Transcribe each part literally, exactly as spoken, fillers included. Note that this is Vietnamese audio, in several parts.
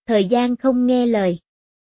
Thời gian không nghe lời.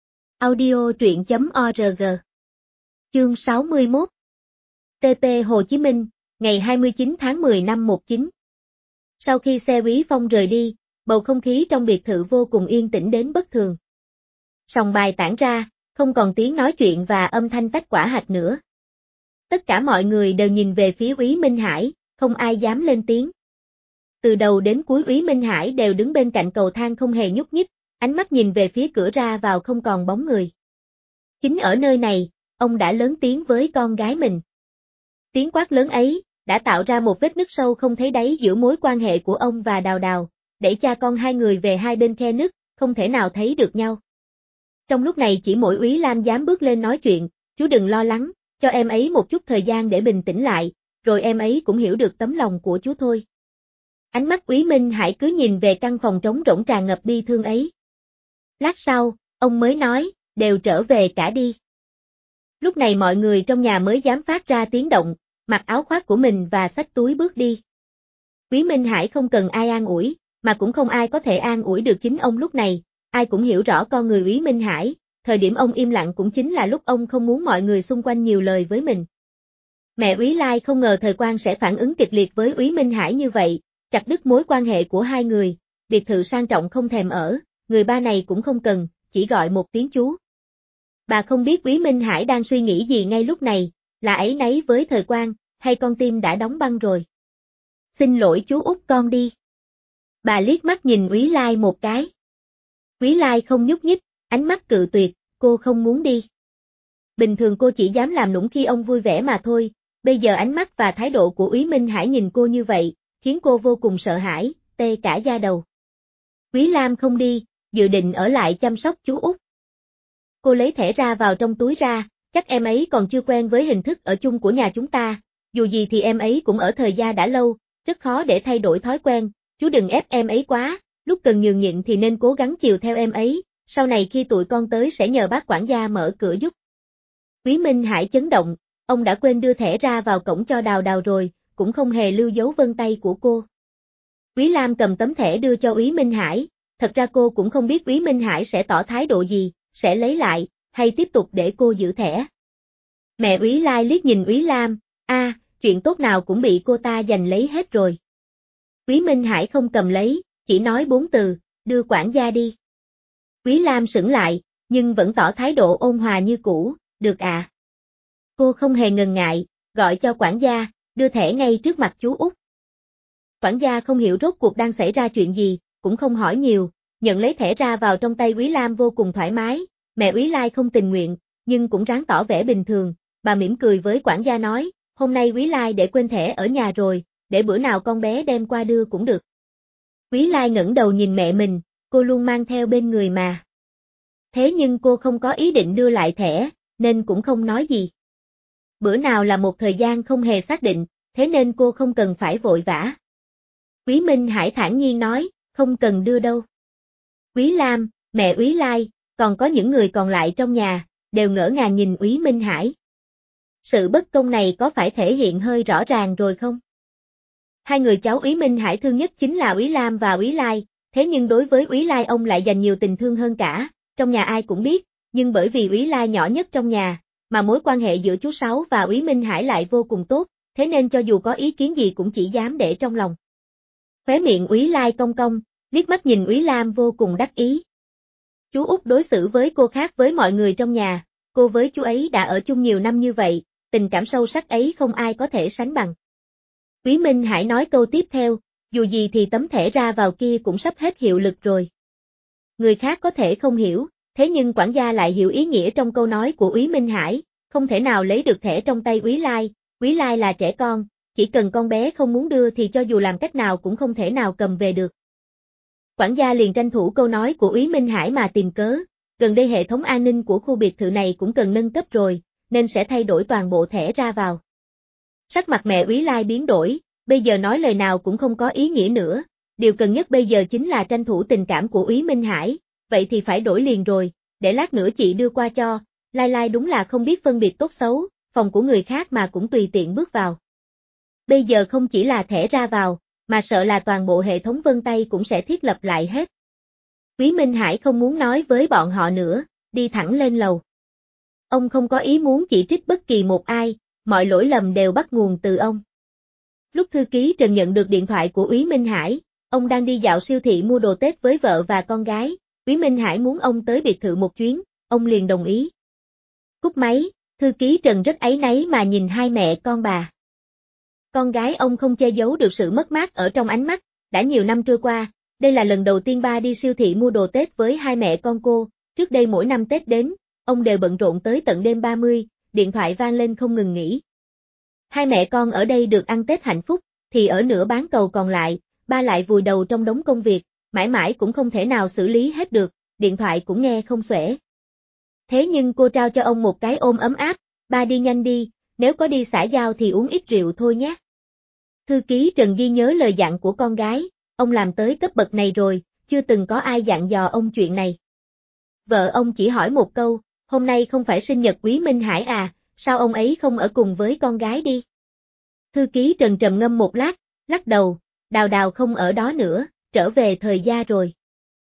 Audio truyện chấm org. Chương sáu mươi mốt. tê pê Hồ Chí Minh, ngày hai mươi chín tháng mười năm một chín. Sau khi xe Quý Phong rời đi, bầu không khí trong biệt thự vô cùng yên tĩnh đến bất thường. Sòng bài tản ra, không còn tiếng nói chuyện và âm thanh tách quả hạch nữa. Tất cả mọi người đều nhìn về phía Úy Minh Hải, không ai dám lên tiếng. Từ đầu đến cuối Úy Minh Hải đều đứng bên cạnh cầu thang không hề nhúc nhích, ánh mắt nhìn về phía cửa ra vào không còn bóng người. Chính ở nơi này, ông đã lớn tiếng với con gái mình. Tiếng quát lớn ấy đã tạo ra một vết nứt sâu không thấy đáy giữa mối quan hệ của ông và Đào Đào, đẩy cha con hai người về hai bên khe nứt, không thể nào thấy được nhau. Trong lúc này chỉ mỗi Úy Lam dám bước lên nói chuyện, chú đừng lo lắng, cho em ấy một chút thời gian để bình tĩnh lại, rồi em ấy cũng hiểu được tấm lòng của chú thôi. Ánh mắt Úy Minh Hải cứ nhìn về căn phòng trống rỗng tràn ngập bi thương ấy. Lát sau, ông mới nói, đều trở về cả đi. Lúc này mọi người trong nhà mới dám phát ra tiếng động, mặc áo khoác của mình và xách túi bước đi. Úy Minh Hải không cần ai an ủi, mà cũng không ai có thể an ủi được chính ông lúc này, ai cũng hiểu rõ con người Úy Minh Hải, thời điểm ông im lặng cũng chính là lúc ông không muốn mọi người xung quanh nhiều lời với mình. Mẹ Úy Lai không ngờ Thời Quang sẽ phản ứng kịch liệt với Úy Minh Hải như vậy, chặt đứt mối quan hệ của hai người, biệt thự sang trọng không thèm ở, người ba này cũng không cần, chỉ gọi một tiếng chú. Bà không biết Úy Minh Hải đang suy nghĩ gì ngay lúc này, là áy náy với Thời Quang, hay con tim đã đóng băng rồi. Xin lỗi chú út con đi. Bà liếc mắt nhìn Úy Lai một cái. Úy Lai không nhúc nhích, ánh mắt cự tuyệt, cô không muốn đi. Bình thường cô chỉ dám làm nũng khi ông vui vẻ mà thôi, bây giờ ánh mắt và thái độ của Úy Minh Hải nhìn cô như vậy, khiến cô vô cùng sợ hãi, tê cả da đầu. Úy Lam không đi, dự định ở lại chăm sóc chú út. Cô lấy thẻ ra vào trong túi ra, chắc em ấy còn chưa quen với hình thức ở chung của nhà chúng ta, dù gì thì em ấy cũng ở thời gia đã lâu, rất khó để thay đổi thói quen, chú đừng ép em ấy quá, lúc cần nhường nhịn thì nên cố gắng chiều theo em ấy, sau này khi tụi con tới sẽ nhờ bác quản gia mở cửa giúp. Úy Minh Hải chấn động, ông đã quên đưa thẻ ra vào cổng cho Đào Đào rồi, cũng không hề lưu dấu vân tay của cô. Úy Lam cầm tấm thẻ đưa cho Úy Minh Hải, thật ra cô cũng không biết Úy Minh Hải sẽ tỏ thái độ gì, sẽ lấy lại, hay tiếp tục để cô giữ thẻ. Mẹ Úy Lai liếc nhìn Úy Lam, a, à, chuyện tốt nào cũng bị cô ta giành lấy hết rồi. Úy Minh Hải không cầm lấy, chỉ nói bốn từ, đưa quản gia đi. Úy Lam sững lại, nhưng vẫn tỏ thái độ ôn hòa như cũ, được à. Cô không hề ngần ngại, gọi cho quản gia, đưa thẻ ngay trước mặt chú út. Quản gia không hiểu rốt cuộc đang xảy ra chuyện gì, cũng không hỏi nhiều, nhận lấy thẻ ra vào trong tay Úy Lam vô cùng thoải mái, mẹ Úy Lai không tình nguyện, nhưng cũng ráng tỏ vẻ bình thường, bà mỉm cười với quản gia nói, hôm nay Úy Lai để quên thẻ ở nhà rồi, để bữa nào con bé đem qua đưa cũng được. Úy Lai ngẩng đầu nhìn mẹ mình, cô luôn mang theo bên người mà. Thế nhưng cô không có ý định đưa lại thẻ, nên cũng không nói gì. Bữa nào là một thời gian không hề xác định, thế nên cô không cần phải vội vã. Úy Minh Hải thản nhiên nói, không cần đưa đâu. Úy Lam, mẹ Úy Lai, còn có những người còn lại trong nhà, đều ngỡ ngàng nhìn Úy Minh Hải. Sự bất công này có phải thể hiện hơi rõ ràng rồi không? Hai người cháu Úy Minh Hải thương nhất chính là Úy Lam và Úy Lai, thế nhưng đối với Úy Lai ông lại dành nhiều tình thương hơn cả, trong nhà ai cũng biết, nhưng bởi vì Úy Lai nhỏ nhất trong nhà, mà mối quan hệ giữa chú Sáu và Úy Minh Hải lại vô cùng tốt, thế nên cho dù có ý kiến gì cũng chỉ dám để trong lòng. Khóe miệng Úy Lai cong cong, liếc mắt nhìn Úy Lam vô cùng đắc ý. Chú út đối xử với cô khác với mọi người trong nhà, cô với chú ấy đã ở chung nhiều năm như vậy, tình cảm sâu sắc ấy không ai có thể sánh bằng. Úy Minh Hải nói câu tiếp theo, dù gì thì tấm thẻ ra vào kia cũng sắp hết hiệu lực rồi. Người khác có thể không hiểu, thế nhưng quản gia lại hiểu ý nghĩa trong câu nói của Úy Minh Hải, không thể nào lấy được thẻ trong tay Úy Lai, Úy Lai là trẻ con, chỉ cần con bé không muốn đưa thì cho dù làm cách nào cũng không thể nào cầm về được. Quản gia liền tranh thủ câu nói của Úy Minh Hải mà tìm cớ, gần đây hệ thống an ninh của khu biệt thự này cũng cần nâng cấp rồi, nên sẽ thay đổi toàn bộ thẻ ra vào. Sắc mặt mẹ Úy Lai biến đổi, bây giờ nói lời nào cũng không có ý nghĩa nữa, điều cần nhất bây giờ chính là tranh thủ tình cảm của Úy Minh Hải, vậy thì phải đổi liền rồi, để lát nữa chị đưa qua cho, Lai Lai đúng là không biết phân biệt tốt xấu, phòng của người khác mà cũng tùy tiện bước vào. Bây giờ không chỉ là thẻ ra vào, mà sợ là toàn bộ hệ thống vân tay cũng sẽ thiết lập lại hết. Quý Minh Hải không muốn nói với bọn họ nữa, đi thẳng lên lầu. Ông không có ý muốn chỉ trích bất kỳ một ai, mọi lỗi lầm đều bắt nguồn từ ông. Lúc thư ký Trần nhận được điện thoại của Úy Minh Hải, ông đang đi dạo siêu thị mua đồ Tết với vợ và con gái, Úy Minh Hải muốn ông tới biệt thự một chuyến, ông liền đồng ý. Cúp máy, thư ký Trần rất áy náy mà nhìn hai mẹ con bà. Con gái ông không che giấu được sự mất mát ở trong ánh mắt, đã nhiều năm trôi qua, đây là lần đầu tiên ba đi siêu thị mua đồ Tết với hai mẹ con cô, trước đây mỗi năm Tết đến, ông đều bận rộn tới tận đêm ba mươi, điện thoại vang lên không ngừng nghỉ. Hai mẹ con ở đây được ăn Tết hạnh phúc, thì ở nửa bán cầu còn lại, ba lại vùi đầu trong đống công việc, mãi mãi cũng không thể nào xử lý hết được, điện thoại cũng nghe không xuể. Thế nhưng cô trao cho ông một cái ôm ấm áp, ba đi nhanh đi, nếu có đi xã giao thì uống ít rượu thôi nhé. Thư ký Trần ghi nhớ lời dặn của con gái, ông làm tới cấp bậc này rồi, chưa từng có ai dặn dò ông chuyện này. Vợ ông chỉ hỏi một câu, hôm nay không phải sinh nhật Úy Minh Hải à, sao ông ấy không ở cùng với con gái đi? Thư ký Trần trầm ngâm một lát, lắc đầu, Đào Đào không ở đó nữa, trở về thời gia rồi.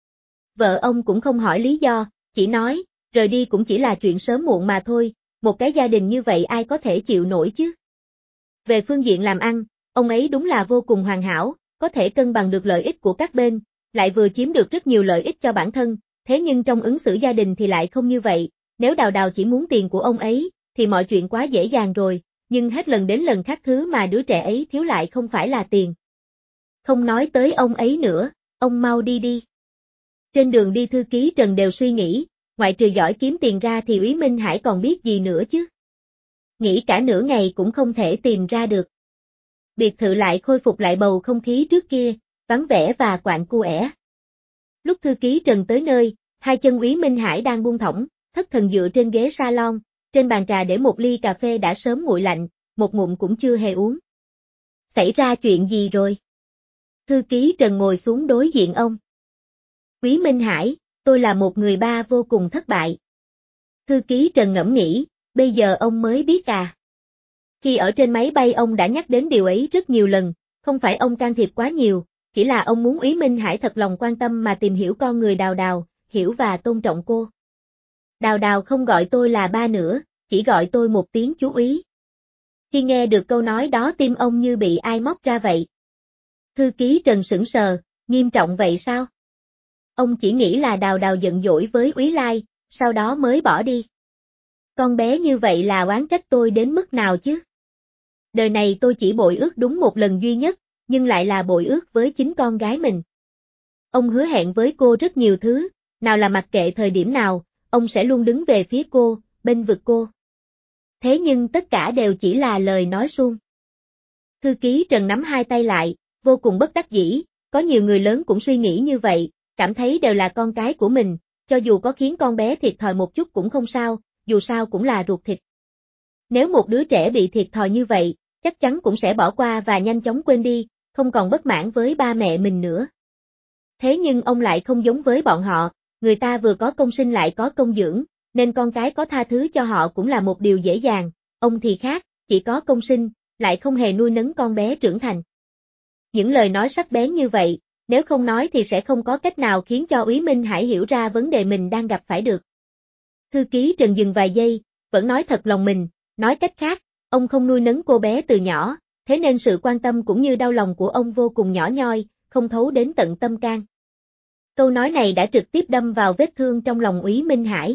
Vợ ông cũng không hỏi lý do, chỉ nói, rời đi cũng chỉ là chuyện sớm muộn mà thôi, một cái gia đình như vậy ai có thể chịu nổi chứ? Về phương diện làm ăn, ông ấy đúng là vô cùng hoàn hảo, có thể cân bằng được lợi ích của các bên, lại vừa chiếm được rất nhiều lợi ích cho bản thân, thế nhưng trong ứng xử gia đình thì lại không như vậy, nếu Đào Đào chỉ muốn tiền của ông ấy, thì mọi chuyện quá dễ dàng rồi, nhưng hết lần đến lần khác thứ mà đứa trẻ ấy thiếu lại không phải là tiền. Không nói tới ông ấy nữa, ông mau đi đi. Trên đường đi thư ký Trần đều suy nghĩ, ngoại trừ giỏi kiếm tiền ra thì Úy Minh Hải còn biết gì nữa chứ. Nghĩ cả nửa ngày cũng không thể tìm ra được. Biệt thự lại khôi phục lại bầu không khí trước kia, vắng vẻ và quạnh quẻ. Lúc thư ký Trần tới nơi, hai chân Úy Minh Hải đang buông thõng, thất thần dựa trên ghế salon, trên bàn trà để một ly cà phê đã sớm nguội lạnh, một ngụm cũng chưa hề uống. Xảy ra chuyện gì rồi? Thư ký Trần ngồi xuống đối diện ông. Úy Minh Hải, tôi là một người ba vô cùng thất bại. Thư ký Trần ngẫm nghĩ, bây giờ ông mới biết à. Khi ở trên máy bay ông đã nhắc đến điều ấy rất nhiều lần, không phải ông can thiệp quá nhiều, chỉ là ông muốn Úy Minh Hải thật lòng quan tâm mà tìm hiểu con người Đào Đào, hiểu và tôn trọng cô. Đào Đào không gọi tôi là ba nữa, chỉ gọi tôi một tiếng chú Úy. Khi nghe được câu nói đó tim ông như bị ai móc ra vậy. Thư ký Trần sững sờ, nghiêm trọng vậy sao? Ông chỉ nghĩ là Đào Đào giận dỗi với Úy Lai, sau đó mới bỏ đi. Con bé như vậy là oán trách tôi đến mức nào chứ? Đời này tôi chỉ bội ước đúng một lần duy nhất, nhưng lại là bội ước với chính con gái mình. Ông hứa hẹn với cô rất nhiều thứ, nào là mặc kệ thời điểm nào, ông sẽ luôn đứng về phía cô, bênh vực cô. Thế nhưng tất cả đều chỉ là lời nói suông. Thư ký Trần nắm hai tay lại, vô cùng bất đắc dĩ, có nhiều người lớn cũng suy nghĩ như vậy, cảm thấy đều là con cái của mình, cho dù có khiến con bé thiệt thòi một chút cũng không sao, dù sao cũng là ruột thịt. Nếu một đứa trẻ bị thiệt thòi như vậy, chắc chắn cũng sẽ bỏ qua và nhanh chóng quên đi, không còn bất mãn với ba mẹ mình nữa. Thế nhưng ông lại không giống với bọn họ, người ta vừa có công sinh lại có công dưỡng, nên con cái có tha thứ cho họ cũng là một điều dễ dàng, ông thì khác, chỉ có công sinh, lại không hề nuôi nấng con bé trưởng thành. Những lời nói sắc bén như vậy, nếu không nói thì sẽ không có cách nào khiến cho Úy Minh Hải hiểu ra vấn đề mình đang gặp phải được. Thư ký Trần dừng vài giây, vẫn nói thật lòng mình, nói cách khác, ông không nuôi nấng cô bé từ nhỏ, thế nên sự quan tâm cũng như đau lòng của ông vô cùng nhỏ nhoi, không thấu đến tận tâm can. Câu nói này đã trực tiếp đâm vào vết thương trong lòng Úy Minh Hải.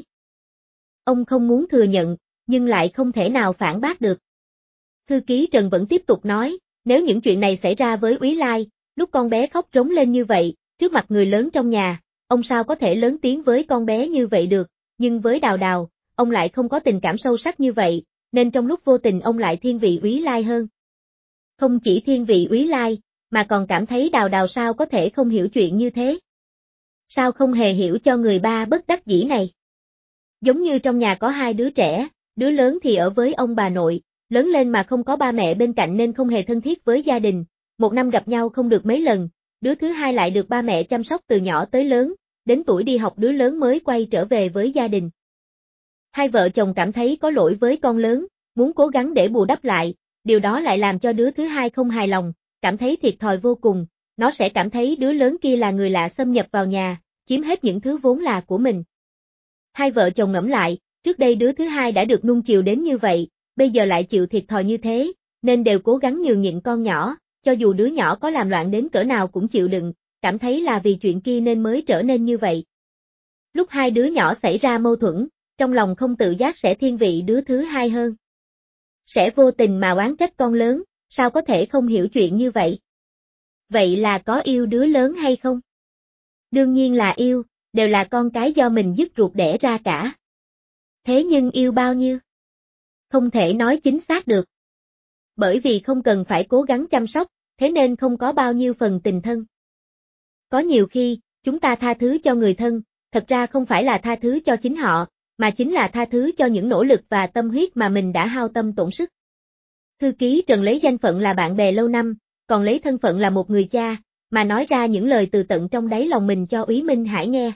Ông không muốn thừa nhận, nhưng lại không thể nào phản bác được. Thư ký Trần vẫn tiếp tục nói, nếu những chuyện này xảy ra với Úy Lai, lúc con bé khóc rống lên như vậy, trước mặt người lớn trong nhà, ông sao có thể lớn tiếng với con bé như vậy được, nhưng với Đào Đào, ông lại không có tình cảm sâu sắc như vậy, nên trong lúc vô tình ông lại thiên vị Úy Lai hơn. Không chỉ thiên vị Úy Lai, mà còn cảm thấy Đào Đào sao có thể không hiểu chuyện như thế. Sao không hề hiểu cho người ba bất đắc dĩ này. Giống như trong nhà có hai đứa trẻ, đứa lớn thì ở với ông bà nội, lớn lên mà không có ba mẹ bên cạnh nên không hề thân thiết với gia đình, một năm gặp nhau không được mấy lần, đứa thứ hai lại được ba mẹ chăm sóc từ nhỏ tới lớn, đến tuổi đi học đứa lớn mới quay trở về với gia đình. Hai vợ chồng cảm thấy có lỗi với con lớn, muốn cố gắng để bù đắp lại, điều đó lại làm cho đứa thứ hai không hài lòng, cảm thấy thiệt thòi vô cùng, nó sẽ cảm thấy đứa lớn kia là người lạ xâm nhập vào nhà, chiếm hết những thứ vốn là của mình. Hai vợ chồng ngẫm lại, trước đây đứa thứ hai đã được nuông chiều đến như vậy, bây giờ lại chịu thiệt thòi như thế, nên đều cố gắng nhường nhịn con nhỏ, cho dù đứa nhỏ có làm loạn đến cỡ nào cũng chịu đựng, cảm thấy là vì chuyện kia nên mới trở nên như vậy. Lúc hai đứa nhỏ xảy ra mâu thuẫn, trong lòng không tự giác sẽ thiên vị đứa thứ hai hơn. Sẽ vô tình mà oán trách con lớn, sao có thể không hiểu chuyện như vậy? Vậy là có yêu đứa lớn hay không? Đương nhiên là yêu, đều là con cái do mình dứt ruột đẻ ra cả. Thế nhưng yêu bao nhiêu? Không thể nói chính xác được. Bởi vì không cần phải cố gắng chăm sóc, thế nên không có bao nhiêu phần tình thân. Có nhiều khi, chúng ta tha thứ cho người thân, thật ra không phải là tha thứ cho chính họ, mà chính là tha thứ cho những nỗ lực và tâm huyết mà mình đã hao tâm tổn sức. Thư ký Trần lấy danh phận là bạn bè lâu năm, còn lấy thân phận là một người cha, mà nói ra những lời từ tận trong đáy lòng mình cho Úy Minh Hải nghe.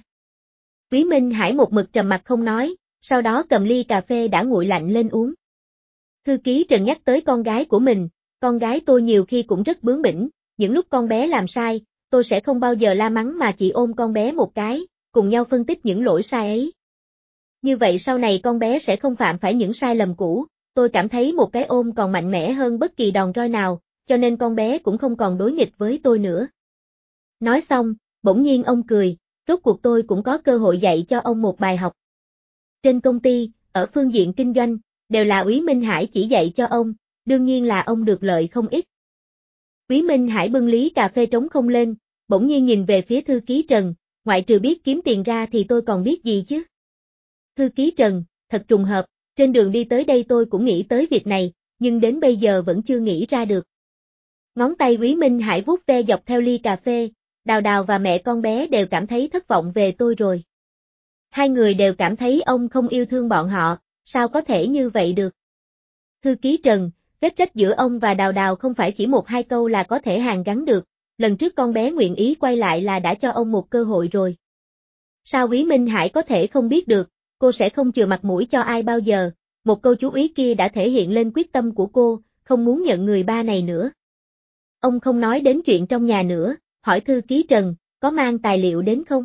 Úy Minh Hải một mực trầm mặc không nói, sau đó cầm ly cà phê đã nguội lạnh lên uống. Thư ký Trần nhắc tới con gái của mình, con gái tôi nhiều khi cũng rất bướng bỉnh, những lúc con bé làm sai, tôi sẽ không bao giờ la mắng mà chỉ ôm con bé một cái, cùng nhau phân tích những lỗi sai ấy. Như vậy sau này con bé sẽ không phạm phải những sai lầm cũ, tôi cảm thấy một cái ôm còn mạnh mẽ hơn bất kỳ đòn roi nào, cho nên con bé cũng không còn đối nghịch với tôi nữa. Nói xong, bỗng nhiên ông cười, rốt cuộc tôi cũng có cơ hội dạy cho ông một bài học. Trên công ty, ở phương diện kinh doanh, đều là Úy Minh Hải chỉ dạy cho ông, đương nhiên là ông được lợi không ít. Úy Minh Hải bưng ly cà phê trống không lên, bỗng nhiên nhìn về phía thư ký Trần, ngoại trừ biết kiếm tiền ra thì tôi còn biết gì chứ. Thư ký Trần, thật trùng hợp, trên đường đi tới đây tôi cũng nghĩ tới việc này, nhưng đến bây giờ vẫn chưa nghĩ ra được. Ngón tay Úy Minh Hải vuốt ve dọc theo ly cà phê, Đào Đào và mẹ con bé đều cảm thấy thất vọng về tôi rồi. Hai người đều cảm thấy ông không yêu thương bọn họ, sao có thể như vậy được. Thư ký Trần, vết rách giữa ông và Đào Đào không phải chỉ một hai câu là có thể hàn gắn được, lần trước con bé nguyện ý quay lại là đã cho ông một cơ hội rồi. Sao Úy Minh Hải có thể không biết được, cô sẽ không chừa mặt mũi cho ai bao giờ, một câu chú ý kia đã thể hiện lên quyết tâm của cô, không muốn nhận người ba này nữa. Ông không nói đến chuyện trong nhà nữa, hỏi thư ký Trần, có mang tài liệu đến không?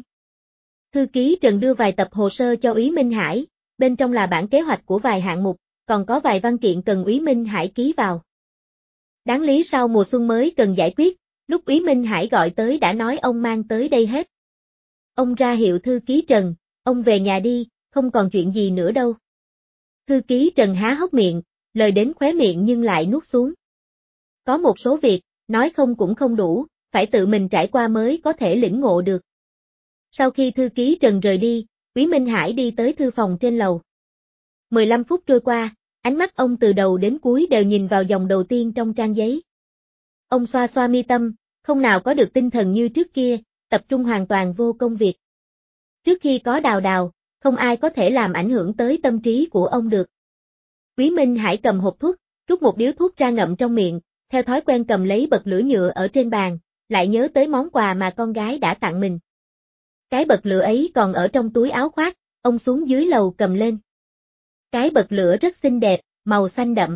Thư ký Trần đưa vài tập hồ sơ cho Úy Minh Hải, bên trong là bản kế hoạch của vài hạng mục, còn có vài văn kiện cần Úy Minh Hải ký vào. Đáng lý sau mùa xuân mới cần giải quyết, lúc Úy Minh Hải gọi tới đã nói ông mang tới đây hết. Ông ra hiệu thư ký Trần, ông về nhà đi, không còn chuyện gì nữa đâu. Thư ký Trần há hốc miệng, lời đến khóe miệng nhưng lại nuốt xuống. Có một số việc, nói không cũng không đủ, phải tự mình trải qua mới có thể lĩnh ngộ được. Sau khi thư ký Trần rời đi, Úy Minh Hải đi tới thư phòng trên lầu. mười lăm phút trôi qua, ánh mắt ông từ đầu đến cuối đều nhìn vào dòng đầu tiên trong trang giấy. Ông xoa xoa mi tâm, không nào có được tinh thần như trước kia, tập trung hoàn toàn vô công việc. Trước khi có Đào Đào, không ai có thể làm ảnh hưởng tới tâm trí của ông được. Úy Minh Hải cầm hộp thuốc, rút một điếu thuốc ra ngậm trong miệng, theo thói quen cầm lấy bật lửa nhựa ở trên bàn, lại nhớ tới món quà mà con gái đã tặng mình. Cái bật lửa ấy còn ở trong túi áo khoác, ông xuống dưới lầu cầm lên. Cái bật lửa rất xinh đẹp, màu xanh đậm.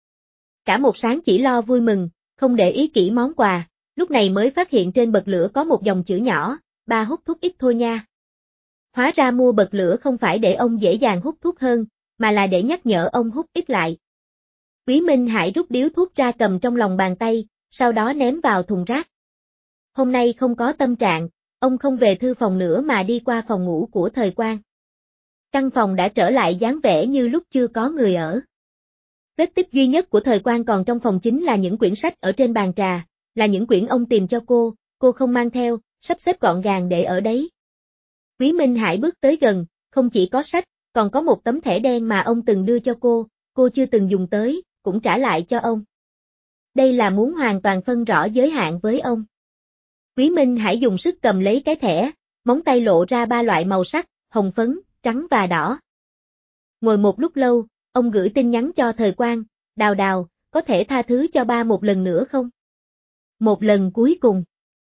Cả một sáng chỉ lo vui mừng, không để ý kỹ món quà, lúc này mới phát hiện trên bật lửa có một dòng chữ nhỏ, ba hút thuốc ít thôi nha. Hóa ra mua bật lửa không phải để ông dễ dàng hút thuốc hơn, mà là để nhắc nhở ông hút ít lại. Úy Minh Hải rút điếu thuốc ra cầm trong lòng bàn tay, sau đó ném vào thùng rác. Hôm nay không có tâm trạng, ông không về thư phòng nữa mà đi qua phòng ngủ của Thời Quang. Căn phòng đã trở lại dáng vẻ như lúc chưa có người ở. Vết tích duy nhất của Thời Quang còn trong phòng chính là những quyển sách ở trên bàn trà, là những quyển ông tìm cho cô, cô không mang theo, sắp xếp gọn gàng để ở đấy. Úy Minh Hải bước tới gần, không chỉ có sách, còn có một tấm thẻ đen mà ông từng đưa cho cô, cô chưa từng dùng tới, cũng trả lại cho ông. Đây là muốn hoàn toàn phân rõ giới hạn với ông. Úy Minh Hải dùng sức cầm lấy cái thẻ, móng tay lộ ra ba loại màu sắc, hồng phấn, trắng và đỏ. Ngồi một lúc lâu, ông gửi tin nhắn cho Thời Quang, Đào Đào, có thể tha thứ cho ba một lần nữa không? Một lần cuối cùng.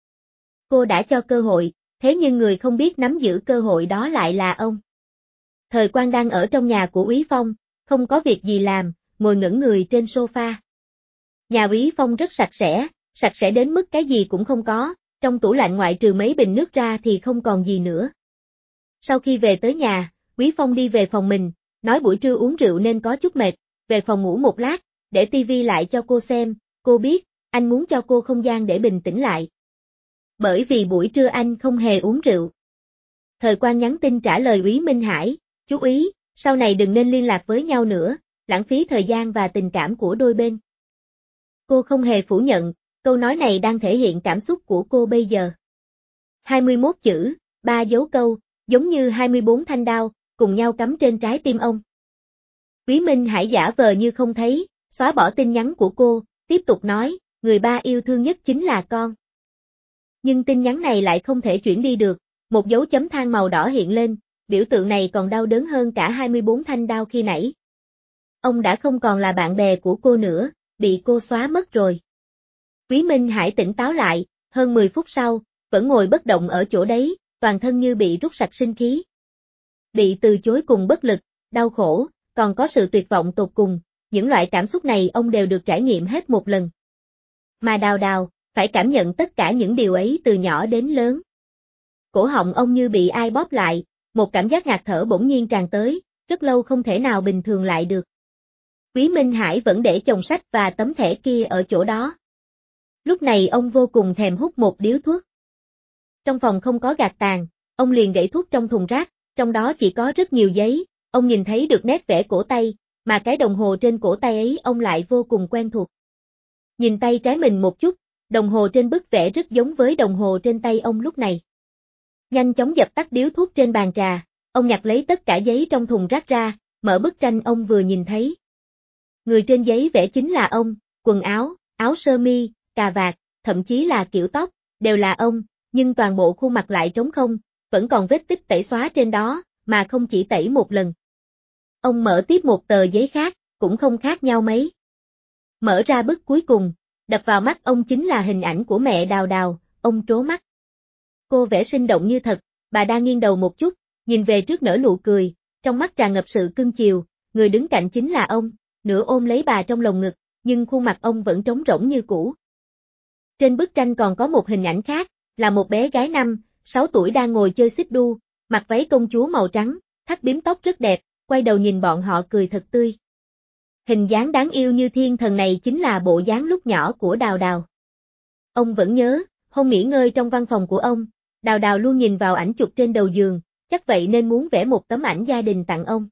Cô đã cho cơ hội, thế nhưng người không biết nắm giữ cơ hội đó lại là ông. Thời Quang đang ở trong nhà của Úy Phong, không có việc gì làm, ngồi ngẩn người trên sofa. Nhà Úy Phong rất sạch sẽ, sạch sẽ đến mức cái gì cũng không có, trong tủ lạnh ngoại trừ mấy bình nước ra thì không còn gì nữa. Sau khi về tới nhà, Quý Phong đi về phòng mình, nói buổi trưa uống rượu nên có chút mệt, về phòng ngủ một lát, để tivi lại cho cô xem, cô biết, anh muốn cho cô không gian để bình tĩnh lại. Bởi vì buổi trưa anh không hề uống rượu. Thời Quang nhắn tin trả lời Úy Minh Hải, chú ý, sau này đừng nên liên lạc với nhau nữa, lãng phí thời gian và tình cảm của đôi bên. Cô không hề phủ nhận, câu nói này đang thể hiện cảm xúc của cô bây giờ. hai mươi mốt chữ, ba dấu câu, giống như hai mươi bốn thanh đao, cùng nhau cắm trên trái tim ông. Úy Minh Hải giả vờ như không thấy, xóa bỏ tin nhắn của cô, tiếp tục nói, người ba yêu thương nhất chính là con. Nhưng tin nhắn này lại không thể chuyển đi được, một dấu chấm than màu đỏ hiện lên, biểu tượng này còn đau đớn hơn cả hai mươi bốn thanh đao khi nãy. Ông đã không còn là bạn bè của cô nữa, bị cô xóa mất rồi. Úy Minh Hải tỉnh táo lại, hơn mười phút sau, vẫn ngồi bất động ở chỗ đấy, toàn thân như bị rút sạch sinh khí. Bị từ chối cùng bất lực, đau khổ, còn có sự tuyệt vọng tột cùng, những loại cảm xúc này ông đều được trải nghiệm hết một lần. Mà Đào Đào, phải cảm nhận tất cả những điều ấy từ nhỏ đến lớn. Cổ họng ông như bị ai bóp lại, một cảm giác ngạt thở bỗng nhiên tràn tới, rất lâu không thể nào bình thường lại được. Úy Minh Hải vẫn để chồng sách và tấm thẻ kia ở chỗ đó. Lúc này ông vô cùng thèm hút một điếu thuốc. Trong phòng không có gạt tàn, ông liền để thuốc trong thùng rác, trong đó chỉ có rất nhiều giấy, ông nhìn thấy được nét vẽ cổ tay, mà cái đồng hồ trên cổ tay ấy ông lại vô cùng quen thuộc. Nhìn tay trái mình một chút, đồng hồ trên bức vẽ rất giống với đồng hồ trên tay ông lúc này. Nhanh chóng dập tắt điếu thuốc trên bàn trà, ông nhặt lấy tất cả giấy trong thùng rác ra, mở bức tranh ông vừa nhìn thấy. Người trên giấy vẽ chính là ông, quần áo, áo sơ mi, cà vạt, thậm chí là kiểu tóc, đều là ông, nhưng toàn bộ khuôn mặt lại trống không, vẫn còn vết tích tẩy xóa trên đó, mà không chỉ tẩy một lần. Ông mở tiếp một tờ giấy khác, cũng không khác nhau mấy. Mở ra bức cuối cùng, đập vào mắt ông chính là hình ảnh của mẹ Đào Đào, ông trố mắt. Cô vẽ sinh động như thật, bà đang nghiêng đầu một chút, nhìn về trước nở nụ cười, trong mắt tràn ngập sự cưng chiều, người đứng cạnh chính là ông, nửa ôm lấy bà trong lồng ngực, nhưng khuôn mặt ông vẫn trống rỗng như cũ. Trên bức tranh còn có một hình ảnh khác, là một bé gái năm, sáu tuổi đang ngồi chơi xích đu, mặc váy công chúa màu trắng, thắt bím tóc rất đẹp, quay đầu nhìn bọn họ cười thật tươi. Hình dáng đáng yêu như thiên thần này chính là bộ dáng lúc nhỏ của Đào Đào. Ông vẫn nhớ, hôm nghỉ ngơi trong văn phòng của ông, Đào Đào luôn nhìn vào ảnh chụp trên đầu giường, chắc vậy nên muốn vẽ một tấm ảnh gia đình tặng ông.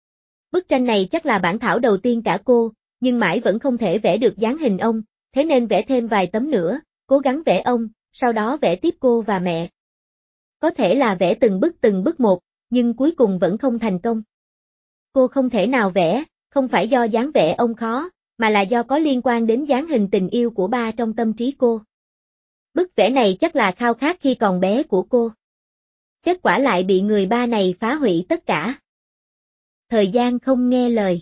Bức tranh này chắc là bản thảo đầu tiên cả cô, nhưng mãi vẫn không thể vẽ được dáng hình ông, thế nên vẽ thêm vài tấm nữa, cố gắng vẽ ông, sau đó vẽ tiếp cô và mẹ. Có thể là vẽ từng bức từng bức một, nhưng cuối cùng vẫn không thành công. Cô không thể nào vẽ, không phải do dáng vẽ ông khó, mà là do có liên quan đến dáng hình tình yêu của ba trong tâm trí cô. Bức vẽ này chắc là khao khát khi còn bé của cô. Kết quả lại bị người ba này phá hủy tất cả. Thời gian không nghe lời.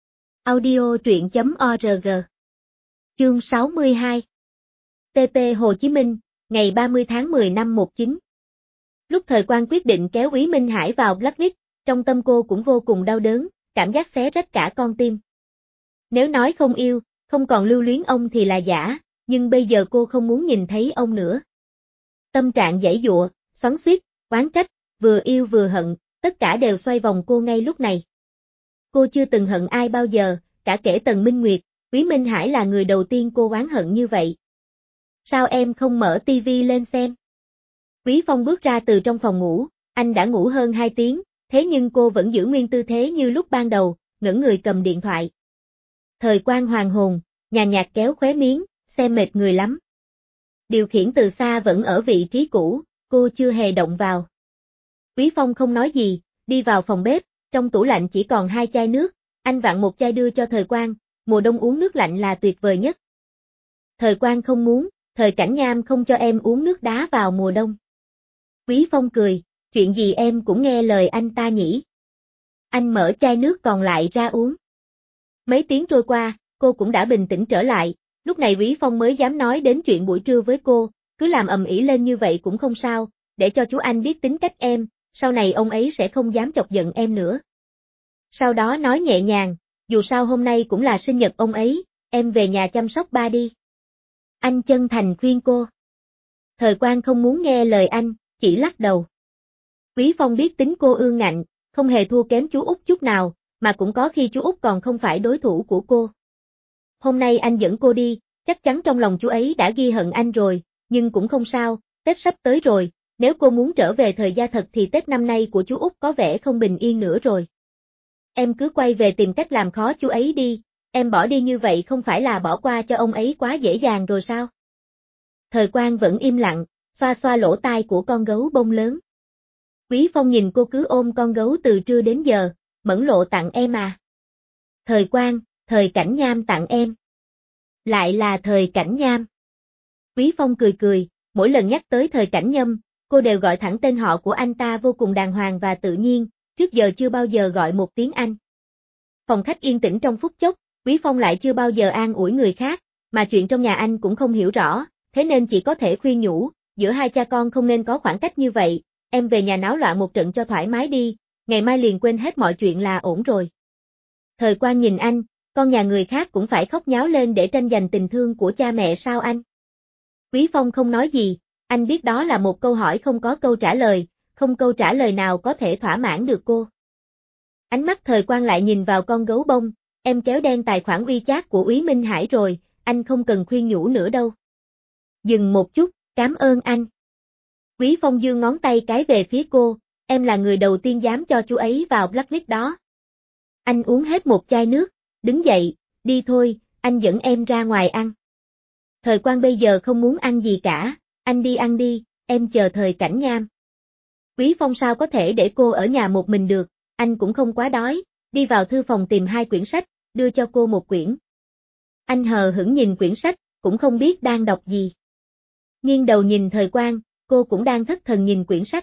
Audio truyện chấm org. Chương sáu mươi hai. tê pê Hồ Chí Minh, ngày ba mươi tháng mười năm một chín. Lúc Thời Quang quyết định kéo Úy Minh Hải vào Blacklist, trong tâm cô cũng vô cùng đau đớn, cảm giác xé rách cả con tim. Nếu nói không yêu, không còn lưu luyến ông thì là giả, nhưng bây giờ cô không muốn nhìn thấy ông nữa. Tâm trạng giãy giụa, xoắn xuýt, oán trách, vừa yêu vừa hận, tất cả đều xoay vòng cô ngay lúc này. Cô chưa từng hận ai bao giờ, cả kể Tần Minh Nguyệt, Úy Minh Hải là người đầu tiên cô oán hận như vậy. Sao em không mở tivi lên xem? Úy Phong bước ra từ trong phòng ngủ, anh đã ngủ hơn hai tiếng, thế nhưng cô vẫn giữ nguyên tư thế như lúc ban đầu, ngẩng người cầm điện thoại. Thời Quang hoàng hồn, nhàn nhạt kéo khóe miếng, xem mệt người lắm. Điều khiển từ xa vẫn ở vị trí cũ, cô chưa hề động vào. Úy Phong không nói gì, đi vào phòng bếp, trong tủ lạnh chỉ còn hai chai nước, anh vặn một chai đưa cho Thời Quang, mùa đông uống nước lạnh là tuyệt vời nhất. Thời Quang không muốn, Thời Cảnh Nham không cho em uống nước đá vào mùa đông. Úy Phong cười, chuyện gì em cũng nghe lời anh ta nhỉ. Anh mở chai nước còn lại ra uống. Mấy tiếng trôi qua, cô cũng đã bình tĩnh trở lại, lúc này Úy Phong mới dám nói đến chuyện buổi trưa với cô, cứ làm ầm ĩ lên như vậy cũng không sao, để cho chú anh biết tính cách em, sau này ông ấy sẽ không dám chọc giận em nữa. Sau đó nói nhẹ nhàng, dù sao hôm nay cũng là sinh nhật ông ấy, em về nhà chăm sóc ba đi. Anh chân thành khuyên cô. Thời Quang không muốn nghe lời anh, chỉ lắc đầu. Quý Phong biết tính cô ương ngạnh, không hề thua kém chú Út chút nào, mà cũng có khi chú Út còn không phải đối thủ của cô. Hôm nay anh dẫn cô đi, chắc chắn trong lòng chú ấy đã ghi hận anh rồi, nhưng cũng không sao, Tết sắp tới rồi, nếu cô muốn trở về thời gia thật thì Tết năm nay của chú Út có vẻ không bình yên nữa rồi. Em cứ quay về tìm cách làm khó chú ấy đi, em bỏ đi như vậy không phải là bỏ qua cho ông ấy quá dễ dàng rồi sao? Thời Quang vẫn im lặng, xoa xoa lỗ tai của con gấu bông lớn. Quý Phong nhìn cô cứ ôm con gấu từ trưa đến giờ, Mẫn Lộ tặng em à? Thời Quang, Thời Cảnh Nham tặng em. Lại là Thời Cảnh Nham. Quý Phong cười cười, mỗi lần nhắc tới Thời Cảnh Nhâm, cô đều gọi thẳng tên họ của anh ta vô cùng đàng hoàng và tự nhiên, trước giờ chưa bao giờ gọi một tiếng anh. Phòng khách yên tĩnh trong phút chốc, Quý Phong lại chưa bao giờ an ủi người khác, mà chuyện trong nhà anh cũng không hiểu rõ, thế nên chỉ có thể khuyên nhủ, giữa hai cha con không nên có khoảng cách như vậy, em về nhà náo loạn một trận cho thoải mái đi, ngày mai liền quên hết mọi chuyện là ổn rồi. Thời Quang nhìn anh, con nhà người khác cũng phải khóc nháo lên để tranh giành tình thương của cha mẹ sao anh? Quý Phong không nói gì, anh biết đó là một câu hỏi không có câu trả lời, không câu trả lời nào có thể thỏa mãn được cô. Ánh mắt Thời Quang lại nhìn vào con gấu bông, em kéo đen tài khoản WeChat của Úy Minh Hải rồi, anh không cần khuyên nhủ nữa đâu. Dừng một chút, cảm ơn anh. Quý Phong giương ngón tay cái về phía cô, em là người đầu tiên dám cho chú ấy vào blacklist đó. Anh uống hết một chai nước, đứng dậy, đi thôi, anh dẫn em ra ngoài ăn. Thời Quang bây giờ không muốn ăn gì cả, anh đi ăn đi, em chờ Thời Cảnh Nham. Quý Phong sao có thể để cô ở nhà một mình được, anh cũng không quá đói, đi vào thư phòng tìm hai quyển sách, đưa cho cô một quyển. Anh hờ hững nhìn quyển sách, cũng không biết đang đọc gì. Nghiêng đầu nhìn Thời Quang, cô cũng đang thất thần nhìn quyển sách.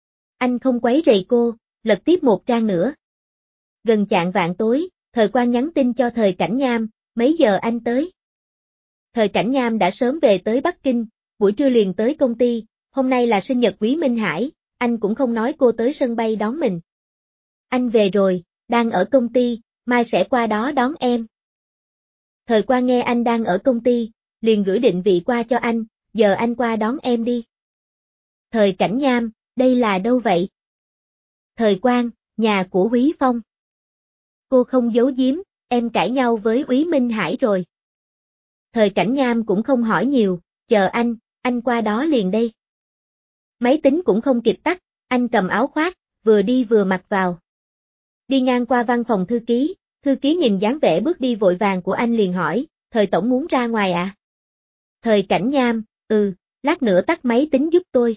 Anh không quấy rầy cô, lật tiếp một trang nữa. Gần chạng vạng tối, Thời Quang nhắn tin cho Thời Cảnh Nham, mấy giờ anh tới? Thời Cảnh Nham đã sớm về tới Bắc Kinh, buổi trưa liền tới công ty, hôm nay là sinh nhật Quý Minh Hải, anh cũng không nói cô tới sân bay đón mình. Anh về rồi, đang ở công ty, mai sẽ qua đó đón em. Thời Quang nghe anh đang ở công ty, liền gửi định vị qua cho anh, giờ anh qua đón em đi. Thời Cảnh Nham, đây là đâu vậy? Thời Quang, nhà của Quý Phong. Cô không giấu giếm, em cãi nhau với Úy Minh Hải rồi. Thời Cảnh Nham cũng không hỏi nhiều, chờ anh, anh qua đó liền đây. Máy tính cũng không kịp tắt, anh cầm áo khoác, vừa đi vừa mặc vào. Đi ngang qua văn phòng thư ký, thư ký nhìn dáng vẻ bước đi vội vàng của anh liền hỏi, Thời tổng muốn ra ngoài à? Thời Cảnh Nham, ừ, lát nữa tắt máy tính giúp tôi.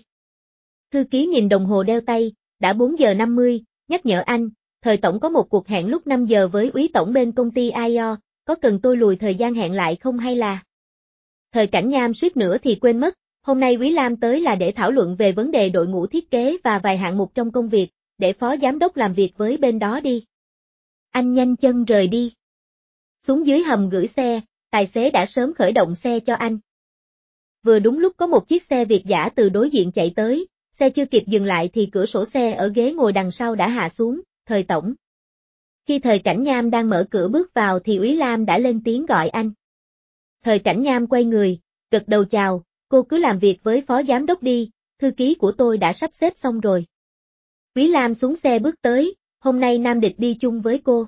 Thư ký nhìn đồng hồ đeo tay, đã bốn giờ năm mươi, nhắc nhở anh, Thời tổng có một cuộc hẹn lúc năm giờ với Úy tổng bên công ty i o, có cần tôi lùi thời gian hẹn lại không hay là? Thời Cảnh Nham suýt nữa thì quên mất, hôm nay Quý Lam tới là để thảo luận về vấn đề đội ngũ thiết kế và vài hạng mục trong công việc, để phó giám đốc làm việc với bên đó đi. Anh nhanh chân rời đi. Xuống dưới hầm gửi xe, tài xế đã sớm khởi động xe cho anh. Vừa đúng lúc có một chiếc xe Việt dã từ đối diện chạy tới, xe chưa kịp dừng lại thì cửa sổ xe ở ghế ngồi đằng sau đã hạ xuống, Thời tổng. Khi Thời Cảnh Nham đang mở cửa bước vào thì Úy Lam đã lên tiếng gọi anh. Thời Cảnh Nham quay người, gật đầu chào, cô cứ làm việc với phó giám đốc đi, thư ký của tôi đã sắp xếp xong rồi. Úy Lam xuống xe bước tới, hôm nay Nam Địch đi chung với cô.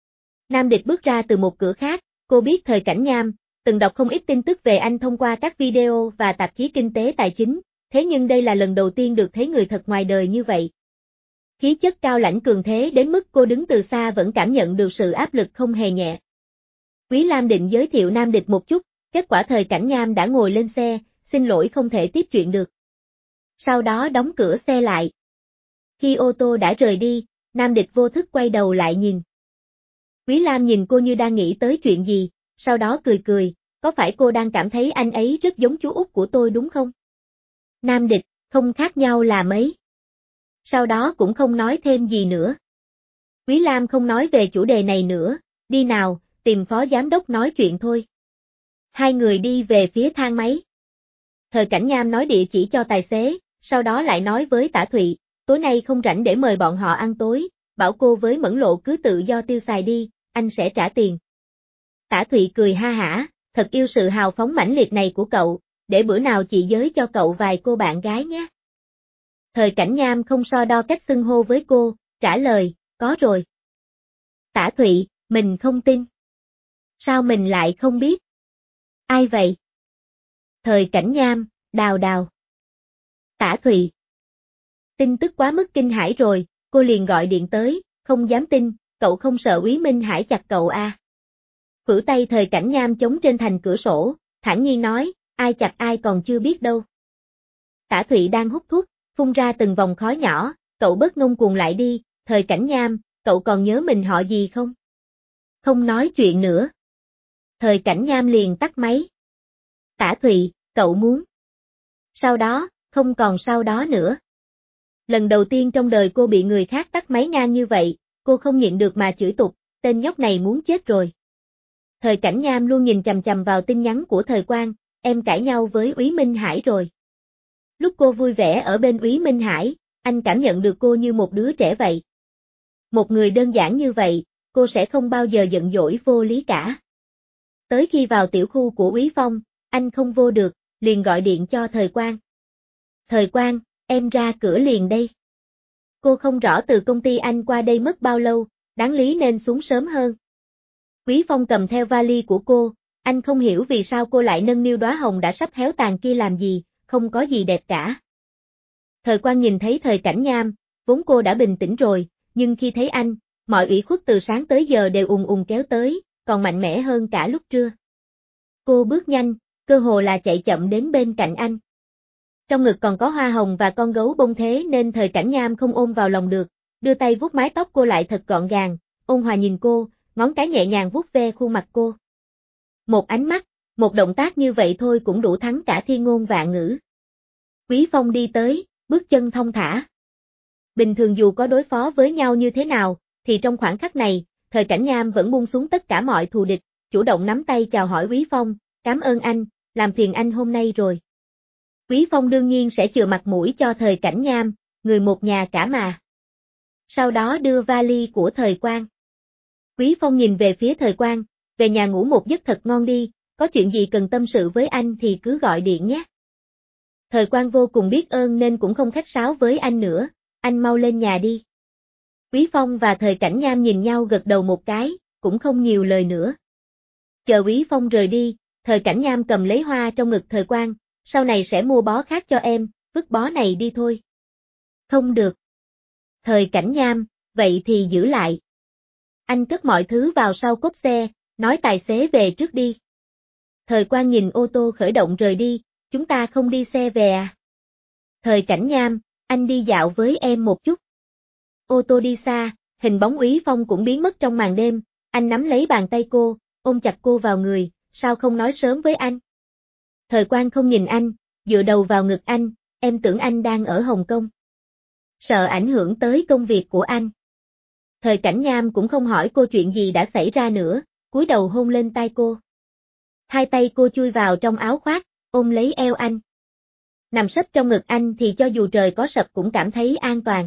Nam Địch bước ra từ một cửa khác, cô biết Thời Cảnh Nham, từng đọc không ít tin tức về anh thông qua các video và tạp chí kinh tế tài chính, thế nhưng đây là lần đầu tiên được thấy người thật ngoài đời như vậy. Khí chất cao lãnh cường thế đến mức cô đứng từ xa vẫn cảm nhận được sự áp lực không hề nhẹ. Úy Lam định giới thiệu Nam Địch một chút, kết quả Thời Cảnh Nham đã ngồi lên xe, xin lỗi không thể tiếp chuyện được. Sau đó đóng cửa xe lại. Khi ô tô đã rời đi, Nam Địch vô thức quay đầu lại nhìn. Úy Lam nhìn cô như đang nghĩ tới chuyện gì, sau đó cười cười, có phải cô đang cảm thấy anh ấy rất giống chú út của tôi đúng không? Nam Địch, không khác nhau là mấy. Sau đó cũng không nói thêm gì nữa. Úy Lam không nói về chủ đề này nữa, đi nào, tìm phó giám đốc nói chuyện thôi. Hai người đi về phía thang máy. Thời Cảnh Nham nói địa chỉ cho tài xế, sau đó lại nói với Tả Thụy, tối nay không rảnh để mời bọn họ ăn tối, bảo cô với Mẫn Lộ cứ tự do tiêu xài đi, anh sẽ trả tiền. Tả Thụy cười ha hả, thật yêu sự hào phóng mãnh liệt này của cậu, để bữa nào chị giới cho cậu vài cô bạn gái nhé. Thời Cảnh Nham không so đo cách xưng hô với cô, trả lời, có rồi. Tả Thụy, mình không tin. Sao mình lại không biết? Ai vậy? Thời Cảnh Nham, Đào Đào. Tả Thụy. Tin tức quá mức kinh hãi rồi, cô liền gọi điện tới, không dám tin, cậu không sợ Úy Minh Hải chặt cậu à? Khuỷu tay Thời Cảnh Nham chống trên thành cửa sổ, thản nhiên nói, ai chặt ai còn chưa biết đâu. Tả Thụy đang hút thuốc, phun ra từng vòng khói nhỏ, cậu bớt ngông cuồng lại đi, Thời Cảnh Nham, cậu còn nhớ mình họ gì không? Không nói chuyện nữa. Thời Cảnh Nham liền tắt máy. Tả Thụy, cậu muốn. Sau đó, không còn sau đó nữa. Lần đầu tiên trong đời cô bị người khác tắt máy ngang như vậy, cô không nhịn được mà chửi tục, tên nhóc này muốn chết rồi. Thời Cảnh Nham luôn nhìn chằm chằm vào tin nhắn của Thời Quang, em cãi nhau với Úy Minh Hải rồi. Lúc cô vui vẻ ở bên Úy Minh Hải, anh cảm nhận được cô như một đứa trẻ vậy. Một người đơn giản như vậy, cô sẽ không bao giờ giận dỗi vô lý cả. Tới khi vào tiểu khu của Úy Phong, anh không vô được, liền gọi điện cho Thời Quang. Thời Quang, em ra cửa liền đây. Cô không rõ từ công ty anh qua đây mất bao lâu, đáng lý nên xuống sớm hơn. Úy Phong cầm theo vali của cô, anh không hiểu vì sao cô lại nâng niu đóa hồng đã sắp héo tàn kia làm gì, không có gì đẹp cả. Thời Quang nhìn thấy Thời Cảnh Nham, vốn cô đã bình tĩnh rồi, nhưng khi thấy anh, mọi ủy khuất từ sáng tới giờ đều ùn ùn kéo tới, còn mạnh mẽ hơn cả lúc trưa. Cô bước nhanh, cơ hồ là chạy chậm đến bên cạnh anh. Trong ngực còn có hoa hồng và con gấu bông thế nên Thời Cảnh Nham không ôm vào lòng được, đưa tay vuốt mái tóc cô lại thật gọn gàng, ôn hòa nhìn cô, ngón cái nhẹ nhàng vuốt ve khuôn mặt cô. Một ánh mắt, một động tác như vậy thôi cũng đủ thắng cả thiên ngôn vạn ngữ. Úy Phong đi tới, bước chân thong thả. Bình thường dù có đối phó với nhau như thế nào, thì trong khoảnh khắc này, Thời Cảnh Nham vẫn buông xuống tất cả mọi thù địch, chủ động nắm tay chào hỏi Úy Phong, cảm ơn anh, làm phiền anh hôm nay rồi. Úy Phong đương nhiên sẽ chừa mặt mũi cho Thời Cảnh Nham, người một nhà cả mà. Sau đó đưa vali của Thời Quang. Úy Phong nhìn về phía Thời Quang, về nhà ngủ một giấc thật ngon đi, có chuyện gì cần tâm sự với anh thì cứ gọi điện nhé. Thời Quang vô cùng biết ơn nên cũng không khách sáo với anh nữa, anh mau lên nhà đi. Úy Phong và Thời Cảnh Nham nhìn nhau gật đầu một cái, cũng không nhiều lời nữa. Chờ Úy Phong rời đi, Thời Cảnh Nham cầm lấy hoa trong ngực Thời Quang, sau này sẽ mua bó khác cho em, vứt bó này đi thôi. Không được. Thời Cảnh Nham, vậy thì giữ lại. Anh cất mọi thứ vào sau cốp xe, nói tài xế về trước đi. Thời Quang nhìn ô tô khởi động rời đi, chúng ta không đi xe về à? Thời Cảnh Nham, anh đi dạo với em một chút. Ô tô đi xa, hình bóng Úy Phong cũng biến mất trong màn đêm, anh nắm lấy bàn tay cô, ôm chặt cô vào người, sao không nói sớm với anh? Thời Quang không nhìn anh, dựa đầu vào ngực anh, em tưởng anh đang ở Hồng Kông. Sợ ảnh hưởng tới công việc của anh. Thời Cảnh Nham cũng không hỏi cô chuyện gì đã xảy ra nữa, cúi đầu hôn lên tai cô. Hai tay cô chui vào trong áo khoác, ôm lấy eo anh. Nằm sấp trong ngực anh thì cho dù trời có sập cũng cảm thấy an toàn.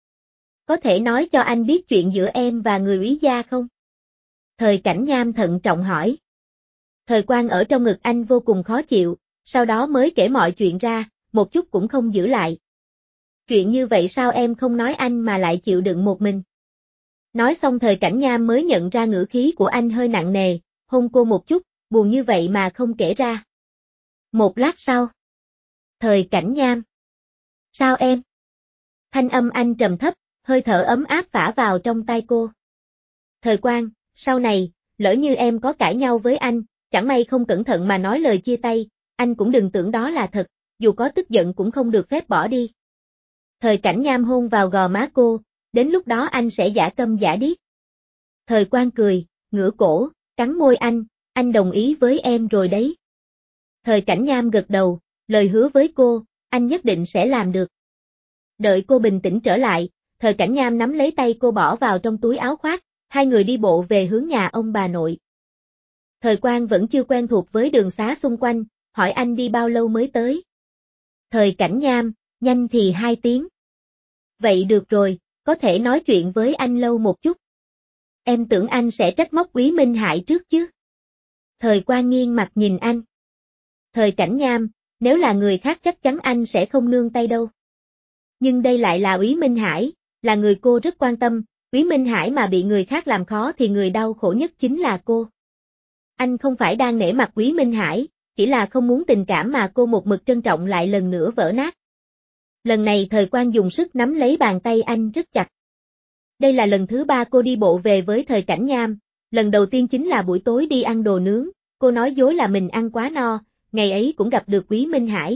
Có thể nói cho anh biết chuyện giữa em và người Úy gia không? Thời Cảnh Nham thận trọng hỏi. Thời Quang ở trong ngực anh vô cùng khó chịu, sau đó mới kể mọi chuyện ra, một chút cũng không giữ lại. Chuyện như vậy sao em không nói anh mà lại chịu đựng một mình? Nói xong Thời Cảnh Nham mới nhận ra ngữ khí của anh hơi nặng nề, hôn cô một chút, buồn như vậy mà không kể ra. Một lát sau. Thời Cảnh Nham. Sao em? Thanh âm anh trầm thấp, hơi thở ấm áp phả vào trong tai cô. Thời Quang, sau này, lỡ như em có cãi nhau với anh, chẳng may không cẩn thận mà nói lời chia tay, anh cũng đừng tưởng đó là thật, dù có tức giận cũng không được phép bỏ đi. Thời Cảnh Nham hôn vào gò má cô, đến lúc đó anh sẽ giả câm giả điếc. Thời Quang cười, ngửa cổ, cắn môi anh, anh đồng ý với em rồi đấy. Thời Cảnh Nham gật đầu, lời hứa với cô, anh nhất định sẽ làm được. Đợi cô bình tĩnh trở lại, Thời Cảnh Nham nắm lấy tay cô bỏ vào trong túi áo khoác, hai người đi bộ về hướng nhà ông bà nội. Thời Quang vẫn chưa quen thuộc với đường xá xung quanh, hỏi anh đi bao lâu mới tới. Thời Cảnh Nham, nhanh thì hai tiếng. Vậy được rồi, có thể nói chuyện với anh lâu một chút. Em tưởng anh sẽ trách móc Úy Minh Hải trước chứ. Thời Quang nghiêng mặt nhìn anh. Thời Cảnh Nham, Nếu là người khác chắc chắn anh sẽ không nương tay đâu. Nhưng đây lại là Úy Minh Hải, là người cô rất quan tâm, Úy Minh Hải mà bị người khác làm khó thì người đau khổ nhất chính là cô. Anh không phải đang nể mặt Úy Minh Hải, chỉ là không muốn tình cảm mà cô một mực trân trọng lại lần nữa vỡ nát. Lần này Thời Quang dùng sức nắm lấy bàn tay anh rất chặt. Đây là lần thứ ba cô đi bộ về với Thời Cảnh Nham, lần đầu tiên chính là buổi tối đi ăn đồ nướng, cô nói dối là mình ăn quá no, ngày ấy cũng gặp được Úy Minh Hải.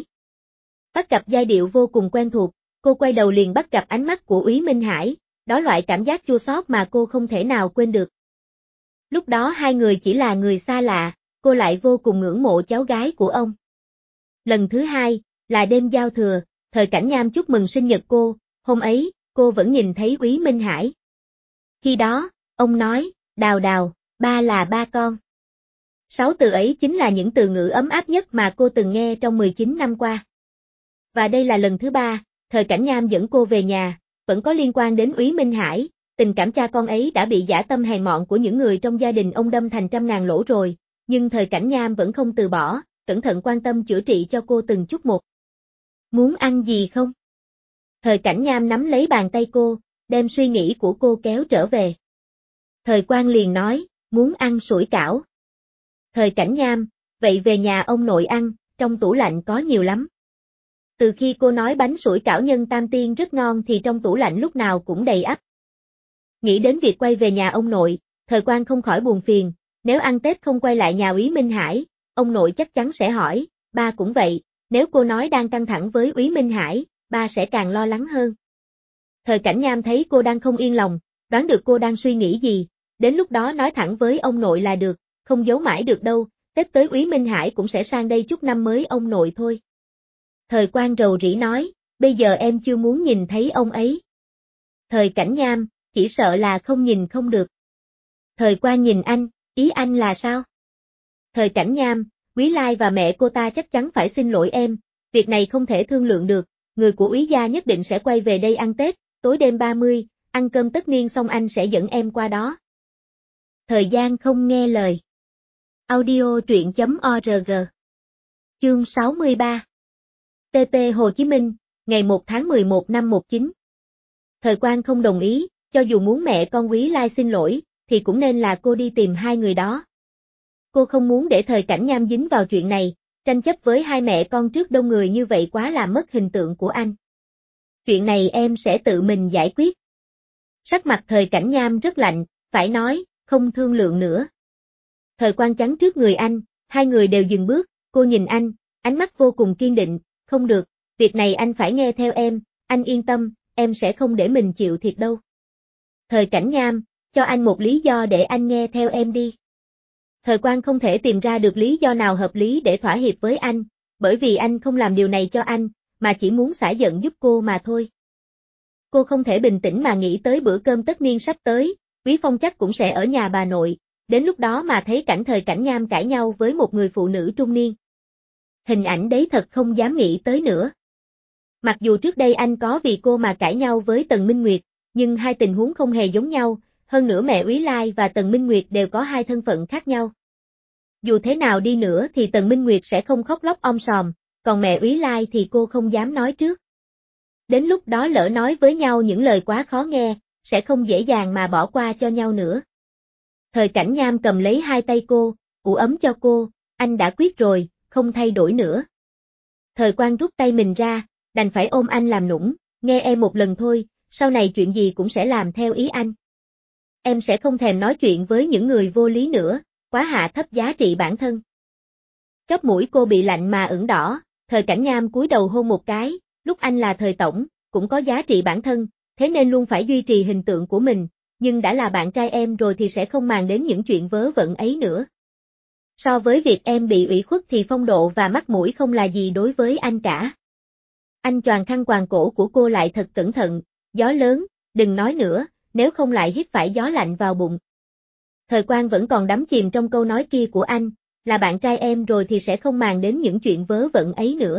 Bắt gặp giai điệu vô cùng quen thuộc, cô quay đầu liền bắt gặp ánh mắt của Úy Minh Hải, đó loại cảm giác chua xót mà cô không thể nào quên được. Lúc đó hai người chỉ là người xa lạ, cô lại vô cùng ngưỡng mộ cháu gái của ông. Lần thứ hai, là đêm giao thừa, Thời Cảnh Nham chúc mừng sinh nhật cô, hôm ấy, cô vẫn nhìn thấy Úy Minh Hải. Khi đó, ông nói, Đào Đào, ba là ba con. Sáu từ ấy chính là những từ ngữ ấm áp nhất mà cô từng nghe trong mười chín năm qua. Và đây là lần thứ ba, Thời Cảnh Nham dẫn cô về nhà, vẫn có liên quan đến Úy Minh Hải, tình cảm cha con ấy đã bị dã tâm hèn mọn của những người trong gia đình ông đâm thành trăm ngàn lỗ rồi, nhưng Thời Cảnh Nham vẫn không từ bỏ, cẩn thận quan tâm chữa trị cho cô từng chút một. Muốn ăn gì không? Thời Cảnh Nham nắm lấy bàn tay cô, đem suy nghĩ của cô kéo trở về. Thời Quang liền nói, muốn ăn sủi cảo. Thời Cảnh Nham, vậy về nhà ông nội ăn, trong tủ lạnh có nhiều lắm. Từ khi cô nói bánh sủi cảo nhân Tam Tiên rất ngon thì trong tủ lạnh lúc nào cũng đầy ắp. Nghĩ đến việc quay về nhà ông nội, Thời Quang không khỏi buồn phiền, nếu ăn Tết không quay lại nhà Úy Minh Hải, ông nội chắc chắn sẽ hỏi, ba cũng vậy, nếu cô nói đang căng thẳng với Úy Minh Hải, ba sẽ càng lo lắng hơn. Thời Cảnh Nham thấy cô đang không yên lòng, đoán được cô đang suy nghĩ gì, đến lúc đó nói thẳng với ông nội là được, không giấu mãi được đâu, Tết tới Úy Minh Hải cũng sẽ sang đây chúc năm mới ông nội thôi. Thời Quang rầu rĩ nói, bây giờ em chưa muốn nhìn thấy ông ấy. Thời Cảnh Nham, chỉ sợ là không nhìn không được. Thời Quang nhìn anh, ý anh là sao? Thời Cảnh Nham, Úy Lai và mẹ cô ta chắc chắn phải xin lỗi em, việc này không thể thương lượng được, người của Úy gia nhất định sẽ quay về đây ăn Tết, tối đêm ba mươi, ăn cơm tất niên xong anh sẽ dẫn em qua đó. Thời gian không nghe lời. Audio truyện chấm org. Chương sáu mươi ba. tê pê Hồ Chí Minh, ngày một tháng mười một năm một chín. Thời Quang không đồng ý, cho dù muốn mẹ con Úy Lai xin lỗi, thì cũng nên là cô đi tìm hai người đó. Cô không muốn để Thời Cảnh Nham dính vào chuyện này, tranh chấp với hai mẹ con trước đông người như vậy quá làm mất hình tượng của anh. Chuyện này em sẽ tự mình giải quyết. Sắc mặt Thời Cảnh Nham rất lạnh, phải nói, không thương lượng nữa. Thời Quang chắn trước người anh, hai người đều dừng bước, cô nhìn anh, ánh mắt vô cùng kiên định, không được, việc này anh phải nghe theo em, anh yên tâm, em sẽ không để mình chịu thiệt đâu. Thời Cảnh Nham, cho anh một lý do để anh nghe theo em đi. Thời Quang không thể tìm ra được lý do nào hợp lý để thỏa hiệp với anh, bởi vì anh không làm điều này cho anh, mà chỉ muốn xả giận giúp cô mà thôi. Cô không thể bình tĩnh mà nghĩ tới bữa cơm tất niên sắp tới, Quý Phong chắc cũng sẽ ở nhà bà nội, đến lúc đó mà thấy cảnh Thời Cảnh Nham cãi nhau với một người phụ nữ trung niên. Hình ảnh đấy thật không dám nghĩ tới nữa. Mặc dù trước đây anh có vì cô mà cãi nhau với Tần Minh Nguyệt, nhưng hai tình huống không hề giống nhau, hơn nữa mẹ Úy Lai và Tần Minh Nguyệt đều có hai thân phận khác nhau. Dù thế nào đi nữa thì Tần Minh Nguyệt sẽ không khóc lóc om sòm, còn mẹ Úy Lai thì cô không dám nói trước. Đến lúc đó lỡ nói với nhau những lời quá khó nghe, sẽ không dễ dàng mà bỏ qua cho nhau nữa. Thời Cảnh Nham cầm lấy hai tay cô, ủ ấm cho cô, anh đã quyết rồi, không thay đổi nữa. Thời Quang rút tay mình ra, đành phải ôm anh làm nũng, nghe em một lần thôi, sau này chuyện gì cũng sẽ làm theo ý anh. Em sẽ không thèm nói chuyện với những người vô lý nữa, quá hạ thấp giá trị bản thân. Chóp mũi cô bị lạnh mà ửng đỏ, Thời Cảnh Nham cúi đầu hôn một cái, lúc anh là Thời tổng, cũng có giá trị bản thân, thế nên luôn phải duy trì hình tượng của mình, nhưng đã là bạn trai em rồi thì sẽ không màng đến những chuyện vớ vẩn ấy nữa. So với việc em bị ủy khuất thì phong độ và mắt mũi không là gì đối với anh cả. Anh choàng khăn quàng cổ của cô lại thật cẩn thận, gió lớn, đừng nói nữa, nếu không lại hít phải gió lạnh vào bụng. Thời Quang vẫn còn đắm chìm trong câu nói kia của anh, là bạn trai em rồi thì sẽ không màng đến những chuyện vớ vẩn ấy nữa.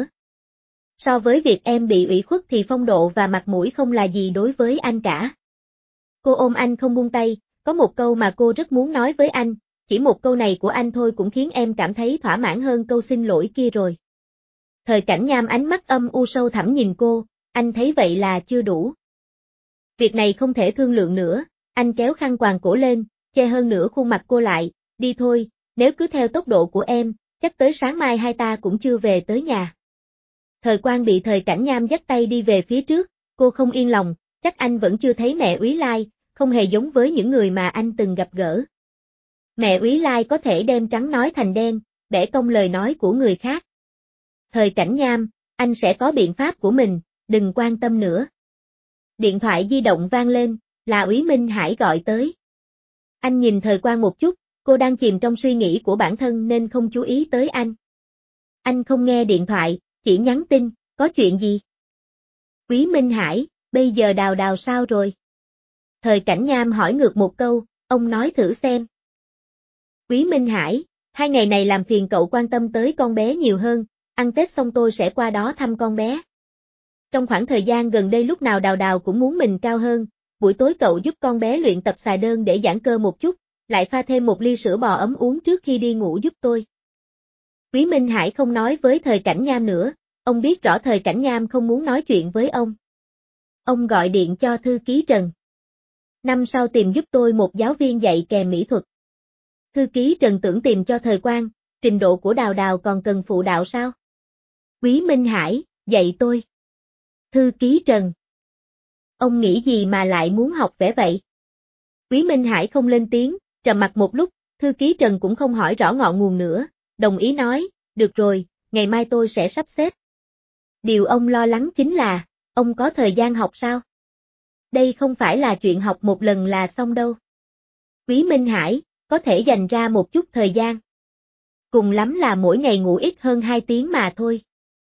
So với việc em bị ủy khuất thì phong độ và mặt mũi không là gì đối với anh cả. Cô ôm anh không buông tay, có một câu mà cô rất muốn nói với anh, chỉ một câu này của anh thôi cũng khiến em cảm thấy thỏa mãn hơn câu xin lỗi kia rồi. Thời Cảnh Nham ánh mắt âm u sâu thẳm nhìn cô, anh thấy vậy là chưa đủ. Việc này không thể thương lượng nữa, anh kéo khăn quàng cổ lên, che hơn nửa khuôn mặt cô lại, đi thôi, nếu cứ theo tốc độ của em, chắc tới sáng mai hai ta cũng chưa về tới nhà. Thời Quang bị Thời Cảnh Nham dắt tay đi về phía trước, cô không yên lòng, chắc anh vẫn chưa thấy mẹ Úy Lai, không hề giống với những người mà anh từng gặp gỡ. Mẹ Úy Lai có thể đem trắng nói thành đen, bẻ cong lời nói của người khác. Thời Cảnh Nham, anh sẽ có biện pháp của mình, đừng quan tâm nữa. Điện thoại di động vang lên, là Úy Minh Hải gọi tới. Anh nhìn Thời Quang một chút, cô đang chìm trong suy nghĩ của bản thân nên không chú ý tới anh. Anh không nghe điện thoại, chỉ nhắn tin, có chuyện gì? Úy Minh Hải, bây giờ Đào Đào sao rồi? Thời Cảnh Nham hỏi ngược một câu, ông nói thử xem. Úy Minh Hải, hai ngày này làm phiền cậu quan tâm tới con bé nhiều hơn, ăn Tết xong tôi sẽ qua đó thăm con bé. Trong khoảng thời gian gần đây lúc nào Đào Đào cũng muốn mình cao hơn, buổi tối cậu giúp con bé luyện tập xài đơn để giãn cơ một chút, lại pha thêm một ly sữa bò ấm uống trước khi đi ngủ giúp tôi. Úy Minh Hải không nói với Thời Cảnh Nham nữa, ông biết rõ Thời Cảnh Nham không muốn nói chuyện với ông. Ông gọi điện cho thư ký Trần. Năm sau tìm giúp tôi một giáo viên dạy kèm mỹ thuật. Thư ký Trần tưởng tìm cho Thời Quang, trình độ của Đào Đào còn cần phụ đạo sao? Úy Minh Hải, dạy tôi. Thư ký Trần. Ông nghĩ gì mà lại muốn học vẽ vậy? Úy Minh Hải không lên tiếng, trầm mặc một lúc, thư ký Trần cũng không hỏi rõ ngọn nguồn nữa, đồng ý nói, được rồi, ngày mai tôi sẽ sắp xếp. Điều ông lo lắng chính là, ông có thời gian học sao? Đây không phải là chuyện học một lần là xong đâu. Úy Minh Hải, có thể dành ra một chút thời gian. Cùng lắm là mỗi ngày ngủ ít hơn hai tiếng mà thôi.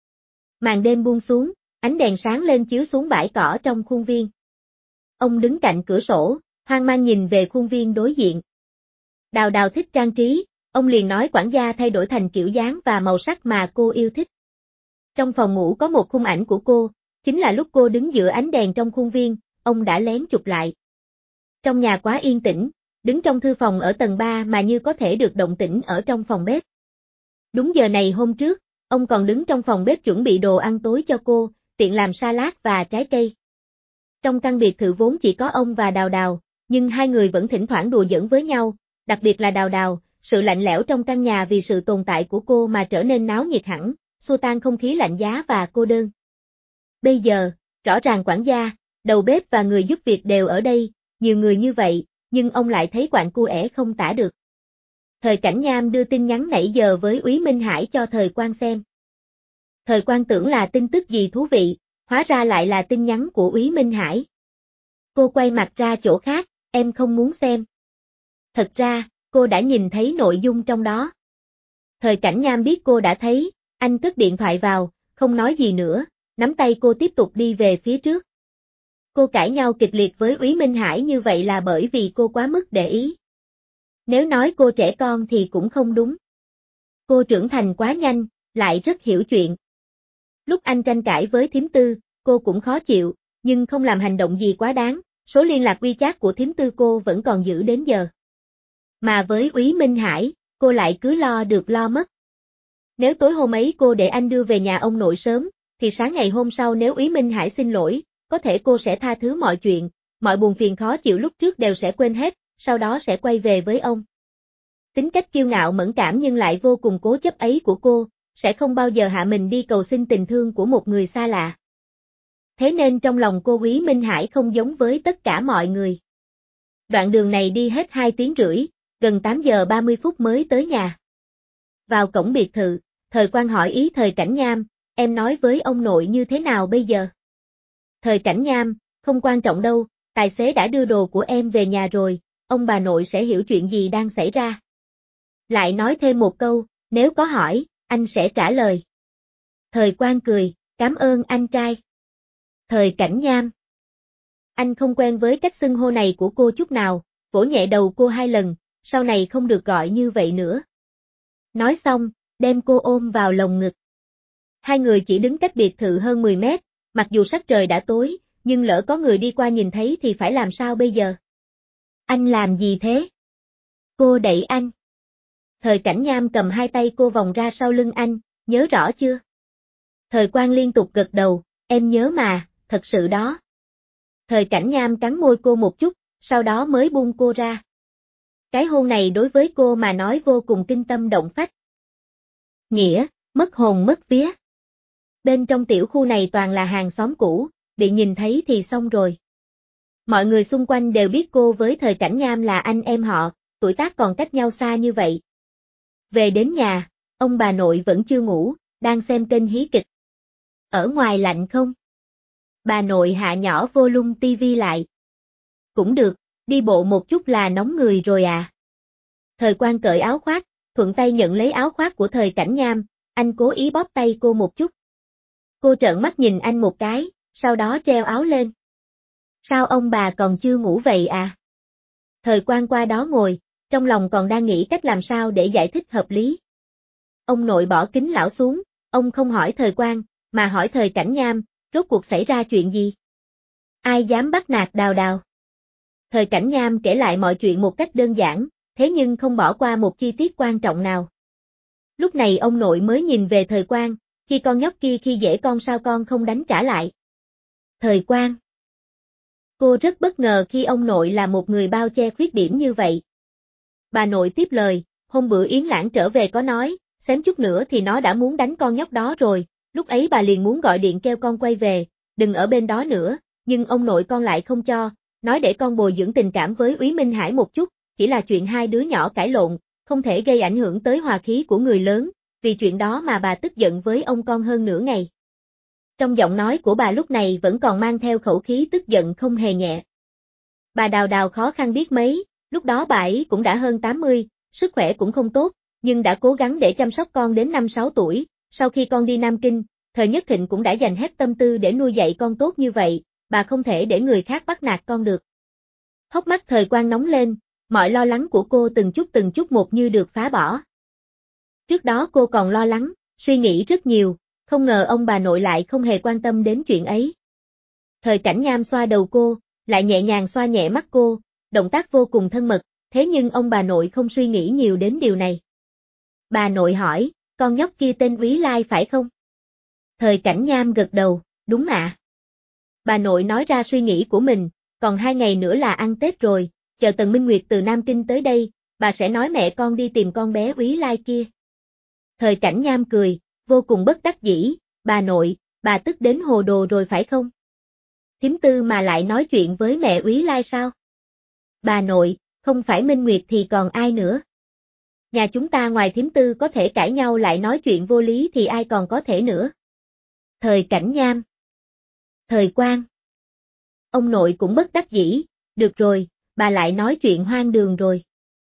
Màn đêm buông xuống, ánh đèn sáng lên chiếu xuống bãi cỏ trong khuôn viên. Ông đứng cạnh cửa sổ, hoang mang nhìn về khuôn viên đối diện. Đào Đào thích trang trí, ông liền nói quản gia thay đổi thành kiểu dáng và màu sắc mà cô yêu thích. Trong phòng ngủ có một khung ảnh của cô, chính là lúc cô đứng giữa ánh đèn trong khuôn viên, ông đã lén chụp lại. Trong nhà quá yên tĩnh, đứng trong thư phòng ở tầng ba mà như có thể được động tĩnh ở trong phòng bếp. Đúng giờ này hôm trước, ông còn đứng trong phòng bếp chuẩn bị đồ ăn tối cho cô, tiện làm salad và trái cây. Trong căn biệt thự vốn chỉ có ông và Đào Đào, nhưng hai người vẫn thỉnh thoảng đùa giỡn với nhau, đặc biệt là Đào Đào, sự lạnh lẽo trong căn nhà vì sự tồn tại của cô mà trở nên náo nhiệt hẳn, xua tan không khí lạnh giá và cô đơn. Bây giờ, rõ ràng quản gia, đầu bếp và người giúp việc đều ở đây, nhiều người như vậy, nhưng ông lại thấy quạnh cu ẻ không tả được. Thời Cảnh Nham đưa tin nhắn nãy giờ với Úy Minh Hải cho Thời Quang xem. Thời Quang tưởng là tin tức gì thú vị, hóa ra lại là tin nhắn của Úy Minh Hải. Cô quay mặt ra chỗ khác, em không muốn xem. Thật ra, cô đã nhìn thấy nội dung trong đó. Thời Cảnh Nham biết cô đã thấy, anh cất điện thoại vào, không nói gì nữa, nắm tay cô tiếp tục đi về phía trước. Cô cãi nhau kịch liệt với Úy Minh Hải như vậy là bởi vì cô quá mức để ý. Nếu nói cô trẻ con thì cũng không đúng. Cô trưởng thành quá nhanh, lại rất hiểu chuyện. Lúc anh tranh cãi với thím Tư, cô cũng khó chịu, nhưng không làm hành động gì quá đáng, số liên lạc WeChat của thím Tư cô vẫn còn giữ đến giờ. Mà với Úy Minh Hải, cô lại cứ lo được lo mất. Nếu tối hôm ấy cô để anh đưa về nhà ông nội sớm, thì sáng ngày hôm sau nếu Úy Minh Hải xin lỗi, có thể cô sẽ tha thứ mọi chuyện, mọi buồn phiền khó chịu lúc trước đều sẽ quên hết, sau đó sẽ quay về với ông. Tính cách kiêu ngạo mẫn cảm nhưng lại vô cùng cố chấp ấy của cô, sẽ không bao giờ hạ mình đi cầu xin tình thương của một người xa lạ. Thế nên trong lòng cô Úy Minh Hải không giống với tất cả mọi người. Đoạn đường này đi hết hai tiếng rưỡi, gần tám giờ ba mươi phút mới tới nhà. Vào cổng biệt thự, Thời Quang hỏi ý Thời Cảnh Nham, em nói với ông nội như thế nào bây giờ? Thời Cảnh Nham, không quan trọng đâu, tài xế đã đưa đồ của em về nhà rồi, ông bà nội sẽ hiểu chuyện gì đang xảy ra. Lại nói thêm một câu, nếu có hỏi, anh sẽ trả lời. Thời Quang cười, cảm ơn anh trai. Thời Cảnh Nham. Anh không quen với cách xưng hô này của cô chút nào, vỗ nhẹ đầu cô hai lần, sau này không được gọi như vậy nữa. Nói xong, đem cô ôm vào lồng ngực. Hai người chỉ đứng cách biệt thự hơn mười mét, mặc dù sắc trời đã tối, nhưng lỡ có người đi qua nhìn thấy thì phải làm sao bây giờ? Anh làm gì thế? Cô đẩy anh. Thời Cảnh Nham cầm hai tay cô vòng ra sau lưng anh, nhớ rõ chưa? Thời Quang liên tục gật đầu, em nhớ mà, thật sự đó. Thời Cảnh Nham cắn môi cô một chút, sau đó mới buông cô ra. Cái hôn này đối với cô mà nói vô cùng kinh tâm động phách. Nghĩa, mất hồn mất vía. Bên trong tiểu khu này toàn là hàng xóm cũ, bị nhìn thấy thì xong rồi. Mọi người xung quanh đều biết cô với Thời Cảnh Nham là anh em họ, tuổi tác còn cách nhau xa như vậy. Về đến nhà, ông bà nội vẫn chưa ngủ, đang xem kênh hí kịch. Ở ngoài lạnh không? Bà nội hạ nhỏ volume tivi lại. Cũng được, đi bộ một chút là nóng người rồi à. Thời Quang cởi áo khoác, thuận tay nhận lấy áo khoác của Thời Cảnh Nham, anh cố ý bóp tay cô một chút. Cô trợn mắt nhìn anh một cái, sau đó treo áo lên. Sao ông bà còn chưa ngủ vậy à? Thời Quang qua đó ngồi, trong lòng còn đang nghĩ cách làm sao để giải thích hợp lý. Ông nội bỏ kính lão xuống, ông không hỏi Thời Quang, mà hỏi Thời Cảnh Nham, rốt cuộc xảy ra chuyện gì? Ai dám bắt nạt Đào Đào? Thời Cảnh Nham kể lại mọi chuyện một cách đơn giản, thế nhưng không bỏ qua một chi tiết quan trọng nào. Lúc này ông nội mới nhìn về Thời Quang, khi con nhóc kia khi dễ con sao con không đánh trả lại. Thời Quang. Cô rất bất ngờ khi ông nội là một người bao che khuyết điểm như vậy. Bà nội tiếp lời, hôm bữa Yến Lãng trở về có nói, xém chút nữa thì nó đã muốn đánh con nhóc đó rồi, lúc ấy bà liền muốn gọi điện kêu con quay về, đừng ở bên đó nữa, nhưng ông nội con lại không cho, nói để con bồi dưỡng tình cảm với Úy Minh Hải một chút, chỉ là chuyện hai đứa nhỏ cãi lộn, không thể gây ảnh hưởng tới hòa khí của người lớn, vì chuyện đó mà bà tức giận với ông con hơn nửa ngày. Trong giọng nói của bà lúc này vẫn còn mang theo khẩu khí tức giận không hề nhẹ. Bà Đào Đào khó khăn biết mấy, lúc đó bà ấy cũng đã hơn tám mươi, sức khỏe cũng không tốt, nhưng đã cố gắng để chăm sóc con đến năm sáu tuổi, sau khi con đi Nam Kinh, Thời Nhất Thịnh cũng đã dành hết tâm tư để nuôi dạy con tốt như vậy, bà không thể để người khác bắt nạt con được. Hốc mắt Thời Quang nóng lên, mọi lo lắng của cô từng chút từng chút một như được phá bỏ. Trước đó cô còn lo lắng, suy nghĩ rất nhiều, không ngờ ông bà nội lại không hề quan tâm đến chuyện ấy. Thời Cảnh Nham xoa đầu cô, lại nhẹ nhàng xoa nhẹ mắt cô, động tác vô cùng thân mật, thế nhưng ông bà nội không suy nghĩ nhiều đến điều này. Bà nội hỏi, con nhóc kia tên Úy Lai phải không? Thời Cảnh Nham gật đầu, đúng ạ. Bà nội nói ra suy nghĩ của mình, còn hai ngày nữa là ăn Tết rồi, chờ Tần Minh Nguyệt từ Nam Kinh tới đây, bà sẽ nói mẹ con đi tìm con bé Úy Lai kia. Thời Cảnh Nham cười, vô cùng bất đắc dĩ, bà nội, bà tức đến hồ đồ rồi phải không? Thím Tư mà lại nói chuyện với mẹ Úy Lai sao? Bà nội, không phải Minh Nguyệt thì còn ai nữa? Nhà chúng ta ngoài thím Tư có thể cãi nhau lại nói chuyện vô lý thì ai còn có thể nữa? Thời Cảnh Nham. Thời Quang. Ông nội cũng bất đắc dĩ, được rồi, bà lại nói chuyện hoang đường rồi.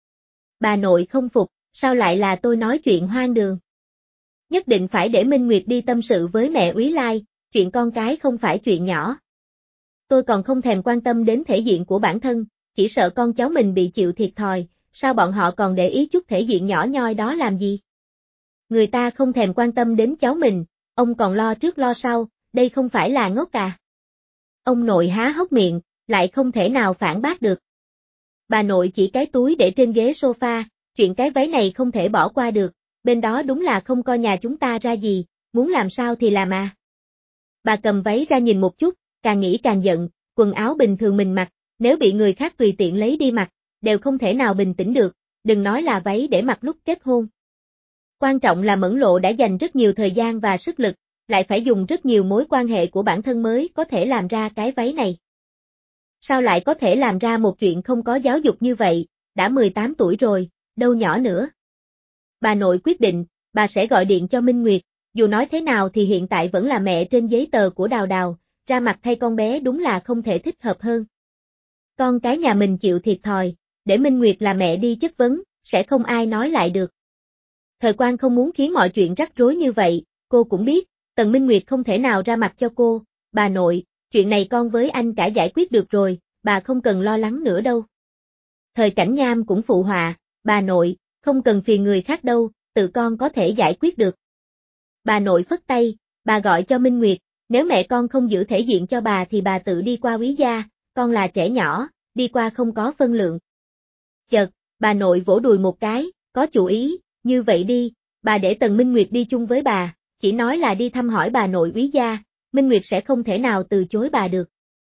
Bà nội không phục, sao lại là tôi nói chuyện hoang đường? Nhất định phải để Minh Nguyệt đi tâm sự với mẹ Úy Lai, chuyện con cái không phải chuyện nhỏ. Tôi còn không thèm quan tâm đến thể diện của bản thân, chỉ sợ con cháu mình bị chịu thiệt thòi, sao bọn họ còn để ý chút thể diện nhỏ nhoi đó làm gì? Người ta không thèm quan tâm đến cháu mình, ông còn lo trước lo sau, đây không phải là ngốc à? Ông nội há hốc miệng, lại không thể nào phản bác được. Bà nội chỉ cái túi để trên ghế sofa, chuyện cái váy này không thể bỏ qua được, bên đó đúng là không coi nhà chúng ta ra gì, muốn làm sao thì làm à. Bà cầm váy ra nhìn một chút, càng nghĩ càng giận, quần áo bình thường mình mặc, nếu bị người khác tùy tiện lấy đi mặc, đều không thể nào bình tĩnh được, đừng nói là váy để mặc lúc kết hôn. Quan trọng là Mẫn Lộ đã dành rất nhiều thời gian và sức lực, lại phải dùng rất nhiều mối quan hệ của bản thân mới có thể làm ra cái váy này. Sao lại có thể làm ra một chuyện không có giáo dục như vậy, đã mười tám tuổi rồi, đâu nhỏ nữa. Bà nội quyết định, bà sẽ gọi điện cho Minh Nguyệt, dù nói thế nào thì hiện tại vẫn là mẹ trên giấy tờ của Đào Đào, ra mặt thay con bé đúng là không thể thích hợp hơn. Con cái nhà mình chịu thiệt thòi, để Minh Nguyệt là mẹ đi chất vấn, sẽ không ai nói lại được. Thời Quang không muốn khiến mọi chuyện rắc rối như vậy, cô cũng biết, Tần Minh Nguyệt không thể nào ra mặt cho cô, bà nội, chuyện này con với anh cả giải quyết được rồi, bà không cần lo lắng nữa đâu. Thời Cảnh Nham cũng phụ họa, bà nội, không cần phiền người khác đâu, tự con có thể giải quyết được. Bà nội phất tay, bà gọi cho Minh Nguyệt, nếu mẹ con không giữ thể diện cho bà thì bà tự đi qua Úy gia, con là trẻ nhỏ, đi qua không có phân lượng. Chợt, bà nội vỗ đùi một cái, có chủ ý, như vậy đi, bà để Tần Minh Nguyệt đi chung với bà, chỉ nói là đi thăm hỏi bà nội úy gia, Minh Nguyệt sẽ không thể nào từ chối bà được.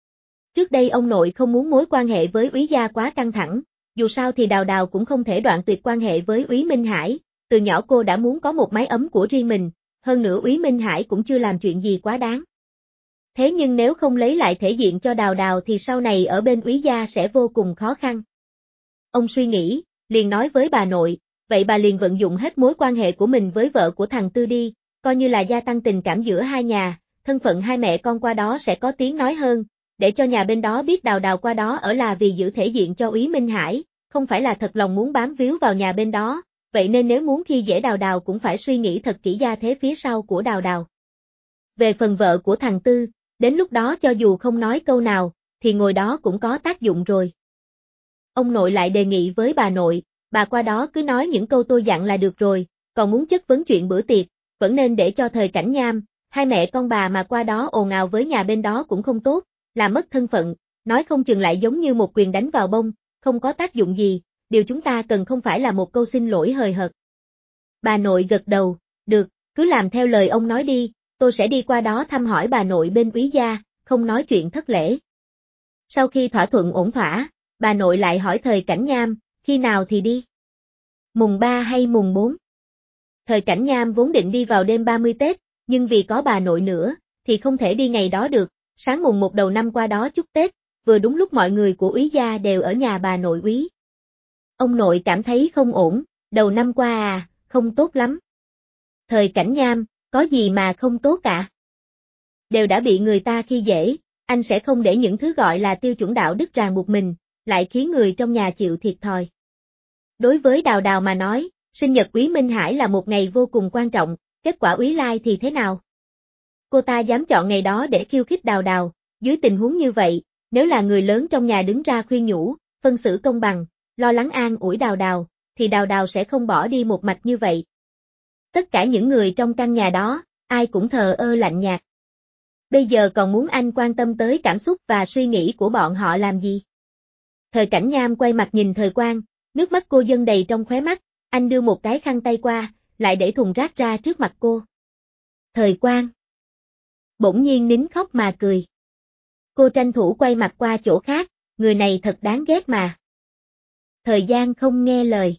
Trước đây ông nội không muốn mối quan hệ với úy gia quá căng thẳng, dù sao thì Đào Đào cũng không thể đoạn tuyệt quan hệ với úy Minh Hải, từ nhỏ cô đã muốn có một mái ấm của riêng mình, hơn nữa úy Minh Hải cũng chưa làm chuyện gì quá đáng. Thế nhưng nếu không lấy lại thể diện cho Đào Đào thì sau này ở bên úy gia sẽ vô cùng khó khăn. Ông suy nghĩ, liền nói với bà nội, vậy bà liền vận dụng hết mối quan hệ của mình với vợ của thằng Tư đi, coi như là gia tăng tình cảm giữa hai nhà, thân phận hai mẹ con qua đó sẽ có tiếng nói hơn, để cho nhà bên đó biết Đào Đào qua đó ở là vì giữ thể diện cho úy Minh Hải, không phải là thật lòng muốn bám víu vào nhà bên đó, vậy nên nếu muốn khi dễ Đào Đào cũng phải suy nghĩ thật kỹ gia thế phía sau của Đào Đào. Về phần vợ của thằng Tư, đến lúc đó cho dù không nói câu nào, thì ngồi đó cũng có tác dụng rồi. Ông nội lại đề nghị với bà nội, bà qua đó cứ nói những câu tôi dặn là được rồi, còn muốn chất vấn chuyện bữa tiệc, vẫn nên để cho Thời Cảnh Nham, hai mẹ con bà mà qua đó ồn ào với nhà bên đó cũng không tốt, làm mất thân phận, nói không chừng lại giống như một quyền đánh vào bông, không có tác dụng gì, điều chúng ta cần không phải là một câu xin lỗi hời hợt. Bà nội gật đầu, được, cứ làm theo lời ông nói đi, tôi sẽ đi qua đó thăm hỏi bà nội bên úy gia, không nói chuyện thất lễ. Sau khi thỏa thuận ổn thỏa, bà nội lại hỏi Thời Cảnh Nham, khi nào thì đi? Mùng ba hay mùng bốn? Thời Cảnh Nham vốn định đi vào đêm ba mươi Tết, nhưng vì có bà nội nữa, thì không thể đi ngày đó được, sáng mùng một đầu năm qua đó chúc Tết, vừa đúng lúc mọi người của úy gia đều ở nhà bà nội úy. Ông nội cảm thấy không ổn, đầu năm qua à, không tốt lắm. Thời Cảnh Nham, có gì mà không tốt cả? Đều đã bị người ta khi dễ, anh sẽ không để những thứ gọi là tiêu chuẩn đạo đức ràng buộc mình, lại khiến người trong nhà chịu thiệt thòi. Đối với Đào Đào mà nói, sinh nhật úy Minh Hải là một ngày vô cùng quan trọng, kết quả úy lai thì thế nào? Cô ta dám chọn ngày đó để khiêu khích Đào Đào, dưới tình huống như vậy, nếu là người lớn trong nhà đứng ra khuyên nhủ, phân xử công bằng, lo lắng an ủi Đào Đào, thì Đào Đào sẽ không bỏ đi một mạch như vậy. Tất cả những người trong căn nhà đó, ai cũng thờ ơ lạnh nhạt. Bây giờ còn muốn anh quan tâm tới cảm xúc và suy nghĩ của bọn họ làm gì? Thời Cảnh Nham quay mặt nhìn Thời Quang, nước mắt cô dâng đầy trong khóe mắt, anh đưa một cái khăn tay qua, lại để thùng rác ra trước mặt cô. Thời Quang bỗng nhiên nín khóc mà cười. Cô tranh thủ quay mặt qua chỗ khác, người này thật đáng ghét mà. Thời gian không nghe lời.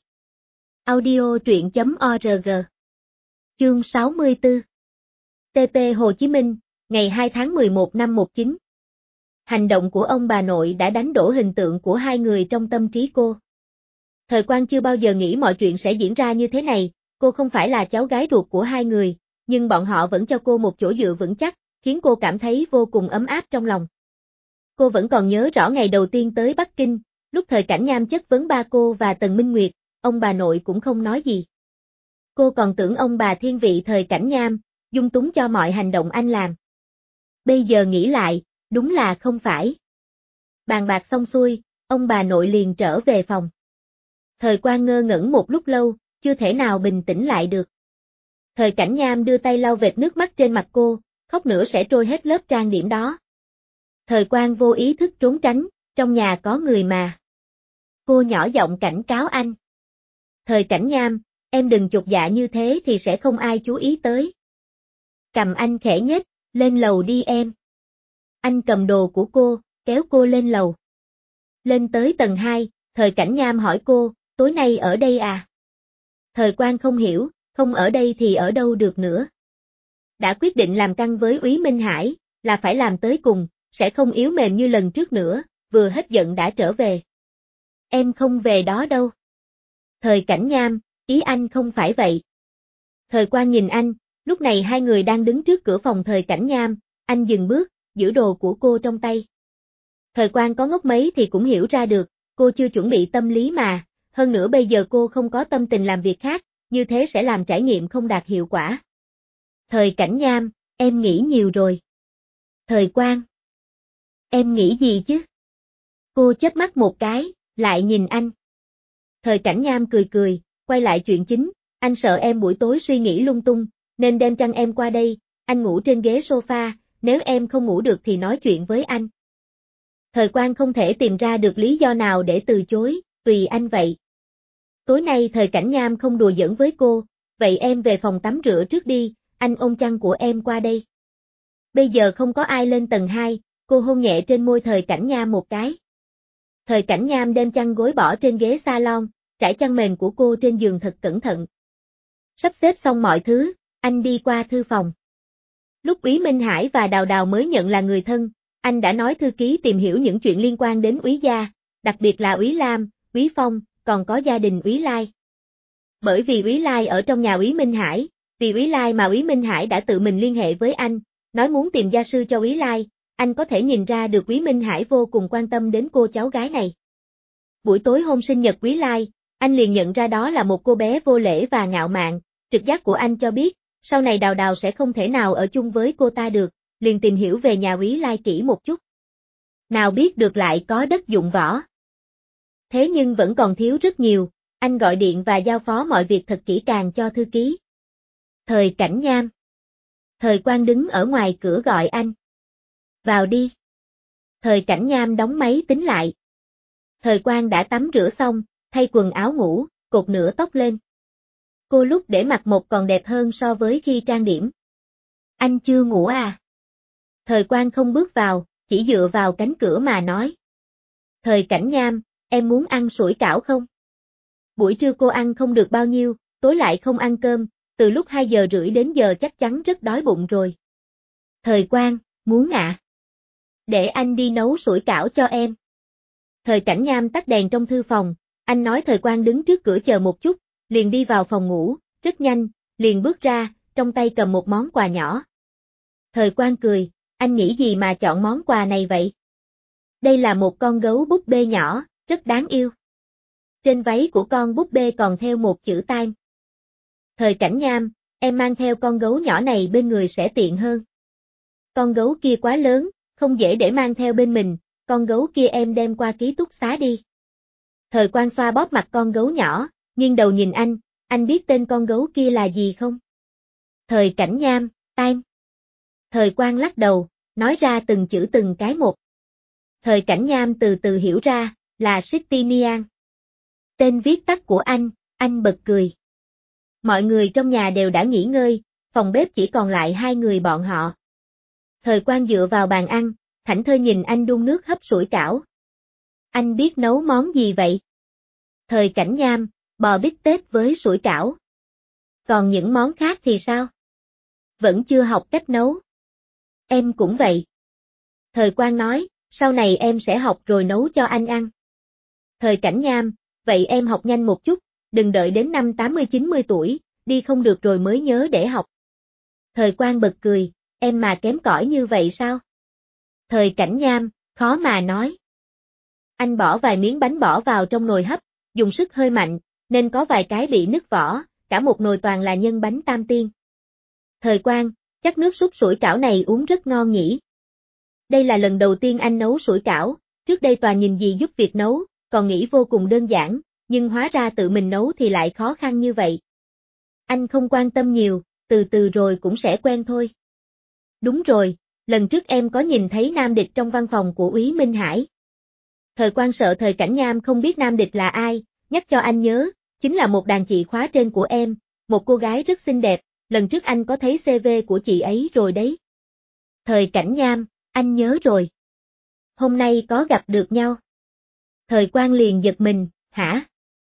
Audio truyện chấm org. Chương sáu mươi tư. tê pê Hồ Chí Minh, ngày hai tháng mười một năm một chín. Hành động của ông bà nội đã đánh đổ hình tượng của hai người trong tâm trí cô. Thời Quang chưa bao giờ nghĩ mọi chuyện sẽ diễn ra như thế này, cô không phải là cháu gái ruột của hai người, nhưng bọn họ vẫn cho cô một chỗ dựa vững chắc, khiến cô cảm thấy vô cùng ấm áp trong lòng. Cô vẫn còn nhớ rõ ngày đầu tiên tới Bắc Kinh, lúc Thời Cảnh Nham chất vấn ba cô và Tần Minh Nguyệt, ông bà nội cũng không nói gì. Cô còn tưởng ông bà thiên vị Thời Cảnh Nham, dung túng cho mọi hành động anh làm. Bây giờ nghĩ lại, đúng là không phải. Bàn bạc xong xuôi, ông bà nội liền trở về phòng. Thời Quang ngơ ngẩn một lúc lâu, chưa thể nào bình tĩnh lại được. Thời Cảnh Nham đưa tay lau vệt nước mắt trên mặt cô, khóc nữa sẽ trôi hết lớp trang điểm đó. Thời Quang vô ý thức trốn tránh, trong nhà có người mà. Cô nhỏ giọng cảnh cáo anh. Thời Cảnh Nham, em đừng chột dạ như thế thì sẽ không ai chú ý tới. Cầm anh khẽ nhếch, lên lầu đi em. Anh cầm đồ của cô, kéo cô lên lầu. Lên tới tầng hai, Thời Cảnh Nham hỏi cô, tối nay ở đây à? Thời Quang không hiểu, không ở đây thì ở đâu được nữa. Đã quyết định làm căng với úy Minh Hải, là phải làm tới cùng, sẽ không yếu mềm như lần trước nữa, vừa hết giận đã trở về. Em không về đó đâu. Thời Cảnh Nham, ý anh không phải vậy. Thời Quang nhìn anh, lúc này hai người đang đứng trước cửa phòng Thời Cảnh Nham, anh dừng bước, giữ đồ của cô trong tay. Thời Quang có ngốc mấy thì cũng hiểu ra được, cô chưa chuẩn bị tâm lý mà, hơn nữa bây giờ cô không có tâm tình làm việc khác, như thế sẽ làm trải nghiệm không đạt hiệu quả. Thời Cảnh Nham, em nghĩ nhiều rồi. Thời Quang, em nghĩ gì chứ? Cô chớp mắt một cái, lại nhìn anh. Thời Cảnh Nham cười cười, quay lại chuyện chính, anh sợ em buổi tối suy nghĩ lung tung, nên đem chăn em qua đây, anh ngủ trên ghế sofa, nếu em không ngủ được thì nói chuyện với anh. Thời Quang không thể tìm ra được lý do nào để từ chối, tùy anh vậy. Tối nay Thời Cảnh Nham không đùa giỡn với cô, vậy em về phòng tắm rửa trước đi, anh ôm chăn của em qua đây. Bây giờ không có ai lên tầng hai, cô hôn nhẹ trên môi Thời Cảnh Nham một cái. Thời Cảnh Nham đem chăn gối bỏ trên ghế salon, trải chăn mền của cô trên giường thật cẩn thận. Sắp xếp xong mọi thứ, anh đi qua thư phòng. Lúc Úy Minh Hải và Đào Đào mới nhận là người thân, anh đã nói thư ký tìm hiểu những chuyện liên quan đến Úy gia, đặc biệt là Úy Lam, Úy Phong, còn có gia đình Úy Lai. Bởi vì Úy Lai ở trong nhà Úy Minh Hải, vì Úy Lai mà Úy Minh Hải đã tự mình liên hệ với anh, nói muốn tìm gia sư cho Úy Lai, anh có thể nhìn ra được Úy Minh Hải vô cùng quan tâm đến cô cháu gái này. Buổi tối hôm sinh nhật Úy Lai, anh liền nhận ra đó là một cô bé vô lễ và ngạo mạn, trực giác của anh cho biết, sau này Đào Đào sẽ không thể nào ở chung với cô ta được, liền tìm hiểu về nhà Úy Lai kỹ một chút. Nào biết được lại có đất dụng võ. Thế nhưng vẫn còn thiếu rất nhiều, anh gọi điện và giao phó mọi việc thật kỹ càng cho thư ký. Thời Cảnh Nham. Thời Quang đứng ở ngoài cửa gọi anh. Vào đi. Thời Cảnh Nham đóng máy tính lại. Thời Quang đã tắm rửa xong, thay quần áo ngủ, cột nửa tóc lên. Cô lúc để mặt một còn đẹp hơn so với khi trang điểm. Anh chưa ngủ à? Thời Quang không bước vào, chỉ dựa vào cánh cửa mà nói. Thời Cảnh Nham, em muốn ăn sủi cảo không? Buổi trưa cô ăn không được bao nhiêu, tối lại không ăn cơm, từ lúc hai giờ rưỡi đến giờ chắc chắn rất đói bụng rồi. Thời Quang, muốn ạ. À? Để anh đi nấu sủi cảo cho em. Thời Cảnh Nham tắt đèn trong thư phòng, anh nói Thời Quang đứng trước cửa chờ một chút, liền đi vào phòng ngủ, rất nhanh, liền bước ra, trong tay cầm một món quà nhỏ. Thời Quang cười, anh nghĩ gì mà chọn món quà này vậy? Đây là một con gấu búp bê nhỏ, rất đáng yêu. Trên váy của con búp bê còn theo một chữ Time. Thời Cảnh Nham, em mang theo con gấu nhỏ này bên người sẽ tiện hơn. Con gấu kia quá lớn, không dễ để mang theo bên mình, con gấu kia em đem qua ký túc xá đi. Thời Quang xoa bóp mặt con gấu nhỏ, nghiêng đầu nhìn anh, anh biết tên con gấu kia là gì không? Thời Cảnh Nham, Time. Thời Quang lắc đầu, nói ra từng chữ từng cái một. Thời Cảnh Nham từ từ hiểu ra, là Sitinian. Tên viết tắt của anh, anh bật cười. Mọi người trong nhà đều đã nghỉ ngơi, phòng bếp chỉ còn lại hai người bọn họ. Thời Quang dựa vào bàn ăn, thảnh thơi nhìn anh đun nước hấp sủi cảo. Anh biết nấu món gì vậy? Thời Cảnh Nham, bò bít tết với sủi cảo. Còn những món khác thì sao? Vẫn chưa học cách nấu. Em cũng vậy. Thời Quang nói, sau này em sẽ học rồi nấu cho anh ăn. Thời Cảnh Nham, vậy em học nhanh một chút, đừng đợi đến năm tám mươi chín mươi tuổi, đi không được rồi mới nhớ để học. Thời Quang bật cười, em mà kém cỏi như vậy sao? Thời Cảnh Nham, khó mà nói. Anh bỏ vài miếng bánh bỏ vào trong nồi hấp, dùng sức hơi mạnh, nên có vài cái bị nứt vỏ, cả một nồi toàn là nhân bánh tam tiên. Thời Quang, chắc nước súp sủi cảo này uống rất ngon nhỉ. Đây là lần đầu tiên anh nấu sủi cảo, trước đây toàn nhìn dì giúp việc nấu, còn nghĩ vô cùng đơn giản, nhưng hóa ra tự mình nấu thì lại khó khăn như vậy. Anh không quan tâm nhiều, từ từ rồi cũng sẽ quen thôi. Đúng rồi, lần trước em có nhìn thấy Nam Địch trong văn phòng của Úy Minh Hải. Thời Quang sợ Thời Cảnh Nham không biết Nam Địch là ai, nhắc cho anh nhớ, chính là một đàn chị khóa trên của em, một cô gái rất xinh đẹp, lần trước anh có thấy xê vê của chị ấy rồi đấy. Thời Cảnh Nham, anh nhớ rồi. Hôm nay có gặp được nhau. Thời Quang liền giật mình, hả?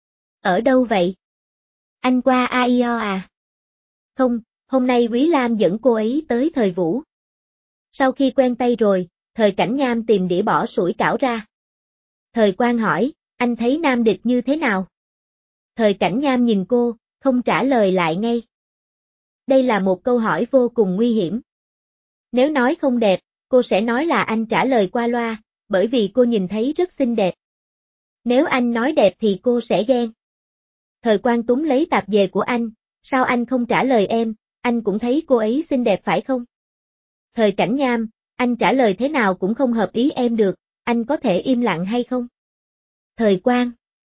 Ở đâu vậy? Anh qua a i o à? Không, hôm nay Quý Lam dẫn cô ấy tới Thời Vũ. Sau khi quen tay rồi, Thời Cảnh Nham tìm đĩa bỏ sủi cảo ra. Thời Quang hỏi, anh thấy Nam Địch như thế nào? Thời Cảnh Nham nhìn cô, không trả lời lại ngay. Đây là một câu hỏi vô cùng nguy hiểm. Nếu nói không đẹp, cô sẽ nói là anh trả lời qua loa, bởi vì cô nhìn thấy rất xinh đẹp. Nếu anh nói đẹp thì cô sẽ ghen. Thời Quang túm lấy tạp dề của anh, sao anh không trả lời em, anh cũng thấy cô ấy xinh đẹp phải không? Thời Cảnh Nham, anh trả lời thế nào cũng không hợp ý em được, anh có thể im lặng hay không? Thời Quang.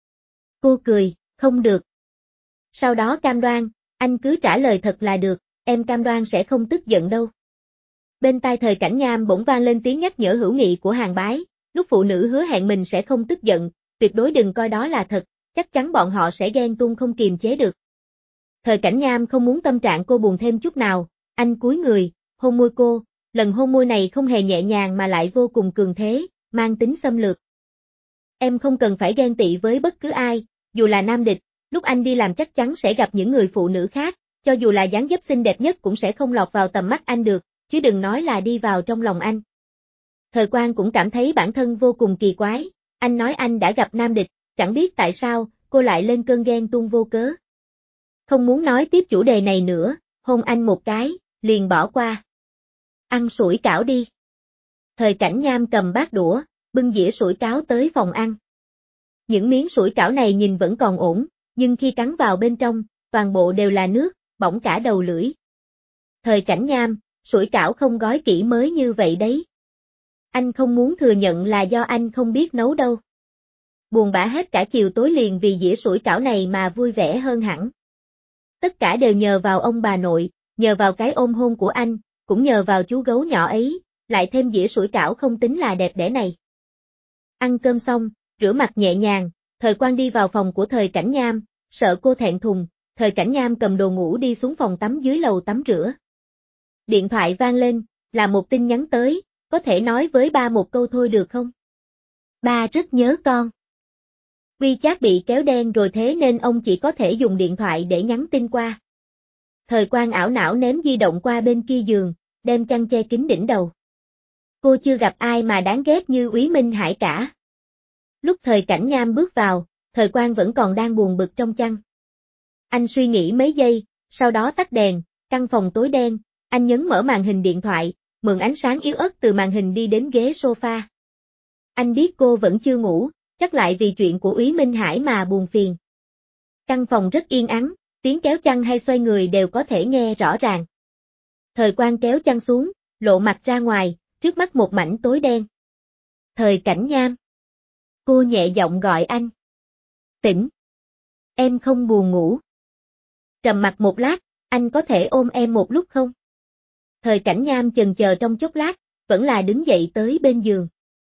Cô cười, không được. Sau đó cam đoan, anh cứ trả lời thật là được, em cam đoan sẽ không tức giận đâu. Bên tai Thời Cảnh Nham bỗng vang lên tiếng nhắc nhở hữu nghị của Hàng Bái, lúc phụ nữ hứa hẹn mình sẽ không tức giận, tuyệt đối đừng coi đó là thật, chắc chắn bọn họ sẽ ghen tuông không kiềm chế được. Thời Cảnh Nham không muốn tâm trạng cô buồn thêm chút nào, Anh cúi người, hôn môi cô, lần hôn môi này không hề nhẹ nhàng mà lại vô cùng cường thế, mang tính xâm lược. Em không cần phải ghen tị với bất cứ ai, dù là nam địch, lúc anh đi làm chắc chắn sẽ gặp những người phụ nữ khác, cho dù là dáng dấp xinh đẹp nhất cũng sẽ không lọt vào tầm mắt anh được, chứ đừng nói là đi vào trong lòng anh. Thời Quang cũng cảm thấy bản thân vô cùng kỳ quái, anh nói anh đã gặp nam địch, chẳng biết tại sao, cô lại lên cơn ghen tuông vô cớ. Không muốn nói tiếp chủ đề này nữa, hôn anh một cái, liền bỏ qua. Ăn sủi cảo đi. Thời Cảnh Nham cầm bát đũa, bưng dĩa sủi cảo tới phòng ăn. Những miếng sủi cảo này nhìn vẫn còn ổn, nhưng khi cắn vào bên trong, toàn bộ đều là nước, bỏng cả đầu lưỡi. Thời Cảnh Nham, sủi cảo không gói kỹ mới như vậy đấy. Anh không muốn thừa nhận là do anh không biết nấu đâu. Buồn bã hết cả chiều tối liền vì dĩa sủi cảo này mà vui vẻ hơn hẳn. Tất cả đều nhờ vào ông bà nội, nhờ vào cái ôm hôn của anh, cũng nhờ vào chú gấu nhỏ ấy, lại thêm dĩa sủi cảo không tính là đẹp đẽ này. Ăn cơm xong, rửa mặt nhẹ nhàng, Thời Quang đi vào phòng của Thời Cảnh Nham, sợ cô thẹn thùng, Thời Cảnh Nham cầm đồ ngủ đi xuống phòng tắm dưới lầu tắm rửa. Điện thoại vang lên, là một tin nhắn tới, có thể nói với ba một câu thôi được không? Ba rất nhớ con. WeChat bị kéo đen rồi thế nên ông chỉ có thể dùng điện thoại để nhắn tin qua. Thời Quang ảo não ném di động qua bên kia giường, đem chăn che kín đỉnh đầu. Cô chưa gặp ai mà đáng ghét như Úy Minh Hải cả. Lúc Thời Cảnh Nham bước vào, Thời Quang vẫn còn đang buồn bực trong chăn. Anh suy nghĩ mấy giây, sau đó tắt đèn, căn phòng tối đen, anh nhấn mở màn hình điện thoại, mượn ánh sáng yếu ớt từ màn hình đi đến ghế sofa. Anh biết cô vẫn chưa ngủ, chắc lại vì chuyện của Úy Minh Hải mà buồn phiền. Căn phòng rất yên ắng, tiếng kéo chăn hay xoay người đều có thể nghe rõ ràng. Thời Quang kéo chăn xuống, lộ mặt ra ngoài, trước mắt một mảnh tối đen. Thời Cảnh Nham. Cô nhẹ giọng gọi anh. Tỉnh. Em không buồn ngủ. Trầm mặc một lát, anh có thể ôm em một lúc không? Thời Cảnh Nham chần chờ trong chốc lát, vẫn là đứng dậy tới bên giường.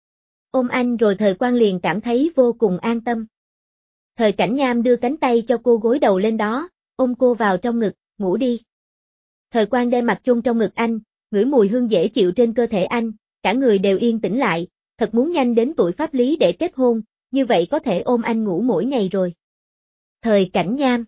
Ôm anh rồi Thời Quang liền cảm thấy vô cùng an tâm. Thời Cảnh Nham đưa cánh tay cho cô gối đầu lên đó, ôm cô vào trong ngực, ngủ đi. Thời Quang đem mặt chôn trong ngực anh, ngửi mùi hương dễ chịu trên cơ thể anh, cả người đều yên tĩnh lại, thật muốn nhanh đến tuổi pháp lý để kết hôn, như vậy có thể ôm anh ngủ mỗi ngày rồi. Thời Cảnh Nham.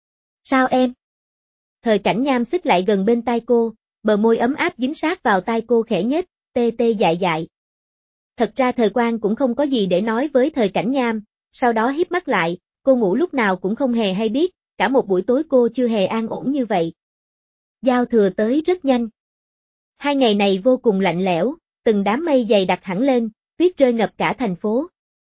Sao em? Thời Cảnh Nham xích lại gần bên tai cô, bờ môi ấm áp dính sát vào tai cô khẽ nhếch, tê tê dại dại. Thật ra Thời Quang cũng không có gì để nói với Thời Cảnh Nham, sau đó híp mắt lại, cô ngủ lúc nào cũng không hề hay biết, cả một buổi tối cô chưa hề an ổn như vậy. Giao thừa tới rất nhanh. Hai ngày này vô cùng lạnh lẽo, từng đám mây dày đặc hẳn lên, tuyết rơi ngập cả thành phố.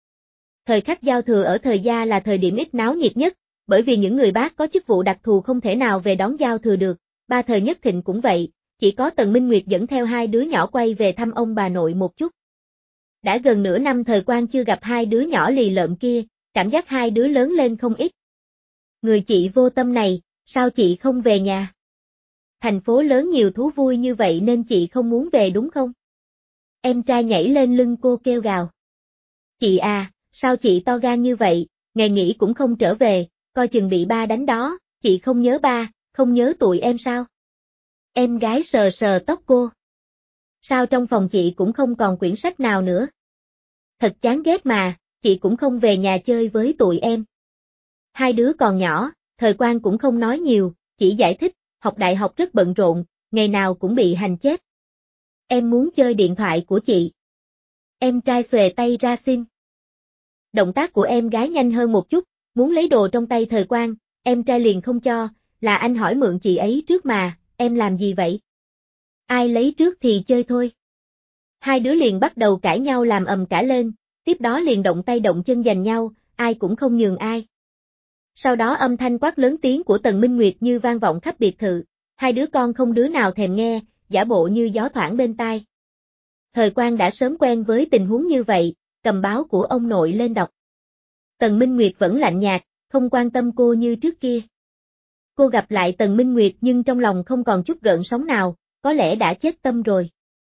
Thời khắc giao thừa ở Thời gia là thời điểm ít náo nhiệt nhất, bởi vì những người bác có chức vụ đặc thù không thể nào về đón giao thừa được, ba Thời Nhất Thịnh cũng vậy, chỉ có Tần Minh Nguyệt dẫn theo hai đứa nhỏ quay về thăm ông bà nội một chút. Đã gần nửa năm Thời Quang chưa gặp hai đứa nhỏ lì lợm kia, cảm giác hai đứa lớn lên không ít. Người chị vô tâm này, sao chị không về nhà? Thành phố lớn nhiều thú vui như vậy nên chị không muốn về đúng không? Em trai nhảy lên lưng cô kêu gào. Chị à, sao chị to gan như vậy, ngày nghỉ cũng không trở về, coi chừng bị ba đánh đó, chị không nhớ ba, không nhớ tụi em sao? Em gái sờ sờ tóc cô. Sao trong phòng chị cũng không còn quyển sách nào nữa? Thật chán ghét mà, chị cũng không về nhà chơi với tụi em. Hai đứa còn nhỏ, Thời Quang cũng không nói nhiều, chỉ giải thích, học đại học rất bận rộn, ngày nào cũng bị hành chết. Em muốn chơi điện thoại của chị. Em trai xuề tay ra xin. Động tác của em gái nhanh hơn một chút, muốn lấy đồ trong tay Thời Quang, em trai liền không cho, là anh hỏi mượn chị ấy trước mà, em làm gì vậy? Ai lấy trước thì chơi thôi. Hai đứa liền bắt đầu cãi nhau làm ầm cả lên, tiếp đó liền động tay động chân giành nhau, ai cũng không nhường ai. Sau đó âm thanh quát lớn tiếng của Tần Minh Nguyệt như vang vọng khắp biệt thự, hai đứa con không đứa nào thèm nghe, giả bộ như gió thoảng bên tai. Thời Quang đã sớm quen với tình huống như vậy, cầm báo của ông nội lên đọc. Tần Minh Nguyệt vẫn lạnh nhạt, không quan tâm cô như trước kia. Cô gặp lại Tần Minh Nguyệt nhưng trong lòng không còn chút gợn sóng nào, có lẽ đã chết tâm rồi.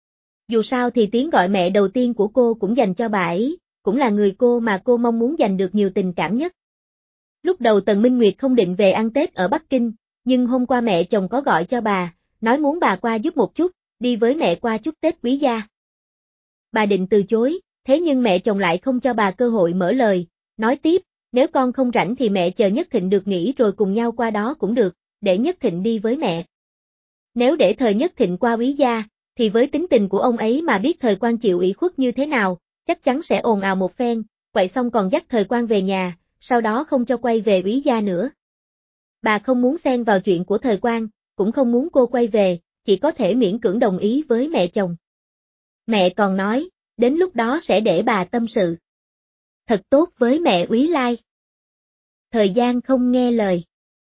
Dù sao thì tiếng gọi mẹ đầu tiên của cô cũng dành cho bà ấy, cũng là người cô mà cô mong muốn giành được nhiều tình cảm nhất. Lúc đầu Tần Minh Nguyệt không định về ăn Tết ở Bắc Kinh, nhưng hôm qua mẹ chồng có gọi cho bà, nói muốn bà qua giúp một chút, đi với mẹ qua chúc Tết Quý gia. Bà định từ chối, thế nhưng mẹ chồng lại không cho bà cơ hội mở lời, nói tiếp, nếu con không rảnh thì mẹ chờ Nhất Thịnh được nghỉ rồi cùng nhau qua đó cũng được, để Nhất Thịnh đi với mẹ. Nếu để thời Nhất Thịnh qua Quý gia, thì với tính tình của ông ấy mà biết thời Quan chịu ủy khuất như thế nào, chắc chắn sẽ ồn ào một phen, quậy xong còn dắt thời Quan về nhà, sau đó không cho quay về Quý gia nữa. Bà không muốn xen vào chuyện của thời Quan, cũng không muốn cô quay về, chỉ có thể miễn cưỡng đồng ý với mẹ chồng. Mẹ còn nói, đến lúc đó sẽ để bà tâm sự thật tốt với mẹ Úy Lai. Thời gian không nghe lời.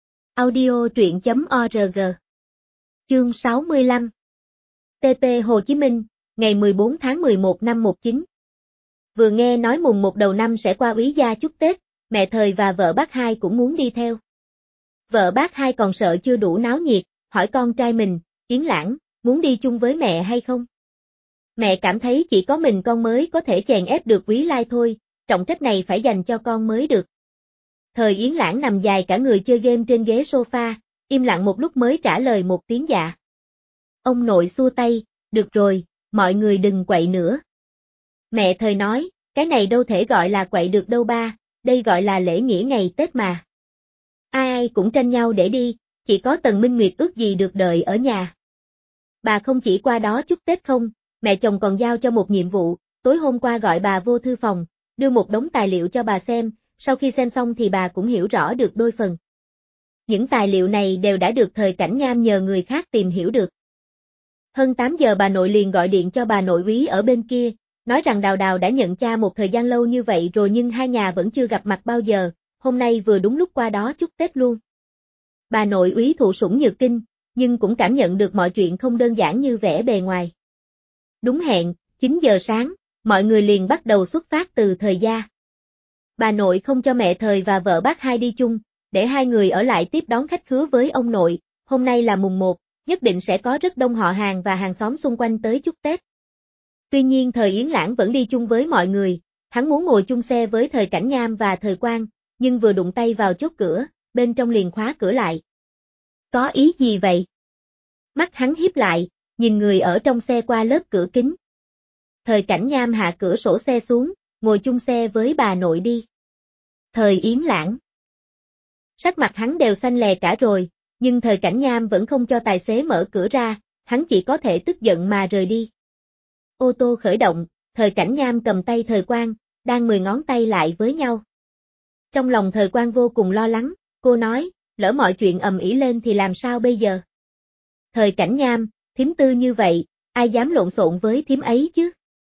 Audio truyện chấm org. Chương sáu mươi lăm. tê pê Hồ Chí Minh, ngày mười bốn tháng mười một năm một chín. Vừa nghe nói mùng một đầu năm sẽ qua Úy gia chúc Tết, mẹ Thời và vợ bác Hai cũng muốn đi theo. Vợ bác Hai còn sợ chưa đủ náo nhiệt, hỏi con trai mình, Yến Lãng, muốn đi chung với mẹ hay không? Mẹ cảm thấy chỉ có mình con mới có thể chèn ép được Úy Lai thôi, trọng trách này phải dành cho con mới được. Thời Yến Lãng nằm dài cả người chơi game trên ghế sofa, im lặng một lúc mới trả lời một tiếng dạ. Ông nội xua tay, được rồi, mọi người đừng quậy nữa. Mẹ Thời nói, cái này đâu thể gọi là quậy được đâu ba, đây gọi là lễ nghĩa ngày Tết mà. Ai ai cũng tranh nhau để đi, chỉ có Tần Minh Nguyệt ước gì được đợi ở nhà. Bà không chỉ qua đó chúc Tết không, mẹ chồng còn giao cho một nhiệm vụ, tối hôm qua gọi bà vô thư phòng, đưa một đống tài liệu cho bà xem, sau khi xem xong thì bà cũng hiểu rõ được đôi phần. Những tài liệu này đều đã được Thời Cảnh Nham nhờ người khác tìm hiểu được. Hơn tám giờ bà nội liền gọi điện cho bà nội Úy ở bên kia, nói rằng Đào Đào đã nhận cha một thời gian lâu như vậy rồi nhưng hai nhà vẫn chưa gặp mặt bao giờ, hôm nay vừa đúng lúc qua đó chúc Tết luôn. Bà nội Úy thụ sủng nhược kinh, nhưng cũng cảm nhận được mọi chuyện không đơn giản như vẻ bề ngoài. Đúng hẹn, chín giờ sáng, mọi người liền bắt đầu xuất phát từ Thời gia. Bà nội không cho mẹ Thời và vợ bác Hai đi chung, để hai người ở lại tiếp đón khách khứa với ông nội, hôm nay là mùng một, nhất định sẽ có rất đông họ hàng và hàng xóm xung quanh tới chúc Tết. Tuy nhiên Thời Yến Lãng vẫn đi chung với mọi người, hắn muốn ngồi chung xe với Thời Cảnh Nham và Thời Quan, nhưng vừa đụng tay vào chốt cửa, bên trong liền khóa cửa lại. Có ý gì vậy? Mắt hắn híp lại, nhìn người ở trong xe qua lớp cửa kính. Thời Cảnh Nham hạ cửa sổ xe xuống, ngồi chung xe với bà nội đi. Thời Yến Lãng. Sắc mặt hắn đều xanh lè cả rồi, nhưng Thời Cảnh Nham vẫn không cho tài xế mở cửa ra, hắn chỉ có thể tức giận mà rời đi. Ô tô khởi động, Thời Cảnh Nham cầm tay Thời Quan, đang mười ngón tay lại với nhau. Trong lòng Thời Quan vô cùng lo lắng, cô nói, lỡ mọi chuyện ầm ĩ lên thì làm sao bây giờ? Thời Cảnh Nham, thím Tư như vậy, ai dám lộn xộn với thím ấy chứ?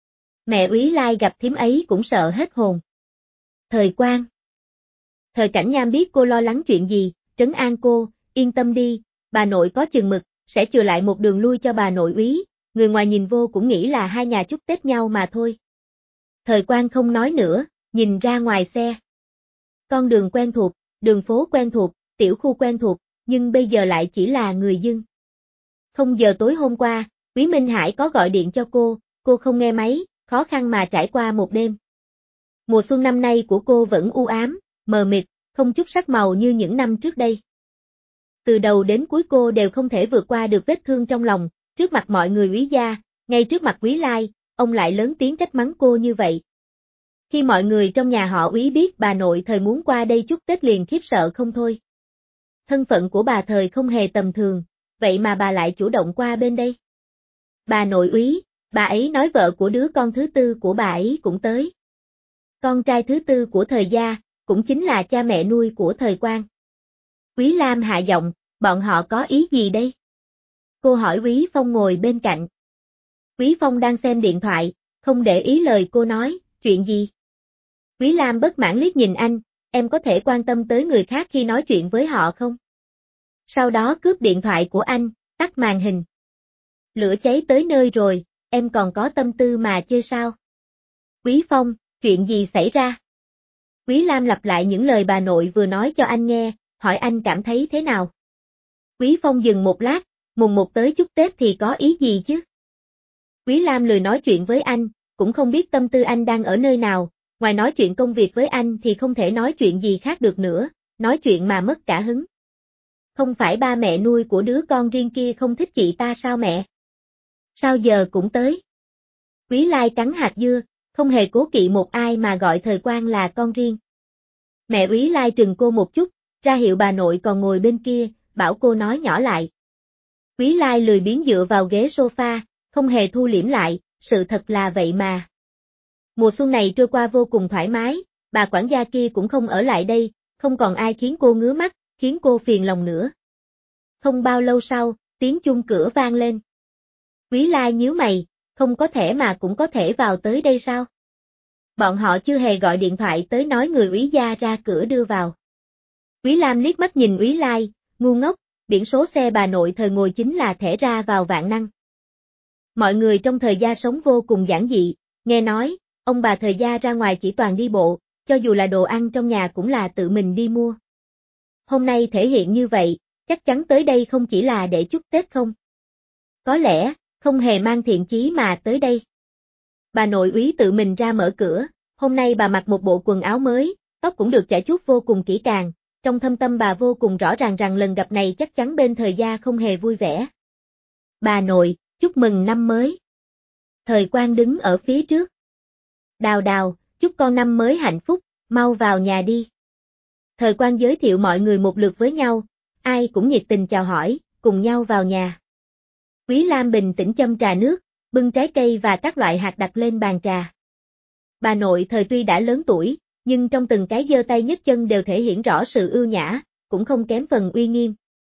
Mẹ Úy Lai gặp thím ấy cũng sợ hết hồn. Thời Quan. Thời Cảnh Nham biết cô lo lắng chuyện gì, trấn an cô, yên tâm đi, bà nội có chừng mực, sẽ chừa lại một đường lui cho bà nội Úy, người ngoài nhìn vô cũng nghĩ là hai nhà chúc Tết nhau mà thôi. Thời Quan không nói nữa, nhìn ra ngoài xe. Con đường quen thuộc, đường phố quen thuộc, tiểu khu quen thuộc, nhưng bây giờ lại chỉ là người dân. Không giờ tối hôm qua, Quý Minh Hải có gọi điện cho cô, cô không nghe máy, khó khăn mà trải qua một đêm. Mùa xuân năm nay của cô vẫn u ám, mờ mịt, không chút sắc màu như những năm trước đây. Từ đầu đến cuối cô đều không thể vượt qua được vết thương trong lòng, trước mặt mọi người Úy gia, ngay trước mặt Úy Lai, ông lại lớn tiếng trách mắng cô như vậy. Khi mọi người trong nhà họ Úy biết bà nội Thời muốn qua đây chúc Tết liền khiếp sợ không thôi. Thân phận của bà Thời không hề tầm thường, vậy mà bà lại chủ động qua bên đây. Bà nội Úy, bà ấy nói vợ của đứa con thứ tư của bà ấy cũng tới. Con trai thứ tư của Thời gia, cũng chính là cha mẹ nuôi của Thời Quan. Quý Lam hạ giọng, bọn họ có ý gì đây? Cô hỏi Quý Phong ngồi bên cạnh. Quý Phong đang xem điện thoại, không để ý lời cô nói, chuyện gì? Quý Lam bất mãn liếc nhìn anh, em có thể quan tâm tới người khác khi nói chuyện với họ không? Sau đó cướp điện thoại của anh, tắt màn hình. Lửa cháy tới nơi rồi, em còn có tâm tư mà chơi sao? Quý Phong, chuyện gì xảy ra? Quý Lam lặp lại những lời bà nội vừa nói cho anh nghe, hỏi anh cảm thấy thế nào? Quý Phong dừng một lát, mùng một tới chúc Tết thì có ý gì chứ? Quý Lam lười nói chuyện với anh, cũng không biết tâm tư anh đang ở nơi nào, ngoài nói chuyện công việc với anh thì không thể nói chuyện gì khác được nữa, nói chuyện mà mất cả hứng. không phải ba mẹ nuôi của đứa con riêng kia không thích chị ta sao mẹ? Sao giờ cũng tới? Quý Lai cắn hạt dưa, không hề cố kỵ một ai mà gọi Thời Quang là con riêng. Mẹ Quý Lai trừng cô một chút, ra hiệu bà nội còn ngồi bên kia, bảo cô nói nhỏ lại. Quý Lai lười biếng dựa vào ghế sofa, không hề thu liễm lại, sự thật là vậy mà. Mùa xuân này trôi qua vô cùng thoải mái, bà quản gia kia cũng không ở lại đây, không còn ai khiến cô ngứa mắt, khiến cô phiền lòng nữa. Không bao lâu sau, tiếng chuông cửa vang lên. Quý Lai nhíu mày, không có thể mà cũng có thể vào tới đây sao? Bọn họ chưa hề gọi điện thoại tới nói người úy gia ra cửa đưa vào. Quý Lam liếc mắt nhìn Úy Lai, ngu ngốc, biển số xe bà nội Thời ngồi chính là thẻ ra vào vạn năng. Mọi người trong Thời gia sống vô cùng giản dị, nghe nói, ông bà Thời gia ra ngoài chỉ toàn đi bộ, cho dù là đồ ăn trong nhà cũng là tự mình đi mua. Hôm nay thể hiện như vậy, chắc chắn tới đây không chỉ là để chúc Tết không? Có lẽ, không hề mang thiện chí mà tới đây. Bà nội Úy tự mình ra mở cửa, hôm nay bà mặc một bộ quần áo mới, tóc cũng được chải chuốt vô cùng kỹ càng, trong thâm tâm bà vô cùng rõ ràng rằng lần gặp này chắc chắn bên Thời gia không hề vui vẻ. Bà nội, chúc mừng năm mới. Thời Quang đứng ở phía trước. Đào Đào, chúc con năm mới hạnh phúc, mau vào nhà đi. Thời Quang giới thiệu mọi người một lượt với nhau, ai cũng nhiệt tình chào hỏi, cùng nhau vào nhà. Quý Lam bình tĩnh châm trà nước, bưng trái cây và các loại hạt đặt lên bàn trà. Bà nội Thời tuy đã lớn tuổi, nhưng trong từng cái giơ tay nhấc chân đều thể hiện rõ sự ưu nhã, cũng không kém phần uy nghiêm.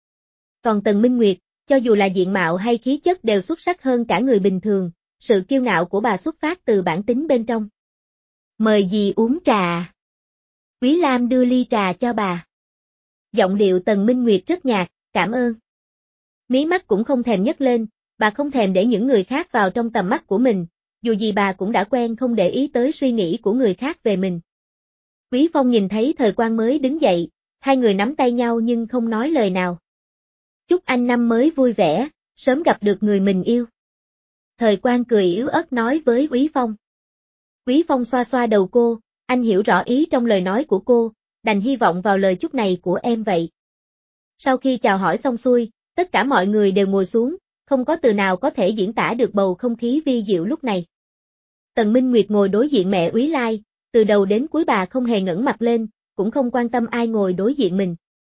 Còn Tần Minh Nguyệt, cho dù là diện mạo hay khí chất đều xuất sắc hơn cả người bình thường, sự kiêu ngạo của bà xuất phát từ bản tính bên trong. Mời dì uống trà. Quý Lam đưa ly trà cho bà. Giọng điệu Tần Minh Nguyệt rất nhạt, cảm ơn. Mí mắt cũng không thèm nhấc lên, bà không thèm để những người khác vào trong tầm mắt của mình, dù gì bà cũng đã quen không để ý tới suy nghĩ của người khác về mình. Quý Phong nhìn thấy Thời Quang mới đứng dậy, hai người nắm tay nhau nhưng không nói lời nào. Chúc anh năm mới vui vẻ, sớm gặp được người mình yêu. Thời Quang cười yếu ớt nói với Quý Phong. Quý Phong xoa xoa đầu cô, anh hiểu rõ ý trong lời nói của cô, đành hy vọng vào lời chúc này của em vậy. Sau khi chào hỏi xong xuôi, tất cả mọi người đều ngồi xuống, không có từ nào có thể diễn tả được bầu không khí vi diệu lúc này. Tần Minh Nguyệt ngồi đối diện mẹ Úy Lai, từ đầu đến cuối bà không hề ngẩng mặt lên, cũng không quan tâm ai ngồi đối diện mình.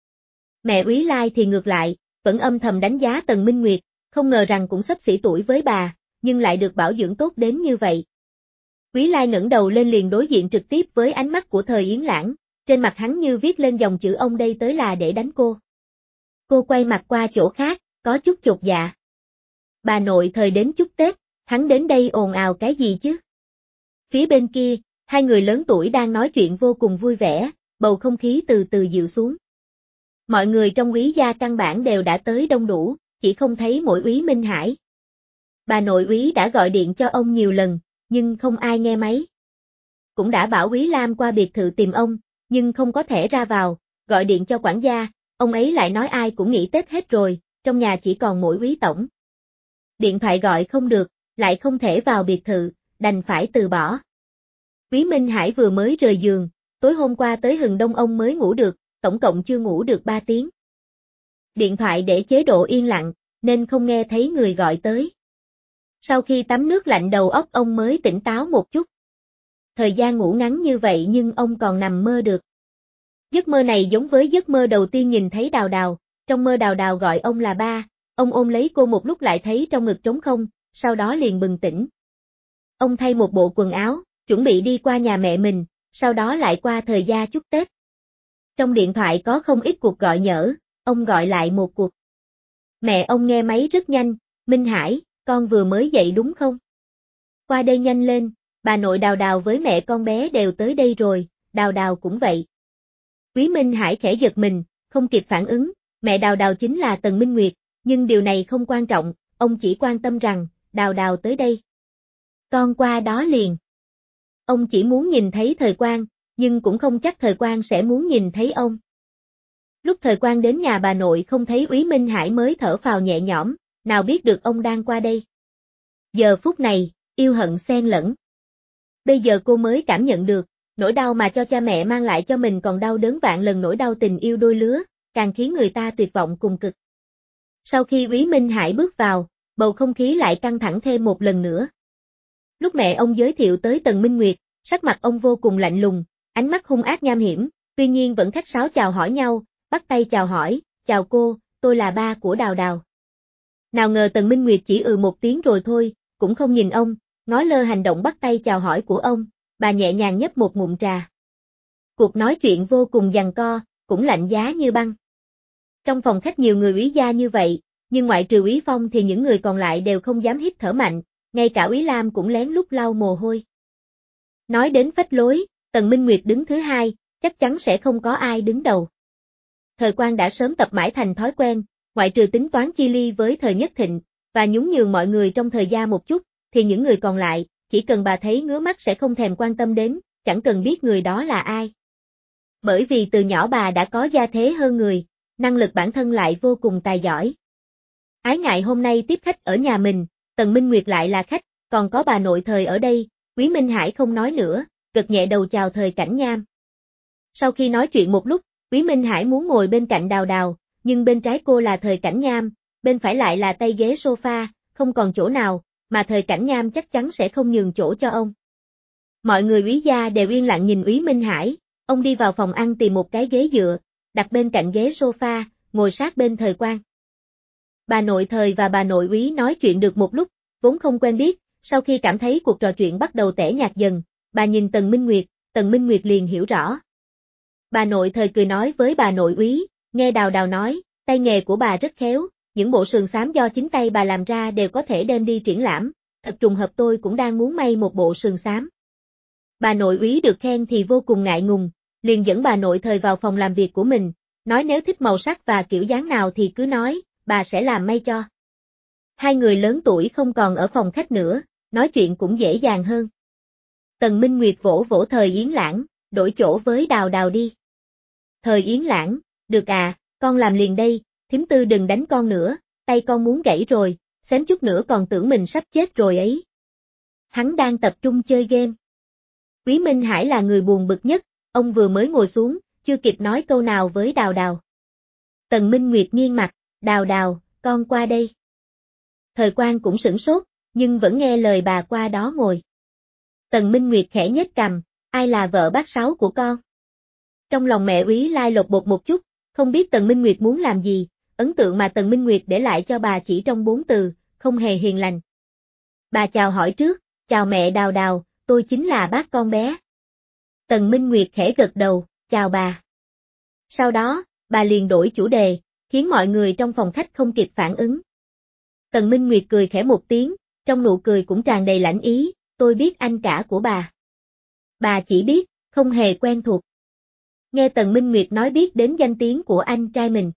Mẹ Úy Lai thì ngược lại, vẫn âm thầm đánh giá Tần Minh Nguyệt, không ngờ rằng cũng xấp xỉ tuổi với bà, nhưng lại được bảo dưỡng tốt đến như vậy. Úy Lai ngẩng đầu lên liền đối diện trực tiếp với ánh mắt của Thời Yến Lãng, trên mặt hắn như viết lên dòng chữ ông đây tới là để đánh cô. Cô quay mặt qua chỗ khác, có chút chột dạ. Bà nội Thời đến chúc Tết, hắn đến đây ồn ào cái gì chứ? Phía bên kia, hai người lớn tuổi đang nói chuyện vô cùng vui vẻ, bầu không khí từ từ dịu xuống. Mọi người trong Úy gia căn bản đều đã tới đông đủ, chỉ không thấy mỗi Úy Minh Hải. Bà nội Úy đã gọi điện cho ông nhiều lần, nhưng không ai nghe máy. Cũng đã bảo Úy Lam qua biệt thự tìm ông, nhưng không có thể ra vào, gọi điện cho quản gia, ông ấy lại nói ai cũng nghỉ Tết hết rồi, trong nhà chỉ còn mỗi Úy tổng. Điện thoại gọi không được, lại không thể vào biệt thự, đành phải từ bỏ. Úy Minh Hải vừa mới rời giường, tối hôm qua tới hừng đông ông mới ngủ được, tổng cộng chưa ngủ được ba tiếng. Điện thoại để chế độ yên lặng, nên không nghe thấy người gọi tới. Sau khi tắm nước lạnh đầu óc ông mới tỉnh táo một chút. Thời gian ngủ ngắn như vậy nhưng ông còn nằm mơ được. Giấc mơ này giống với giấc mơ đầu tiên nhìn thấy Đào Đào, trong mơ Đào Đào gọi ông là ba, ông ôm lấy cô một lúc lại thấy trong ngực trống không, sau đó liền bừng tỉnh. Ông thay một bộ quần áo, chuẩn bị đi qua nhà mẹ mình, sau đó lại qua Thời gia chúc Tết. Trong điện thoại có không ít cuộc gọi nhỡ, ông gọi lại một cuộc. Mẹ ông nghe máy rất nhanh, Minh Hải, con vừa mới dậy đúng không? Qua đây nhanh lên, bà nội Đào Đào với mẹ con bé đều tới đây rồi, Đào Đào cũng vậy. Quý Minh Hải khẽ giật mình, không kịp phản ứng, mẹ Đào Đào chính là Tần Minh Nguyệt, nhưng điều này không quan trọng, ông chỉ quan tâm rằng, Đào Đào tới đây. Con qua đó liền. Ông chỉ muốn nhìn thấy Thời Quang, nhưng cũng không chắc Thời Quang sẽ muốn nhìn thấy ông. Lúc Thời Quang đến nhà bà nội không thấy Úy Minh Hải mới thở phào nhẹ nhõm, nào biết được ông đang qua đây. Giờ phút này, yêu hận xen lẫn. Bây giờ cô mới cảm nhận được, nỗi đau mà cho cha mẹ mang lại cho mình còn đau đớn vạn lần nỗi đau tình yêu đôi lứa, càng khiến người ta tuyệt vọng cùng cực. Sau khi Úy Minh Hải bước vào, bầu không khí lại căng thẳng thêm một lần nữa. Lúc mẹ ông giới thiệu tới Tần Minh Nguyệt, sắc mặt ông vô cùng lạnh lùng, ánh mắt hung ác nham hiểm, tuy nhiên vẫn khách sáo chào hỏi nhau, bắt tay chào hỏi, chào cô, tôi là ba của Đào Đào. Nào ngờ Tần Minh Nguyệt chỉ ừ một tiếng rồi thôi, cũng không nhìn ông, ngó lơ hành động bắt tay chào hỏi của ông, bà nhẹ nhàng nhấp một ngụm trà. Cuộc nói chuyện vô cùng giằng co, cũng lạnh giá như băng. Trong phòng khách nhiều người úy gia như vậy, nhưng ngoại trừ Úy Phong thì những người còn lại đều không dám hít thở mạnh, ngay cả Úy Lam cũng lén lút lau mồ hôi. Nói đến phách lối, Tần Minh Nguyệt đứng thứ hai, chắc chắn sẽ không có ai đứng đầu. Thời Quang đã sớm tập mãi thành thói quen, ngoại trừ tính toán chi ly với Thời Nhất Thịnh, và nhún nhường mọi người trong thời gia một chút, thì những người còn lại, chỉ cần bà thấy ngứa mắt sẽ không thèm quan tâm đến, chẳng cần biết người đó là ai. Bởi vì từ nhỏ bà đã có gia thế hơn người, năng lực bản thân lại vô cùng tài giỏi. Ái ngại hôm nay tiếp khách ở nhà mình, Tần Minh Nguyệt lại là khách, còn có bà nội Thời ở đây, Úy Minh Hải không nói nữa, gật nhẹ đầu chào Thời Cảnh Nham. Sau khi nói chuyện một lúc, Úy Minh Hải muốn ngồi bên cạnh Đào Đào, nhưng bên trái cô là Thời Cảnh Nham, bên phải lại là tay ghế sofa, không còn chỗ nào, mà Thời Cảnh Nham chắc chắn sẽ không nhường chỗ cho ông. Mọi người Úy gia đều yên lặng nhìn Úy Minh Hải, ông đi vào phòng ăn tìm một cái ghế dựa, đặt bên cạnh ghế sofa, ngồi sát bên Thời Quang. Bà nội Thời và bà nội Úy nói chuyện được một lúc, vốn không quen biết, sau khi cảm thấy cuộc trò chuyện bắt đầu tẻ nhạt dần, bà nhìn Tần Minh Nguyệt, Tần Minh Nguyệt liền hiểu rõ. Bà nội Thời cười nói với bà nội Úy, nghe Đào Đào nói, tay nghề của bà rất khéo, những bộ sườn xám do chính tay bà làm ra đều có thể đem đi triển lãm, thật trùng hợp tôi cũng đang muốn may một bộ sườn xám. Bà nội Úy được khen thì vô cùng ngại ngùng, liền dẫn bà nội Thời vào phòng làm việc của mình, nói nếu thích màu sắc và kiểu dáng nào thì cứ nói, bà sẽ làm may cho. Hai người lớn tuổi không còn ở phòng khách nữa, nói chuyện cũng dễ dàng hơn. Tần Minh Nguyệt vỗ vỗ Thời Yến Lãng, đổi chỗ với Đào Đào đi. Thời Yến Lãng, được à, con làm liền đây, thím Tư đừng đánh con nữa, tay con muốn gãy rồi, xém chút nữa còn tưởng mình sắp chết rồi ấy. Hắn đang tập trung chơi game. Úy Minh Hải là người buồn bực nhất, ông vừa mới ngồi xuống, chưa kịp nói câu nào với Đào Đào. Tần Minh Nguyệt nghiêng mặt, Đào Đào, con qua đây. Thời Quang cũng sửng sốt, nhưng vẫn nghe lời bà qua đó ngồi. Tần Minh Nguyệt khẽ nhếch cằm, ai là vợ bác Sáu của con? Trong lòng mẹ Úy Lai lột bột một chút, không biết Tần Minh Nguyệt muốn làm gì, ấn tượng mà Tần Minh Nguyệt để lại cho bà chỉ trong bốn từ, không hề hiền lành. Bà chào hỏi trước, chào mẹ Đào Đào, tôi chính là bác con bé. Tần Minh Nguyệt khẽ gật đầu, chào bà. Sau đó, bà liền đổi chủ đề, khiến mọi người trong phòng khách không kịp phản ứng. Tần Minh Nguyệt cười khẽ một tiếng, trong nụ cười cũng tràn đầy lãnh ý, tôi biết anh cả của bà. Bà chỉ biết, không hề quen thuộc. Nghe Tần Minh Nguyệt nói biết đến danh tiếng của anh trai mình.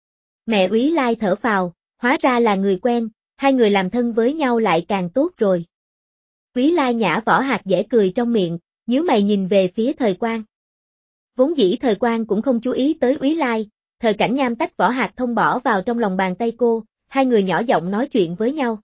Mẹ Úy Lai thở phào, hóa ra là người quen, hai người làm thân với nhau lại càng tốt rồi. Úy Lai nhả vỏ hạt dẻ cười trong miệng, nhíu mày nhìn về phía Thời Quang. Vốn dĩ Thời Quang cũng không chú ý tới Úy Lai, Thời Cảnh Nham tách vỏ hạt thông bỏ vào trong lòng bàn tay cô, hai người nhỏ giọng nói chuyện với nhau.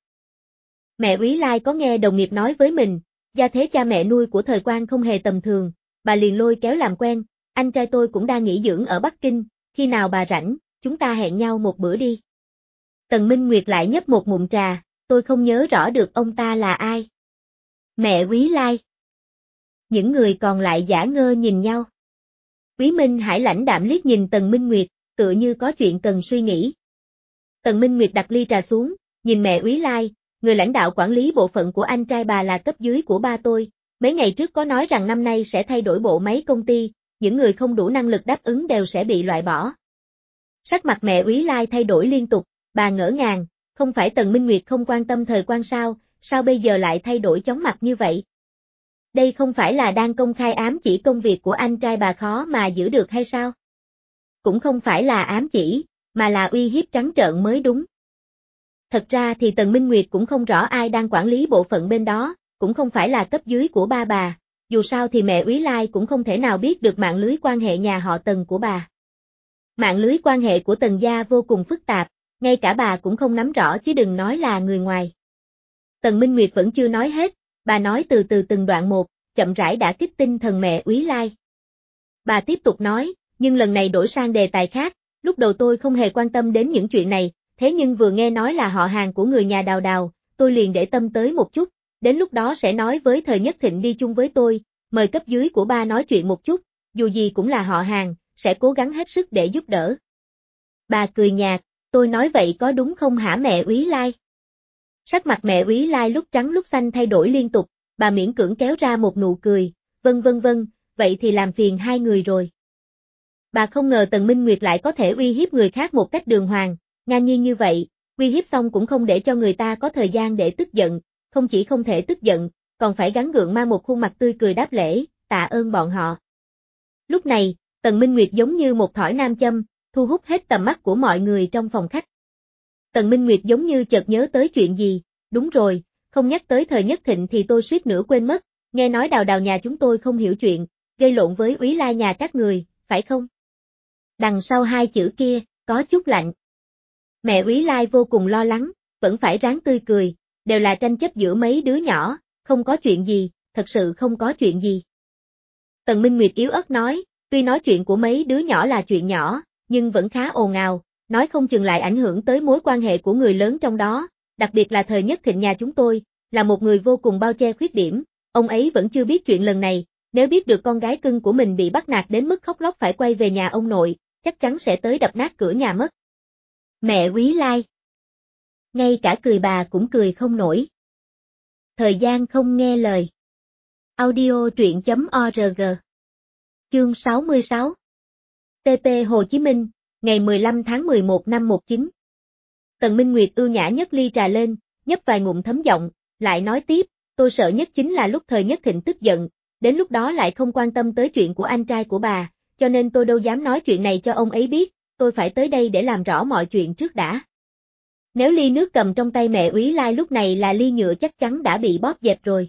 Mẹ Úy Lai có nghe đồng nghiệp nói với mình, gia thế cha mẹ nuôi của Thời Quang không hề tầm thường, bà liền lôi kéo làm quen, anh trai tôi cũng đang nghỉ dưỡng ở Bắc Kinh, khi nào bà rảnh, chúng ta hẹn nhau một bữa đi. Tần Minh Nguyệt lại nhấp một ngụm trà, tôi không nhớ rõ được ông ta là ai. Mẹ Úy Lai. Những người còn lại giả ngơ nhìn nhau. Úy Minh Hải lãnh đạm liếc nhìn Tần Minh Nguyệt, tựa như có chuyện cần suy nghĩ. Tần Minh Nguyệt đặt ly trà xuống, nhìn mẹ Úy Lai, người lãnh đạo quản lý bộ phận của anh trai bà là cấp dưới của ba tôi, mấy ngày trước có nói rằng năm nay sẽ thay đổi bộ máy công ty, những người không đủ năng lực đáp ứng đều sẽ bị loại bỏ. Sắc mặt mẹ Úy Lai thay đổi liên tục, bà ngỡ ngàng, không phải Tần Minh Nguyệt không quan tâm Thời Quang sao, sao bây giờ lại thay đổi chóng mặt như vậy? Đây không phải là đang công khai ám chỉ công việc của anh trai bà khó mà giữ được hay sao? Cũng không phải là ám chỉ, mà là uy hiếp trắng trợn mới đúng. Thật ra thì Tần Minh Nguyệt cũng không rõ ai đang quản lý bộ phận bên đó, cũng không phải là cấp dưới của ba bà, dù sao thì mẹ Úy Lai cũng không thể nào biết được mạng lưới quan hệ nhà họ Tần của bà. Mạng lưới quan hệ của Tần gia vô cùng phức tạp, ngay cả bà cũng không nắm rõ chứ đừng nói là người ngoài. Tần Minh Nguyệt vẫn chưa nói hết, bà nói từ từ từng đoạn một, chậm rãi đã kích tinh thần mẹ Úy Lai. Bà tiếp tục nói, nhưng lần này đổi sang đề tài khác, Lúc đầu tôi không hề quan tâm đến những chuyện này, thế nhưng vừa nghe nói là họ hàng của người nhà Đào Đào, tôi liền để tâm tới một chút, đến lúc đó sẽ nói với Thời Nhất Thịnh đi chung với tôi, mời cấp dưới của ba nói chuyện một chút, dù gì cũng là họ hàng, sẽ cố gắng hết sức để giúp đỡ. Bà cười nhạt, tôi nói vậy có đúng không hả mẹ Úy Lai? Sắc mặt mẹ Úy Lai lúc trắng lúc xanh thay đổi liên tục, bà miễn cưỡng kéo ra một nụ cười, vâng vâng vâng, vậy thì làm phiền hai người rồi. Bà không ngờ Tần Minh Nguyệt lại có thể uy hiếp người khác một cách đường hoàng, ngang nhiên như vậy, uy hiếp xong cũng không để cho người ta có thời gian để tức giận, không chỉ không thể tức giận, còn phải gắng gượng mang một khuôn mặt tươi cười đáp lễ, tạ ơn bọn họ. Lúc này, Tần Minh Nguyệt giống như một thỏi nam châm, thu hút hết tầm mắt của mọi người trong phòng khách. Tần Minh Nguyệt giống như chợt nhớ tới chuyện gì, đúng rồi, không nhắc tới Thời Nhất Thịnh thì tôi suýt nữa quên mất, nghe nói Đào Đào nhà chúng tôi không hiểu chuyện, gây lộn với Úy Lai nhà các người, phải không? Đằng sau hai chữ kia, có chút lạnh. Mẹ Úy Lai vô cùng lo lắng, vẫn phải ráng tươi cười, đều là tranh chấp giữa mấy đứa nhỏ, không có chuyện gì, thật sự không có chuyện gì. Tần Minh Nguyệt yếu ớt nói, tuy nói chuyện của mấy đứa nhỏ là chuyện nhỏ, nhưng vẫn khá ồn ào, nói không chừng lại ảnh hưởng tới mối quan hệ của người lớn trong đó, đặc biệt là Thời Nhất Thịnh nhà chúng tôi, là một người vô cùng bao che khuyết điểm, ông ấy vẫn chưa biết chuyện lần này, nếu biết được con gái cưng của mình bị bắt nạt đến mức khóc lóc phải quay về nhà ông nội, chắc chắn sẽ tới đập nát cửa nhà mất. Mẹ Úy Lai. Ngay cả cười bà cũng cười không nổi. Thời gian không nghe lời. Audio truyện chấm org. Chương sáu mươi sáu. tê pê Hồ Chí Minh, ngày mười lăm tháng mười một năm một chín. Tần Minh Nguyệt ưu nhã nhấc ly trà lên, nhấp vài ngụm thấm giọng, lại nói tiếp, tôi sợ nhất chính là lúc Thời Nhất Thịnh tức giận, đến lúc đó lại không quan tâm tới chuyện của anh trai của bà, cho nên tôi đâu dám nói chuyện này cho ông ấy biết, tôi phải tới đây để làm rõ mọi chuyện trước đã. Nếu ly nước cầm trong tay mẹ Úy Lai lúc này là ly nhựa chắc chắn đã bị bóp dẹp rồi.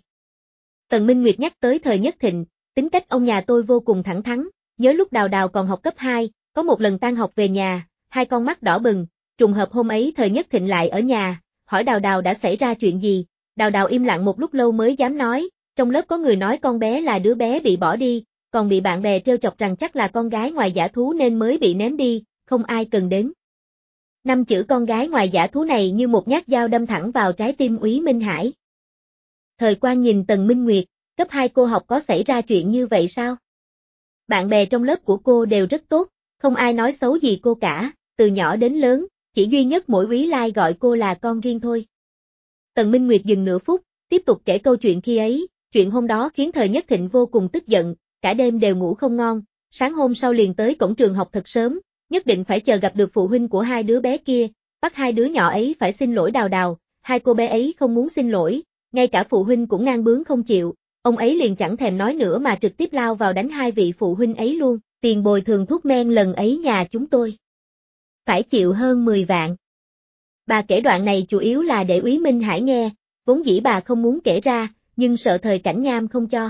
Tần Minh Nguyệt nhắc tới Thời Nhất Thịnh, tính cách ông nhà tôi vô cùng thẳng thắn, nhớ lúc Đào Đào còn học cấp hai, có một lần tan học về nhà, hai con mắt đỏ bừng, trùng hợp hôm ấy Thời Nhất Thịnh lại ở nhà, hỏi Đào Đào đã xảy ra chuyện gì, Đào Đào im lặng một lúc lâu mới dám nói, trong lớp có người nói con bé là đứa bé bị bỏ đi, còn bị bạn bè trêu chọc rằng chắc là con gái ngoài dã thú nên mới bị ném đi, không ai cần đến. Năm chữ con gái ngoài dã thú này như một nhát dao đâm thẳng vào trái tim Úy Minh Hải. Thời Quang nhìn Tần Minh Nguyệt, cấp hai cô học có xảy ra chuyện như vậy sao? Bạn bè trong lớp của cô đều rất tốt, không ai nói xấu gì cô cả, từ nhỏ đến lớn, chỉ duy nhất mỗi Úy Lai gọi cô là con riêng thôi. Tần Minh Nguyệt dừng nửa phút, tiếp tục kể câu chuyện khi ấy, chuyện hôm đó khiến Thời Nhất Thịnh vô cùng tức giận, cả đêm đều ngủ không ngon, sáng hôm sau liền tới cổng trường học thật sớm, nhất định phải chờ gặp được phụ huynh của hai đứa bé kia, bắt hai đứa nhỏ ấy phải xin lỗi Đào Đào, hai cô bé ấy không muốn xin lỗi, ngay cả phụ huynh cũng ngang bướng không chịu, ông ấy liền chẳng thèm nói nữa mà trực tiếp lao vào đánh hai vị phụ huynh ấy luôn, tiền bồi thường thuốc men lần ấy nhà chúng tôi phải chịu hơn mười vạn. Bà kể đoạn này chủ yếu là để Úy Minh Hải nghe, vốn dĩ bà không muốn kể ra, nhưng sợ Thời Cảnh Nham không cho.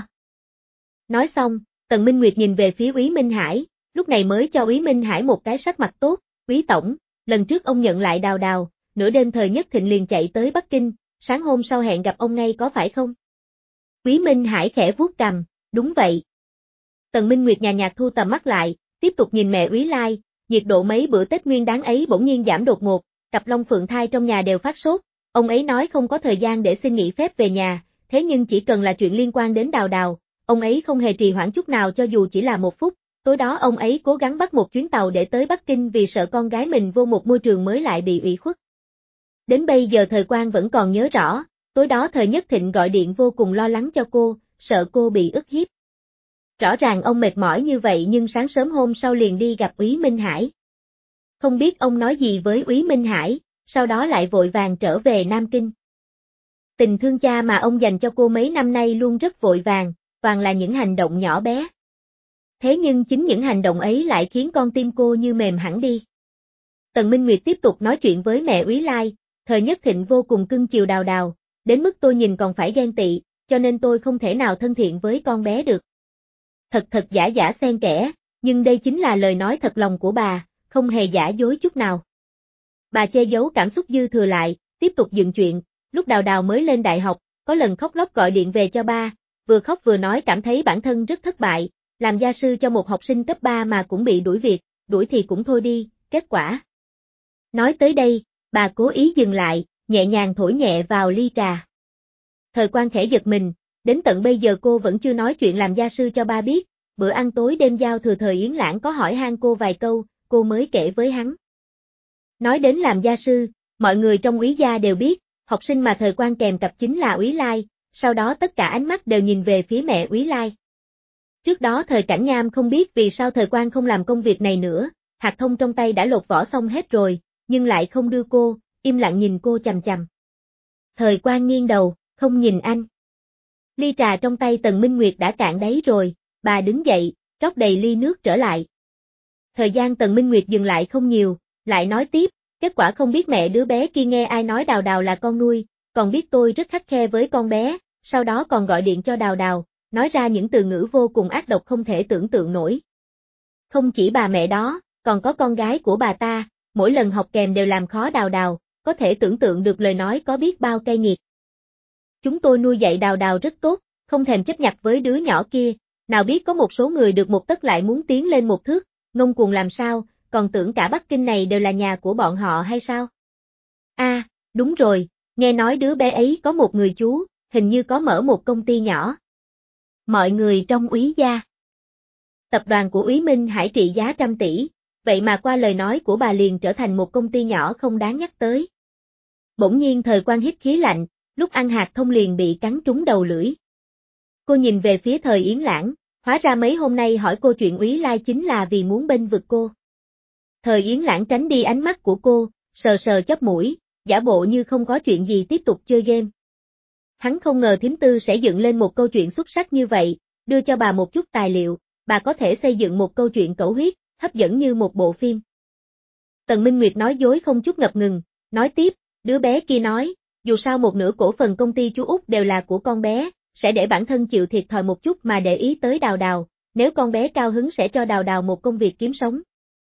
Nói xong, Tần Minh Nguyệt nhìn về phía Úy Minh Hải, lúc này mới cho Úy Minh Hải một cái sắc mặt tốt, Úy Tổng, lần trước ông nhận lại Đào Đào, nửa đêm Thời Nhất Thịnh liền chạy tới Bắc Kinh, sáng hôm sau hẹn gặp ông ngay có phải không? Úy Minh Hải khẽ vuốt cằm, đúng vậy. Tần Minh Nguyệt nhàn nhạt thu tầm mắt lại, tiếp tục nhìn mẹ Úy Lai, nhiệt độ mấy bữa Tết Nguyên Đán ấy bỗng nhiên giảm đột ngột, cặp Long Phượng thai trong nhà đều phát sốt, ông ấy nói không có thời gian để xin nghỉ phép về nhà, thế nhưng chỉ cần là chuyện liên quan đến Đào Đào, ông ấy không hề trì hoãn chút nào cho dù chỉ là một phút, tối đó ông ấy cố gắng bắt một chuyến tàu để tới Bắc Kinh vì sợ con gái mình vô một môi trường mới lại bị ủy khuất. Đến bây giờ Thời Quang vẫn còn nhớ rõ, tối đó Thời Nhất Thịnh gọi điện vô cùng lo lắng cho cô, sợ cô bị ức hiếp. Rõ ràng ông mệt mỏi như vậy nhưng sáng sớm hôm sau liền đi gặp Úy Minh Hải. Không biết ông nói gì với Úy Minh Hải, sau đó lại vội vàng trở về Nam Kinh. Tình thương cha mà ông dành cho cô mấy năm nay luôn rất vội vàng, toàn là những hành động nhỏ bé. Thế nhưng chính những hành động ấy lại khiến con tim cô như mềm hẳn đi. Tần Minh Nguyệt tiếp tục nói chuyện với mẹ Úy Lai, Thời Nhất Thịnh vô cùng cưng chiều Đào Đào, đến mức tôi nhìn còn phải ghen tị, cho nên tôi không thể nào thân thiện với con bé được. Thật thật giả giả xen kẽ, nhưng đây chính là lời nói thật lòng của bà, không hề giả dối chút nào. Bà che giấu cảm xúc dư thừa lại, tiếp tục dựng chuyện, lúc Đào Đào mới lên đại học, có lần khóc lóc gọi điện về cho ba, vừa khóc vừa nói cảm thấy bản thân rất thất bại, làm gia sư cho một học sinh cấp ba mà cũng bị đuổi việc, đuổi thì cũng thôi đi, kết quả. Nói tới đây, bà cố ý dừng lại, nhẹ nhàng thổi nhẹ vào ly trà. Thời Quan khẽ giật mình, đến tận bây giờ cô vẫn chưa nói chuyện làm gia sư cho ba biết, bữa ăn tối đêm giao thừa Thời Yến Lãng có hỏi han cô vài câu, cô mới kể với hắn. Nói đến làm gia sư, mọi người trong Úy gia đều biết, học sinh mà Thời Quan kèm cặp chính là Úy Lai, sau đó tất cả ánh mắt đều nhìn về phía mẹ Úy Lai. Trước đó Thời Cảnh Nham không biết vì sao Thời Quan không làm công việc này nữa, hạt thông trong tay đã lột vỏ xong hết rồi, nhưng lại không đưa cô, im lặng nhìn cô chằm chằm. Thời Quan nghiêng đầu, không nhìn anh. Ly trà trong tay Tần Minh Nguyệt đã cạn đáy rồi, bà đứng dậy, rót đầy ly nước trở lại. Thời gian Tần Minh Nguyệt dừng lại không nhiều, lại nói tiếp, kết quả không biết mẹ đứa bé kia nghe ai nói Đào Đào là con nuôi, còn biết tôi rất khắt khe với con bé, sau đó còn gọi điện cho Đào Đào, nói ra những từ ngữ vô cùng ác độc không thể tưởng tượng nổi. Không chỉ bà mẹ đó, còn có con gái của bà ta, mỗi lần học kèm đều làm khó Đào Đào, có thể tưởng tượng được lời nói có biết bao cay nghiệt. Chúng tôi nuôi dạy Đào Đào rất tốt, không thèm chấp nhặt với đứa nhỏ kia, nào biết có một số người được một tấc lại muốn tiến lên một thước, ngông cuồng làm sao, còn tưởng cả Bắc Kinh này đều là nhà của bọn họ hay sao? À, đúng rồi, nghe nói đứa bé ấy có một người chú, hình như có mở một công ty nhỏ. Mọi người trong Úy gia. Tập đoàn của Úy Minh Hải trị giá trăm tỷ, vậy mà qua lời nói của bà liền trở thành một công ty nhỏ không đáng nhắc tới. Bỗng nhiên Thời Quan hít khí lạnh, lúc ăn hạt thông liền bị cắn trúng đầu lưỡi. Cô nhìn về phía Thời Yến Lãng, hóa ra mấy hôm nay hỏi cô chuyện Úy Lai chính là vì muốn bênh vực cô. Thời Yến Lãng tránh đi ánh mắt của cô, sờ sờ chóp mũi, giả bộ như không có chuyện gì tiếp tục chơi game. Hắn không ngờ thím Tư sẽ dựng lên một câu chuyện xuất sắc như vậy, đưa cho bà một chút tài liệu, bà có thể xây dựng một câu chuyện cẩu huyết, hấp dẫn như một bộ phim. Tần Minh Nguyệt nói dối không chút ngập ngừng, nói tiếp, đứa bé kia nói, dù sao một nửa cổ phần công ty chú Út đều là của con bé, sẽ để bản thân chịu thiệt thòi một chút mà để ý tới Đào Đào, nếu con bé cao hứng sẽ cho Đào Đào một công việc kiếm sống.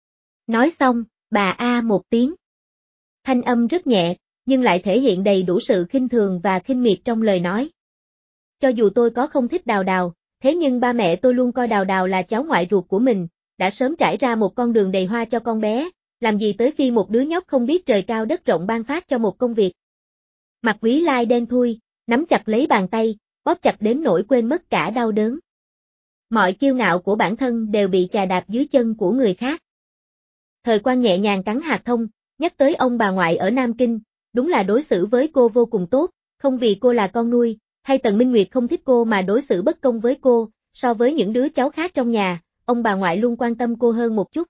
Nói xong, bà a một tiếng. Thanh âm rất nhẹ, nhưng lại thể hiện đầy đủ sự khinh thường và khinh miệt trong lời nói. Cho dù tôi có không thích Đào Đào, thế nhưng ba mẹ tôi luôn coi Đào Đào là cháu ngoại ruột của mình, đã sớm trải ra một con đường đầy hoa cho con bé, làm gì tới phi một đứa nhóc không biết trời cao đất rộng ban phát cho một công việc. Mặt Úy Lai đen thui, nắm chặt lấy bàn tay, bóp chặt đến nỗi quên mất cả đau đớn. Mọi kiêu ngạo của bản thân đều bị chà đạp dưới chân của người khác. Thời Quan nhẹ nhàng cắn hạt thông, nhắc tới ông bà ngoại ở Nam Kinh, đúng là đối xử với cô vô cùng tốt, không vì cô là con nuôi, hay Tần Minh Nguyệt không thích cô mà đối xử bất công với cô, so với những đứa cháu khác trong nhà, ông bà ngoại luôn quan tâm cô hơn một chút.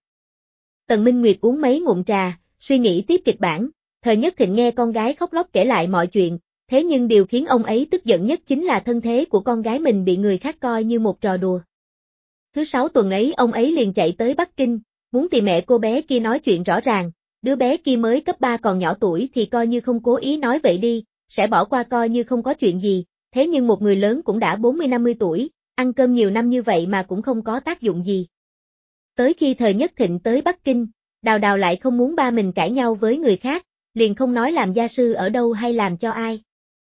Tần Minh Nguyệt uống mấy ngụm trà, suy nghĩ tiếp kịch bản, Thời Nhất Thịnh nghe con gái khóc lóc kể lại mọi chuyện, thế nhưng điều khiến ông ấy tức giận nhất chính là thân thế của con gái mình bị người khác coi như một trò đùa. Thứ sáu tuần ấy ông ấy liền chạy tới Bắc Kinh, muốn tìm mẹ cô bé kia nói chuyện rõ ràng, đứa bé kia mới cấp ba còn nhỏ tuổi thì coi như không cố ý nói vậy đi, sẽ bỏ qua coi như không có chuyện gì, thế nhưng một người lớn cũng đã bốn mươi năm mươi tuổi, ăn cơm nhiều năm như vậy mà cũng không có tác dụng gì. Tới khi Thời Nhất Thịnh tới Bắc Kinh, Đào Đào lại không muốn ba mình cãi nhau với người khác, liền không nói làm gia sư ở đâu hay làm cho ai.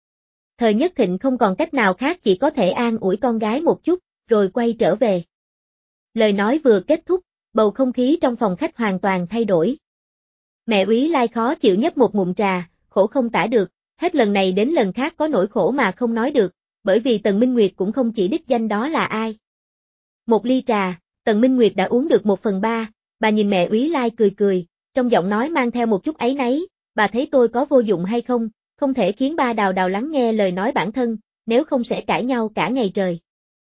Thời Nhất Thịnh không còn cách nào khác chỉ có thể an ủi con gái một chút, rồi quay trở về. Lời nói vừa kết thúc, bầu không khí trong phòng khách hoàn toàn thay đổi. Mẹ Úy Lai khó chịu nhấp một ngụm trà, khổ không tả được, hết lần này đến lần khác có nỗi khổ mà không nói được, bởi vì Tần Minh Nguyệt cũng không chỉ đích danh đó là ai. Một ly trà, Tần Minh Nguyệt đã uống được một phần ba, bà nhìn mẹ Úy Lai cười cười, trong giọng nói mang theo một chút áy náy, bà thấy tôi có vô dụng hay không, không thể khiến ba Đào Đào lắng nghe lời nói bản thân, nếu không sẽ cãi nhau cả ngày trời.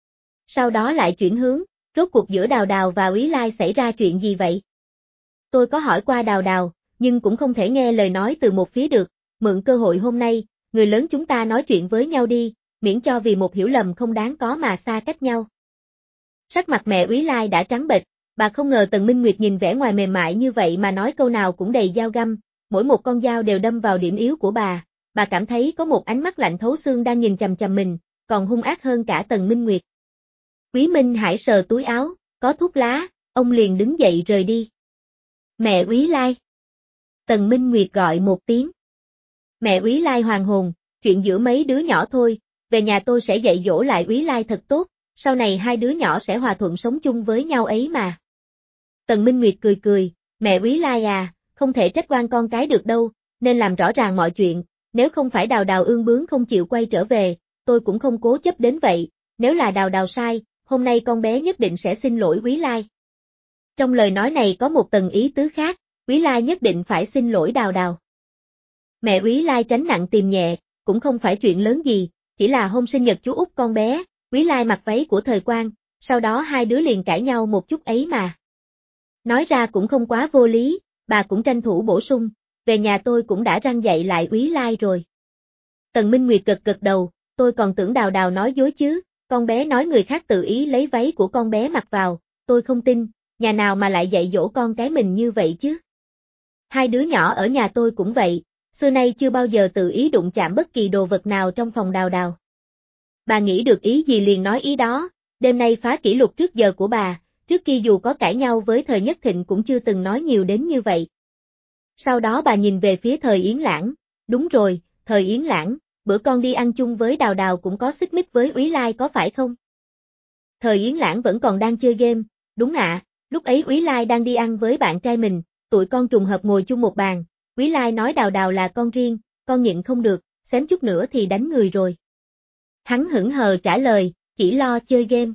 Sau đó lại chuyển hướng, rốt cuộc giữa Đào Đào và Úy Lai xảy ra chuyện gì vậy? Tôi có hỏi qua Đào Đào, nhưng cũng không thể nghe lời nói từ một phía được, mượn cơ hội hôm nay, người lớn chúng ta nói chuyện với nhau đi, miễn cho vì một hiểu lầm không đáng có mà xa cách nhau. Sắc mặt mẹ Úy Lai đã trắng bệch, bà không ngờ Tần Minh Nguyệt nhìn vẻ ngoài mềm mại như vậy mà nói câu nào cũng đầy dao găm, mỗi một con dao đều đâm vào điểm yếu của bà, bà cảm thấy có một ánh mắt lạnh thấu xương đang nhìn chằm chằm mình, còn hung ác hơn cả Tần Minh Nguyệt. Quý Minh Hải sờ túi áo, có thuốc lá, ông liền đứng dậy rời đi. Mẹ Úy Lai. Tần Minh Nguyệt gọi một tiếng. Mẹ Úy Lai hoàng hồn, chuyện giữa mấy đứa nhỏ thôi, về nhà tôi sẽ dạy dỗ lại Úy Lai thật tốt, sau này hai đứa nhỏ sẽ hòa thuận sống chung với nhau ấy mà. Tần Minh Nguyệt cười cười, Mẹ Úy Lai à, không thể trách oan con cái được đâu, nên làm rõ ràng mọi chuyện, nếu không phải Đào Đào ương bướng không chịu quay trở về, tôi cũng không cố chấp đến vậy, nếu là Đào Đào sai, hôm nay con bé nhất định sẽ xin lỗi Úy Lai. Trong lời nói này có một tầng ý tứ khác, Úy Lai nhất định phải xin lỗi Đào Đào. Mẹ Úy Lai tránh nặng tìm nhẹ, cũng không phải chuyện lớn gì, chỉ là hôm sinh nhật chú út con bé, Úy Lai mặc váy của Thời Quang, sau đó hai đứa liền cãi nhau một chút ấy mà. Nói ra cũng không quá vô lý, bà cũng tranh thủ bổ sung, về nhà tôi cũng đã răn dạy lại Úy Lai rồi. Tần Minh Nguyệt gật gật đầu, tôi còn tưởng Đào Đào nói dối chứ, con bé nói người khác tự ý lấy váy của con bé mặc vào, tôi không tin, nhà nào mà lại dạy dỗ con cái mình như vậy chứ. Hai đứa nhỏ ở nhà tôi cũng vậy, xưa nay chưa bao giờ tự ý đụng chạm bất kỳ đồ vật nào trong phòng Đào Đào. Bà nghĩ được ý gì liền nói ý đó, đêm nay phá kỷ lục trước giờ của bà, trước kia dù có cãi nhau với Thời Nhất Thịnh cũng chưa từng nói nhiều đến như vậy. Sau đó bà nhìn về phía Thời Yến Lãng, đúng rồi, Thời Yến Lãng, bữa con đi ăn chung với Đào Đào cũng có xích mích với Úy Lai có phải không? Thời Yến Lãng vẫn còn đang chơi game, đúng ạ, lúc ấy Úy Lai đang đi ăn với bạn trai mình, tụi con trùng hợp ngồi chung một bàn, Úy Lai nói Đào Đào là con riêng, con nhịn không được, xém chút nữa thì đánh người rồi. Hắn hững hờ trả lời, chỉ lo chơi game.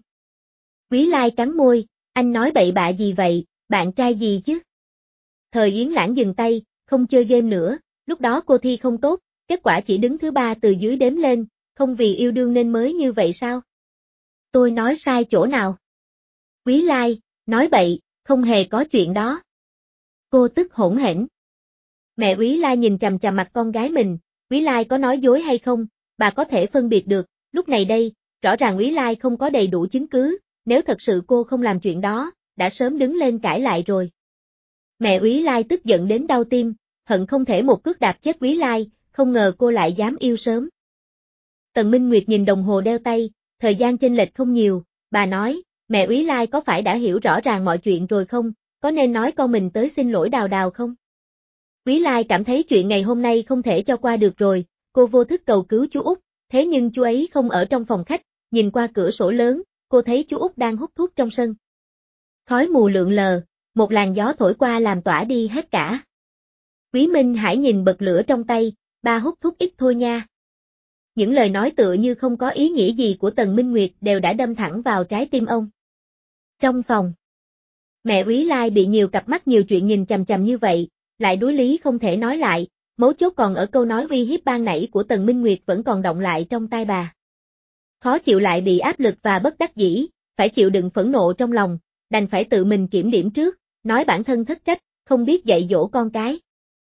Úy Lai cắn môi, anh nói bậy bạ gì vậy, bạn trai gì chứ? Thời Yến Lãng dừng tay, không chơi game nữa, lúc đó cô thi không tốt, kết quả chỉ đứng thứ ba từ dưới đếm lên, không vì yêu đương nên mới như vậy sao? Tôi nói sai chỗ nào? Úy Lai, nói bậy, không hề có chuyện đó. Cô tức hỗn hển. Mẹ Úy Lai nhìn chằm chằm mặt con gái mình, Úy Lai có nói dối hay không, bà có thể phân biệt được, lúc này đây, rõ ràng Úy Lai không có đầy đủ chứng cứ, nếu thật sự cô không làm chuyện đó, đã sớm đứng lên cãi lại rồi. Mẹ Úy Lai tức giận đến đau tim, hận không thể một cước đạp chết Úy Lai, không ngờ cô lại dám yêu sớm. Tần Minh Nguyệt nhìn đồng hồ đeo tay, thời gian chênh lệch không nhiều, bà nói, mẹ Úy Lai có phải đã hiểu rõ ràng mọi chuyện rồi không, có nên nói con mình tới xin lỗi Đào Đào không? Úy Lai cảm thấy chuyện ngày hôm nay không thể cho qua được rồi, cô vô thức cầu cứu chú út, thế nhưng chú ấy không ở trong phòng khách, nhìn qua cửa sổ lớn, cô thấy chú út đang hút thuốc trong sân. Khói mù lượn lờ, một làn gió thổi qua làm tỏa đi hết cả. Quý Minh Hải nhìn bật lửa trong tay, ba hút thuốc ít thôi nha. Những lời nói tựa như không có ý nghĩa gì của Tần Minh Nguyệt đều đã đâm thẳng vào trái tim ông. Trong phòng, mẹ Úy Lai bị nhiều cặp mắt nhiều chuyện nhìn chằm chằm như vậy, lại đối lý không thể nói lại, mấu chốt còn ở câu nói uy hiếp ban nãy của Tần Minh Nguyệt vẫn còn động lại trong tai bà. Khó chịu lại bị áp lực và bất đắc dĩ, phải chịu đựng phẫn nộ trong lòng, đành phải tự mình kiểm điểm trước, nói bản thân thất trách, không biết dạy dỗ con cái.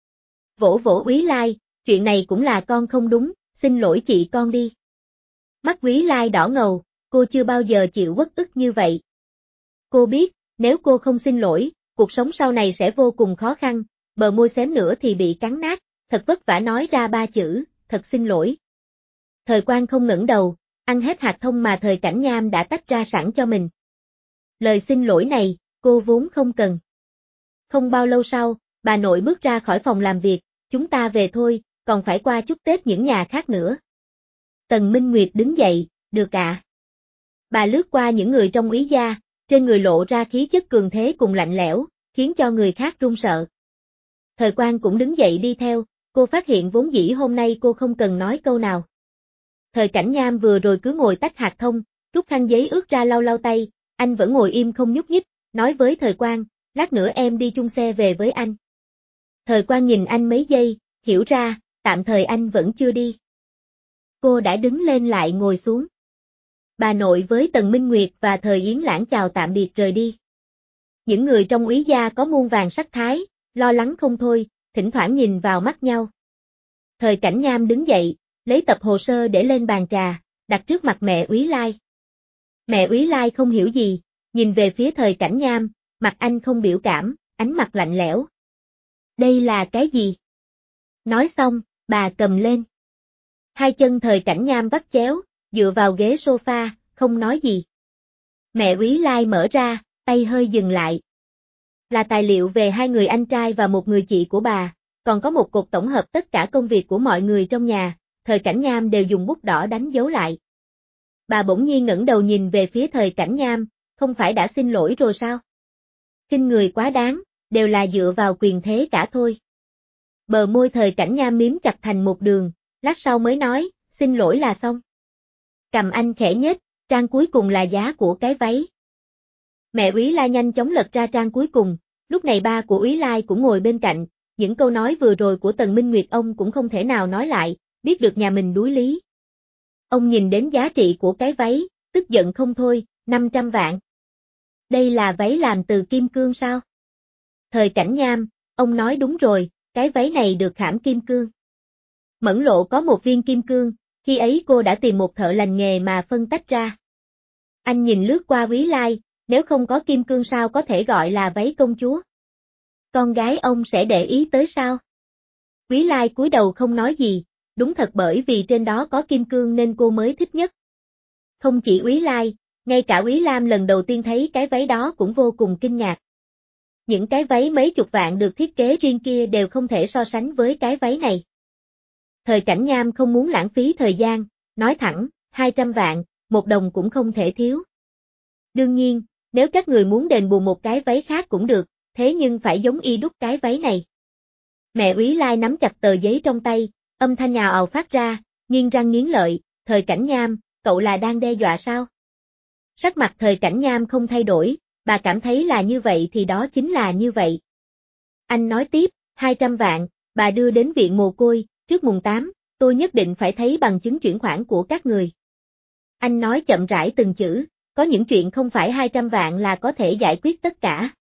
Vỗ vỗ Úy Lai, chuyện này cũng là con không đúng, xin lỗi chị con đi. Mắt Úy Lai đỏ ngầu, cô chưa bao giờ chịu uất ức như vậy. Cô biết, nếu cô không xin lỗi, cuộc sống sau này sẽ vô cùng khó khăn, bờ môi xém nữa thì bị cắn nát, thật vất vả nói ra ba chữ, thật xin lỗi. Thời Quang không ngẩng đầu, ăn hết hạt thông mà Thời Cảnh Nham đã tách ra sẵn cho mình. Lời xin lỗi này, cô vốn không cần. Không bao lâu sau, bà nội bước ra khỏi phòng làm việc, chúng ta về thôi, còn phải qua chúc Tết những nhà khác nữa. Tần Minh Nguyệt đứng dậy, được ạ. Bà lướt qua những người trong Úy gia, trên người lộ ra khí chất cường thế cùng lạnh lẽo, khiến cho người khác run sợ. Thời Quang cũng đứng dậy đi theo, cô phát hiện vốn dĩ hôm nay cô không cần nói câu nào. Thời Cảnh Nham vừa rồi cứ ngồi tách hạt thông, rút khăn giấy ướt ra lau lau tay, anh vẫn ngồi im không nhúc nhích, nói với Thời Quang, lát nữa em đi chung xe về với anh. Thời Quang nhìn anh mấy giây, hiểu ra, tạm thời anh vẫn chưa đi. Cô đã đứng lên lại ngồi xuống. Bà nội với Tần Minh Nguyệt và Thời Yến Lãng chào tạm biệt rời đi. Những người trong Úy gia có muôn vàn sắc thái, lo lắng không thôi, thỉnh thoảng nhìn vào mắt nhau. Thời Cảnh Nham đứng dậy, lấy tập hồ sơ để lên bàn trà, đặt trước mặt mẹ Úy Lai. Mẹ Úy Lai không hiểu gì, nhìn về phía Thời Cảnh Nham, mặt anh không biểu cảm, ánh mặt lạnh lẽo. Đây là cái gì? Nói xong, bà cầm lên. Hai chân Thời Cảnh Nham vắt chéo, dựa vào ghế sofa, không nói gì. Mẹ Úy Lai mở ra, tay hơi dừng lại. Là tài liệu về hai người anh trai và một người chị của bà, còn có một cột tổng hợp tất cả công việc của mọi người trong nhà, Thời Cảnh Nham đều dùng bút đỏ đánh dấu lại. Bà bỗng nhiên ngẩng đầu nhìn về phía Thời Cảnh Nham, không phải đã xin lỗi rồi sao? Khinh người quá đáng, đều là dựa vào quyền thế cả thôi. Bờ môi Thời Cảnh Nham miếm chặt thành một đường, lát sau mới nói, xin lỗi là xong. Cầm anh khẽ nhếch, trang cuối cùng là giá của cái váy. Mẹ Úy Lai nhanh chóng lật ra trang cuối cùng, lúc này ba của Úy Lai cũng ngồi bên cạnh, những câu nói vừa rồi của Tần Minh Nguyệt ông cũng không thể nào nói lại, biết được nhà mình đuối lý. Ông nhìn đến giá trị của cái váy, tức giận không thôi, năm trăm vạn. Đây là váy làm từ kim cương sao? Thời Cảnh Nham, ông nói đúng rồi, cái váy này được khảm kim cương. Mẫn Lộ có một viên kim cương, khi ấy cô đã tìm một thợ lành nghề mà phân tách ra. Anh nhìn lướt qua Úy Lai, nếu không có kim cương sao có thể gọi là váy công chúa? Con gái ông sẽ để ý tới sao? Úy Lai cúi đầu không nói gì, đúng thật bởi vì trên đó có kim cương nên cô mới thích nhất. Không chỉ Úy Lai, ngay cả Úy Lam lần đầu tiên thấy cái váy đó cũng vô cùng kinh ngạc. Những cái váy mấy chục vạn được thiết kế riêng kia đều không thể so sánh với cái váy này. Thời Cảnh Nham không muốn lãng phí thời gian, nói thẳng, hai trăm vạn, một đồng cũng không thể thiếu. Đương nhiên, nếu các người muốn đền bù một cái váy khác cũng được, thế nhưng phải giống y đúc cái váy này. Mẹ Úy Lai nắm chặt tờ giấy trong tay, âm thanh nhào ào phát ra, nghiến răng nghiến lợi, Thời Cảnh Nham, cậu là đang đe dọa sao? Sắc mặt Thời Cảnh Nham không thay đổi, bà cảm thấy là như vậy thì đó chính là như vậy. Anh nói tiếp, hai trăm vạn, bà đưa đến viện mồ côi, trước mùng tám, tôi nhất định phải thấy bằng chứng chuyển khoản của các người. Anh nói chậm rãi từng chữ, có những chuyện không phải hai trăm vạn là có thể giải quyết tất cả.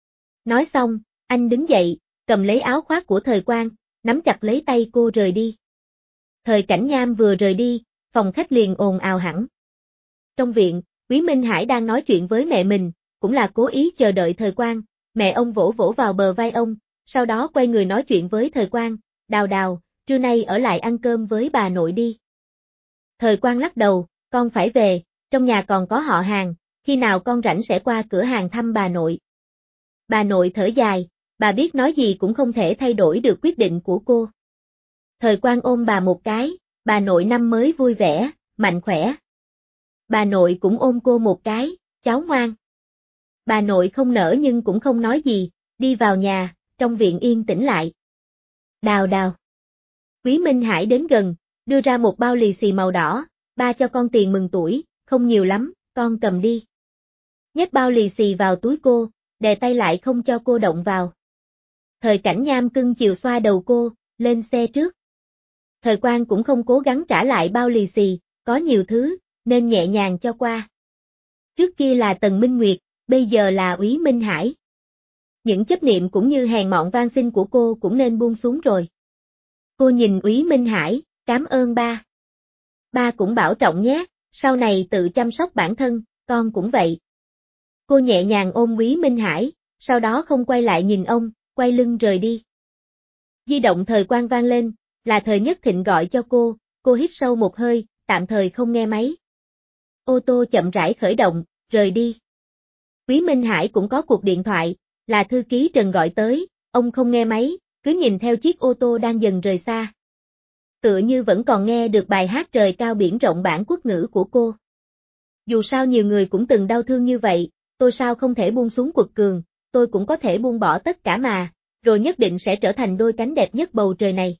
Nói xong, anh đứng dậy, cầm lấy áo khoác của Thời Quang, nắm chặt lấy tay cô rời đi. Thời Cảnh Nham vừa rời đi, phòng khách liền ồn ào hẳn. Trong viện, Quý Minh Hải đang nói chuyện với mẹ mình, cũng là cố ý chờ đợi Thời Quang, mẹ ông vỗ vỗ vào bờ vai ông, sau đó quay người nói chuyện với Thời Quang, Đào Đào, trưa nay ở lại ăn cơm với bà nội đi. Thời Quang lắc đầu, con phải về, trong nhà còn có họ hàng, khi nào con rảnh sẽ qua cửa hàng thăm bà nội. Bà nội thở dài, bà biết nói gì cũng không thể thay đổi được quyết định của cô. Thời Quang ôm bà một cái, bà nội năm mới vui vẻ, mạnh khỏe. Bà nội cũng ôm cô một cái, cháu ngoan. Bà nội không nở nhưng cũng không nói gì, đi vào nhà, trong viện yên tĩnh lại. Đào Đào. Quý Minh Hải đến gần, đưa ra một bao lì xì màu đỏ, ba cho con tiền mừng tuổi, không nhiều lắm, con cầm đi. Nhét bao lì xì vào túi cô, đè tay lại không cho cô động vào. Thời Cảnh Nham cưng chiều xoa đầu cô, lên xe trước. Thời Quang cũng không cố gắng trả lại bao lì xì, có nhiều thứ, nên nhẹ nhàng cho qua. Trước kia là Tần Minh Nguyệt, bây giờ là Úy Minh Hải. Những chấp niệm cũng như hèn mọn van xin của cô cũng nên buông xuống rồi. Cô nhìn Úy Minh Hải, cảm ơn ba. Ba cũng bảo trọng nhé, sau này tự chăm sóc bản thân, con cũng vậy. Cô nhẹ nhàng ôm Úy Minh Hải, sau đó không quay lại nhìn ông, quay lưng rời đi. Di động Thời Quang vang lên, là Thời Nhất Thịnh gọi cho cô, cô hít sâu một hơi, tạm thời không nghe máy. Ô tô chậm rãi khởi động, rời đi. Úy Minh Hải cũng có cuộc điện thoại, là thư ký Trần gọi tới, ông không nghe máy, cứ nhìn theo chiếc ô tô đang dần rời xa. Tựa như vẫn còn nghe được bài hát Trời cao biển rộng bản quốc ngữ của cô. Dù sao nhiều người cũng từng đau thương như vậy, tôi sao không thể buông xuống quật cường, tôi cũng có thể buông bỏ tất cả mà, rồi nhất định sẽ trở thành đôi cánh đẹp nhất bầu trời này.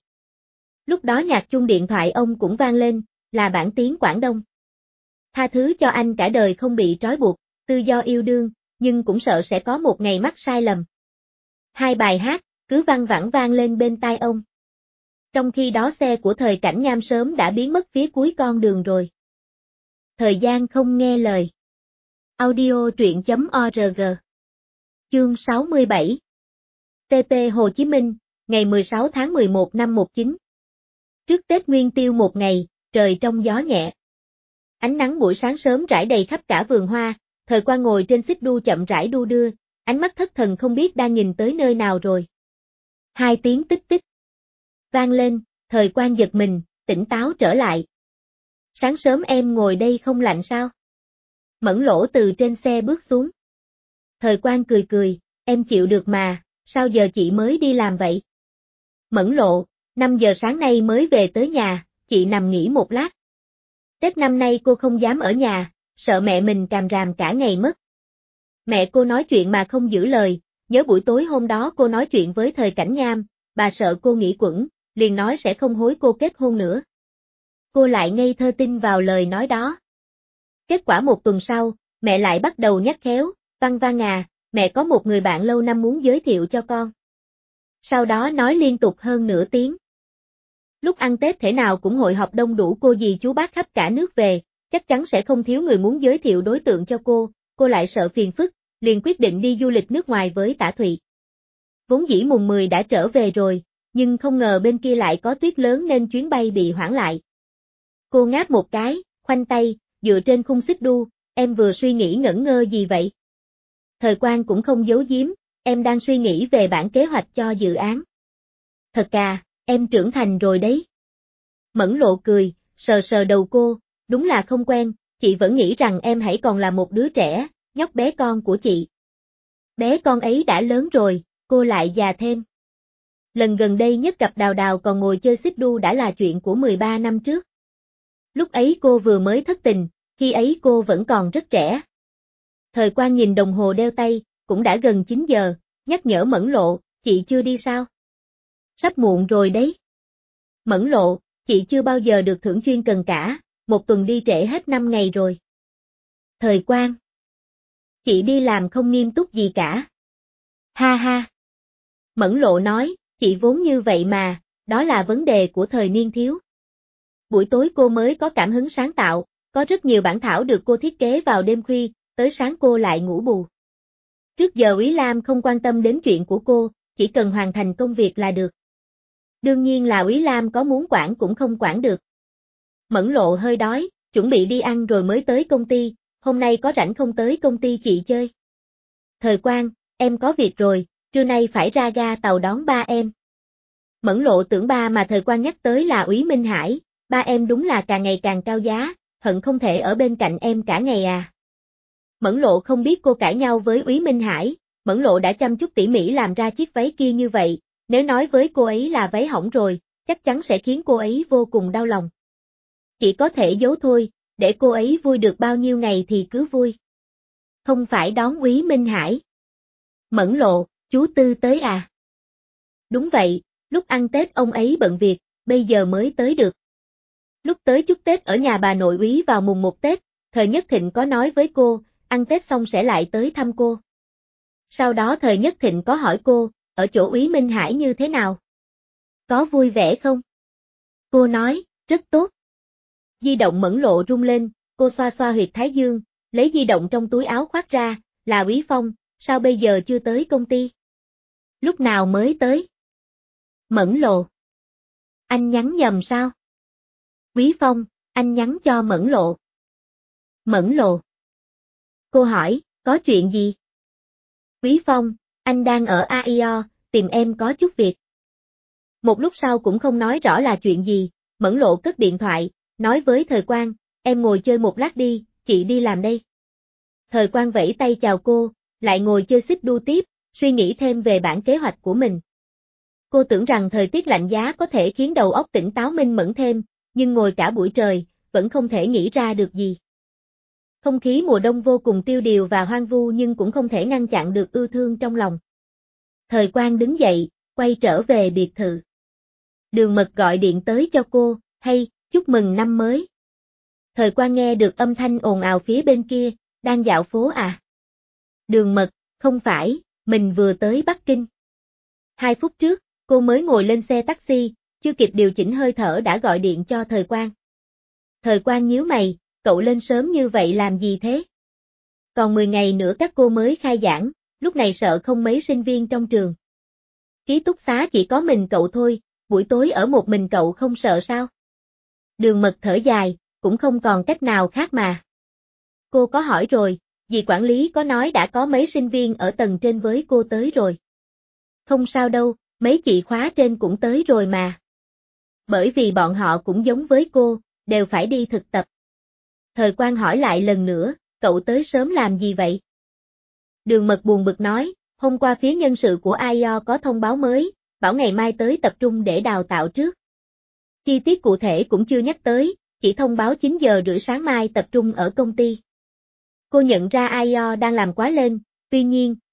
Lúc đó nhạc chuông điện thoại ông cũng vang lên, là bản tiếng Quảng Đông. Tha thứ cho anh cả đời không bị trói buộc, tự do yêu đương, nhưng cũng sợ sẽ có một ngày mắc sai lầm. Hai bài hát, cứ văng vẳng vang lên bên tai ông. Trong khi đó xe của Thời Cảnh Nham sớm đã biến mất phía cuối con đường rồi. Thời gian không nghe lời. Audio truyện chấm org. Chương sáu mươi bảy. tê pê Hồ Chí Minh, ngày mười sáu tháng mười một năm một chín. Trước Tết Nguyên Tiêu một ngày, trời trong gió nhẹ. Ánh nắng buổi sáng sớm rải đầy khắp cả vườn hoa, Thời Quang ngồi trên xích đu chậm rãi đu đưa, ánh mắt thất thần không biết đang nhìn tới nơi nào rồi. Hai tiếng tích tích vang lên, Thời Quang giật mình, tỉnh táo trở lại. Sáng sớm em ngồi đây không lạnh sao? Mẫn Lỗ từ trên xe bước xuống. Thời Quang cười cười, em chịu được mà, sao giờ chị mới đi làm vậy? Mẫn Lộ, năm giờ sáng nay mới về tới nhà, chị nằm nghỉ một lát. Tết năm nay cô không dám ở nhà, sợ mẹ mình càm ràm cả ngày mất. Mẹ cô nói chuyện mà không giữ lời, Nhớ buổi tối hôm đó cô nói chuyện với Thời Cảnh Nham, bà sợ cô nghĩ quẩn, liền nói sẽ không hối cô kết hôn nữa. Cô lại ngây thơ tin vào lời nói đó. Kết quả một tuần sau, mẹ lại bắt đầu nhắc khéo, Văn Văn à, mẹ có một người bạn lâu năm muốn giới thiệu cho con. Sau đó nói liên tục hơn nửa tiếng. Lúc ăn Tết thể nào cũng hội họp đông đủ cô dì chú bác khắp cả nước về, chắc chắn sẽ không thiếu người muốn giới thiệu đối tượng cho cô, cô lại sợ phiền phức, liền quyết định đi du lịch nước ngoài với Tả Thụy. Vốn dĩ mùng mười đã trở về rồi, nhưng không ngờ bên kia lại có tuyết lớn nên chuyến bay bị hoãn lại. Cô ngáp một cái, khoanh tay, dựa trên khung xích đu, em vừa suy nghĩ ngẩn ngơ gì vậy? Thời Quang cũng không giấu giếm, em đang suy nghĩ về bản kế hoạch cho dự án. Thật à, em trưởng thành rồi đấy. Mẫn Lộ cười, sờ sờ đầu cô, đúng là không quen, chị vẫn nghĩ rằng em hãy còn là một đứa trẻ, nhóc bé con của chị. Bé con ấy đã lớn rồi, cô lại già thêm. Lần gần đây nhất gặp Đào Đào còn ngồi chơi xích đu đã là chuyện của mười ba năm trước. Lúc ấy cô vừa mới thất tình, khi ấy cô vẫn còn rất trẻ. Thời Quang nhìn đồng hồ đeo tay, cũng đã gần chín giờ, nhắc nhở Mẫn Lộ, chị chưa đi sao? Sắp muộn rồi đấy. Mẫn Lộ, chị chưa bao giờ được thưởng chuyên cần cả, một tuần đi trễ hết năm ngày rồi. Thời Quang, chị đi làm không nghiêm túc gì cả. Ha ha. Mẫn Lộ nói, chị vốn như vậy mà, đó là vấn đề của thời niên thiếu. Buổi tối cô mới có cảm hứng sáng tạo, có rất nhiều bản thảo được cô thiết kế vào đêm khuya, tới sáng cô lại ngủ bù. Trước giờ Úy Lam không quan tâm đến chuyện của cô, chỉ cần hoàn thành công việc là được. Đương nhiên là Úy Lam có muốn quản cũng không quản được. Mẫn Lộ hơi đói, chuẩn bị đi ăn rồi mới tới công ty, hôm nay có rảnh không tới công ty chị chơi? Thời Quang, em có việc rồi, trưa nay phải ra ga tàu đón ba em. Mẫn Lộ tưởng ba mà Thời Quang nhắc tới là Úy Minh Hải, ba em đúng là càng ngày càng cao giá, hận không thể ở bên cạnh em cả ngày à. Mẫn Lộ không biết cô cãi nhau với Úy Minh Hải, Mẫn Lộ đã chăm chút tỉ mỉ làm ra chiếc váy kia như vậy, nếu nói với cô ấy là váy hỏng rồi, chắc chắn sẽ khiến cô ấy vô cùng đau lòng. Chỉ có thể giấu thôi, để cô ấy vui được bao nhiêu ngày thì cứ vui. Không phải đón Úy Minh Hải. Mẫn Lộ, chú Tư tới à? Đúng vậy, lúc ăn Tết ông ấy bận việc, bây giờ mới tới được. Lúc tới chúc Tết ở nhà bà nội Úy vào mùng một Tết, Thời Nhất Thịnh có nói với cô, ăn Tết xong sẽ lại tới thăm cô. Sau đó Thời Nhất Thịnh có hỏi cô, ở chỗ Úy Minh Hải như thế nào? Có vui vẻ không? Cô nói, rất tốt. Di động Mẫn Lộ rung lên, cô xoa xoa huyệt thái dương, lấy di động trong túi áo khoác ra, là Úy Phong, sao bây giờ chưa tới công ty? Lúc nào mới tới? Mẫn Lộ. Anh nhắn nhầm sao? Úy Phong, anh nhắn cho Mẫn Lộ. Mẫn Lộ. Cô hỏi, có chuyện gì? Úy Phong, anh đang ở a i o, tìm em có chút việc. Một lúc sau cũng không nói rõ là chuyện gì, Mẫn Lộ cất điện thoại, nói với Thời Quang, em ngồi chơi một lát đi, chị đi làm đây. Thời Quang vẫy tay chào cô, lại ngồi chơi xích đu tiếp, suy nghĩ thêm về bản kế hoạch của mình. Cô tưởng rằng thời tiết lạnh giá có thể khiến đầu óc tỉnh táo minh mẫn thêm, nhưng ngồi cả buổi trời, vẫn không thể nghĩ ra được gì. Không khí mùa đông vô cùng tiêu điều và hoang vu nhưng cũng không thể ngăn chặn được ưu thương trong lòng. Thời Quang đứng dậy, quay trở về biệt thự. Đường Mật gọi điện tới cho cô, hay, chúc mừng năm mới. Thời Quang nghe được âm thanh ồn ào phía bên kia, đang dạo phố à? Đường Mật, không phải, mình vừa tới Bắc Kinh. Hai phút trước, cô mới ngồi lên xe taxi, chưa kịp điều chỉnh hơi thở đã gọi điện cho Thời Quang. Thời Quang nhíu mày, cậu lên sớm như vậy làm gì thế? Còn mười ngày nữa các cô mới khai giảng, lúc này sợ không mấy sinh viên trong trường. Ký túc xá chỉ có mình cậu thôi, buổi tối ở một mình cậu không sợ sao? Đường Mật thở dài, cũng không còn cách nào khác mà. Cô có hỏi rồi, dì quản lý có nói đã có mấy sinh viên ở tầng trên với cô tới rồi. Không sao đâu, mấy chị khóa trên cũng tới rồi mà. Bởi vì bọn họ cũng giống với cô, đều phải đi thực tập. Thời Quang hỏi lại lần nữa, cậu tới sớm làm gì vậy? Đường Mật buồn bực nói, hôm qua phía nhân sự của i i o có thông báo mới, bảo ngày mai tới tập trung để đào tạo trước. Chi tiết cụ thể cũng chưa nhắc tới, chỉ thông báo chín giờ rưỡi sáng mai tập trung ở công ty. Cô nhận ra i i o đang làm quá lên, tuy nhiên,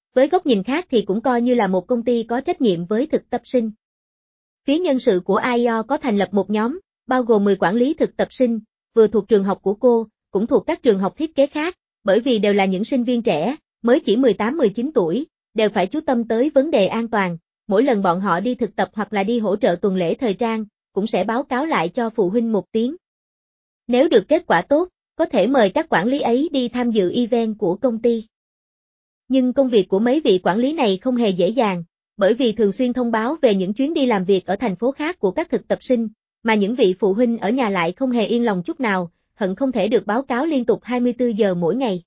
Với góc nhìn khác thì cũng coi như là một công ty có trách nhiệm với thực tập sinh. Phía nhân sự của i e o có thành lập một nhóm, bao gồm mười quản lý thực tập sinh, vừa thuộc trường học của cô, cũng thuộc các trường học thiết kế khác, bởi vì đều là những sinh viên trẻ, mới chỉ mười tám mười chín tuổi, đều phải chú tâm tới vấn đề an toàn, mỗi lần bọn họ đi thực tập hoặc là đi hỗ trợ tuần lễ thời trang, cũng sẽ báo cáo lại cho phụ huynh một tiếng. Nếu được kết quả tốt, có thể mời các quản lý ấy đi tham dự event của công ty. Nhưng công việc của mấy vị quản lý này không hề dễ dàng, bởi vì thường xuyên thông báo về những chuyến đi làm việc ở thành phố khác của các thực tập sinh, mà những vị phụ huynh ở nhà lại không hề yên lòng chút nào, hận không thể được báo cáo liên tục hai mươi tư giờ mỗi ngày.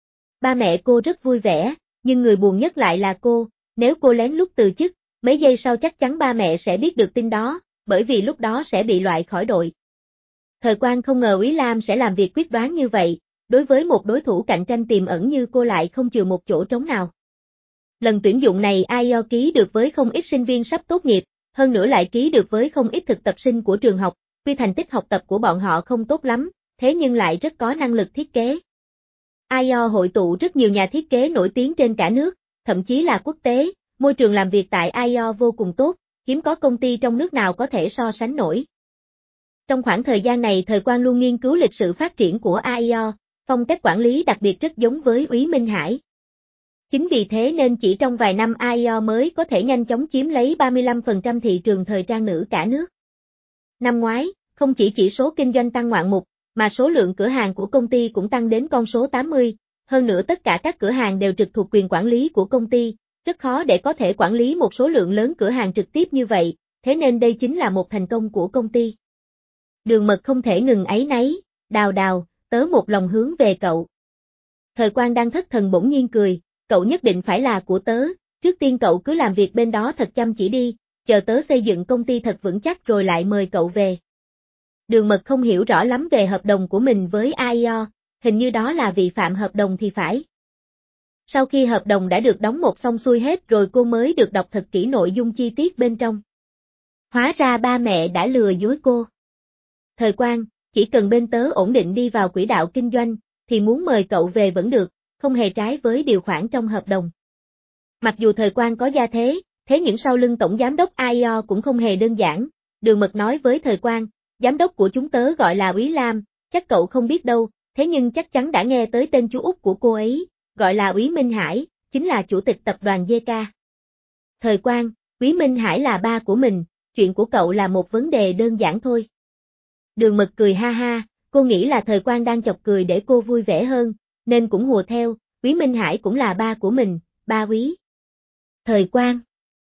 Ba mẹ cô rất vui vẻ, nhưng người buồn nhất lại là cô, nếu cô lén lút từ chức, mấy giây sau chắc chắn ba mẹ sẽ biết được tin đó, bởi vì lúc đó sẽ bị loại khỏi đội. Thời Quang không ngờ Úy Lam sẽ làm việc quyết đoán như vậy, đối với một đối thủ cạnh tranh tiềm ẩn như cô lại không chừa một chỗ trống nào. Lần tuyển dụng này i e o ký được với không ít sinh viên sắp tốt nghiệp, hơn nữa lại ký được với không ít thực tập sinh của trường học, tuy thành tích học tập của bọn họ không tốt lắm, thế nhưng lại rất có năng lực thiết kế. i e o hội tụ rất nhiều nhà thiết kế nổi tiếng trên cả nước, thậm chí là quốc tế, môi trường làm việc tại i e o vô cùng tốt, hiếm có công ty trong nước nào có thể so sánh nổi. Trong khoảng thời gian này Thời Quang luôn nghiên cứu lịch sử phát triển của i e o, phong cách quản lý đặc biệt rất giống với Úy Minh Hải. Chính vì thế nên chỉ trong vài năm i e o mới có thể nhanh chóng chiếm lấy ba mươi lăm phần trăm thị trường thời trang nữ cả nước. Năm ngoái, không chỉ chỉ số kinh doanh tăng ngoạn mục, mà số lượng cửa hàng của công ty cũng tăng đến con số tám mươi, hơn nữa tất cả các cửa hàng đều trực thuộc quyền quản lý của công ty, rất khó để có thể quản lý một số lượng lớn cửa hàng trực tiếp như vậy, thế nên đây chính là một thành công của công ty. Đường Mật không thể ngừng áy náy, Đào Đào, tớ một lòng hướng về cậu. Thời Quang đang thất thần bỗng nhiên cười, cậu nhất định phải là của tớ, trước tiên cậu cứ làm việc bên đó thật chăm chỉ đi, chờ tớ xây dựng công ty thật vững chắc rồi lại mời cậu về. Đường Mật không hiểu rõ lắm về hợp đồng của mình với i e o, hình như đó là vi phạm hợp đồng thì phải. Sau khi hợp đồng đã được đóng một xong xuôi hết rồi cô mới được đọc thật kỹ nội dung chi tiết bên trong. Hóa ra ba mẹ đã lừa dối cô. Thời Quang, chỉ cần bên tớ ổn định đi vào quỹ đạo kinh doanh, thì muốn mời cậu về vẫn được, không hề trái với điều khoản trong hợp đồng. Mặc dù Thời Quang có gia thế, thế nhưng sau lưng tổng giám đốc i e o cũng không hề đơn giản, Đường Mật nói với Thời Quang, giám đốc của chúng tớ gọi là Úy Lam, chắc cậu không biết đâu, thế nhưng chắc chắn đã nghe tới tên chú út của cô ấy, gọi là Úy Minh Hải, chính là chủ tịch tập đoàn giê ca. Thời Quang, Úy Minh Hải là ba của mình, chuyện của cậu là một vấn đề đơn giản thôi. Đường Mật cười ha ha, cô nghĩ là Thời Quang đang chọc cười để cô vui vẻ hơn, nên cũng hùa theo, Úy Minh Hải cũng là ba của mình, ba Úy. Thời Quang.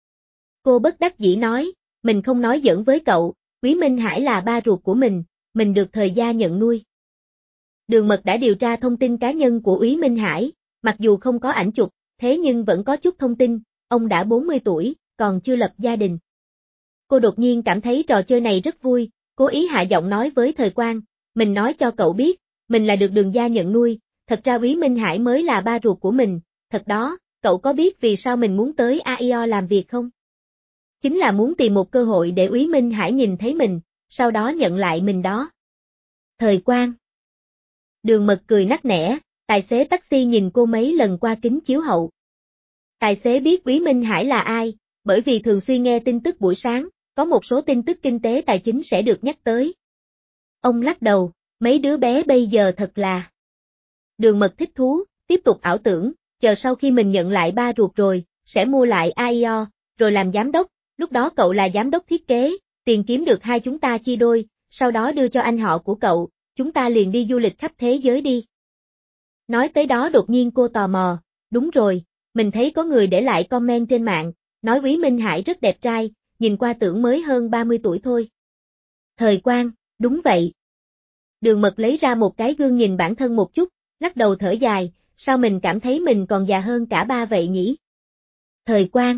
Cô bất đắc dĩ nói, mình không nói giỡn với cậu, Úy Minh Hải là ba ruột của mình, mình được Thời gia nhận nuôi. Đường Mật đã điều tra thông tin cá nhân của Úy Minh Hải, mặc dù không có ảnh chụp, thế nhưng vẫn có chút thông tin, ông đã bốn mươi tuổi, còn chưa lập gia đình. Cô đột nhiên cảm thấy trò chơi này rất vui, cố ý hạ giọng nói với Thời Quang, mình nói cho cậu biết, mình là được Đường gia nhận nuôi, thật ra Úy Minh Hải mới là ba ruột của mình, thật đó, cậu có biết vì sao mình muốn tới i e o làm việc không? Chính là muốn tìm một cơ hội để Úy Minh Hải nhìn thấy mình, sau đó nhận lại mình đó. Thời Quang. Đường Mật cười nắc nẻ, tài xế taxi nhìn cô mấy lần qua kính chiếu hậu. Tài xế biết Úy Minh Hải là ai, bởi vì thường xuyên nghe tin tức buổi sáng, có một số tin tức kinh tế tài chính sẽ được nhắc tới. Ông lắc đầu, mấy đứa bé bây giờ thật là. Đường Mật thích thú, tiếp tục ảo tưởng, chờ sau khi mình nhận lại ba ruột rồi, sẽ mua lại i e o, rồi làm giám đốc, lúc đó cậu là giám đốc thiết kế, tiền kiếm được hai chúng ta chia đôi, sau đó đưa cho anh họ của cậu, chúng ta liền đi du lịch khắp thế giới đi. Nói tới đó đột nhiên cô tò mò, đúng rồi, mình thấy có người để lại comment trên mạng, nói Úy Minh Hải rất đẹp trai, nhìn qua tưởng mới hơn ba mươi tuổi thôi. Thời Quang, đúng vậy. Đường Mật lấy ra một cái gương nhìn bản thân một chút, lắc đầu thở dài, sao mình cảm thấy mình còn già hơn cả ba vậy nhỉ? Thời Quang.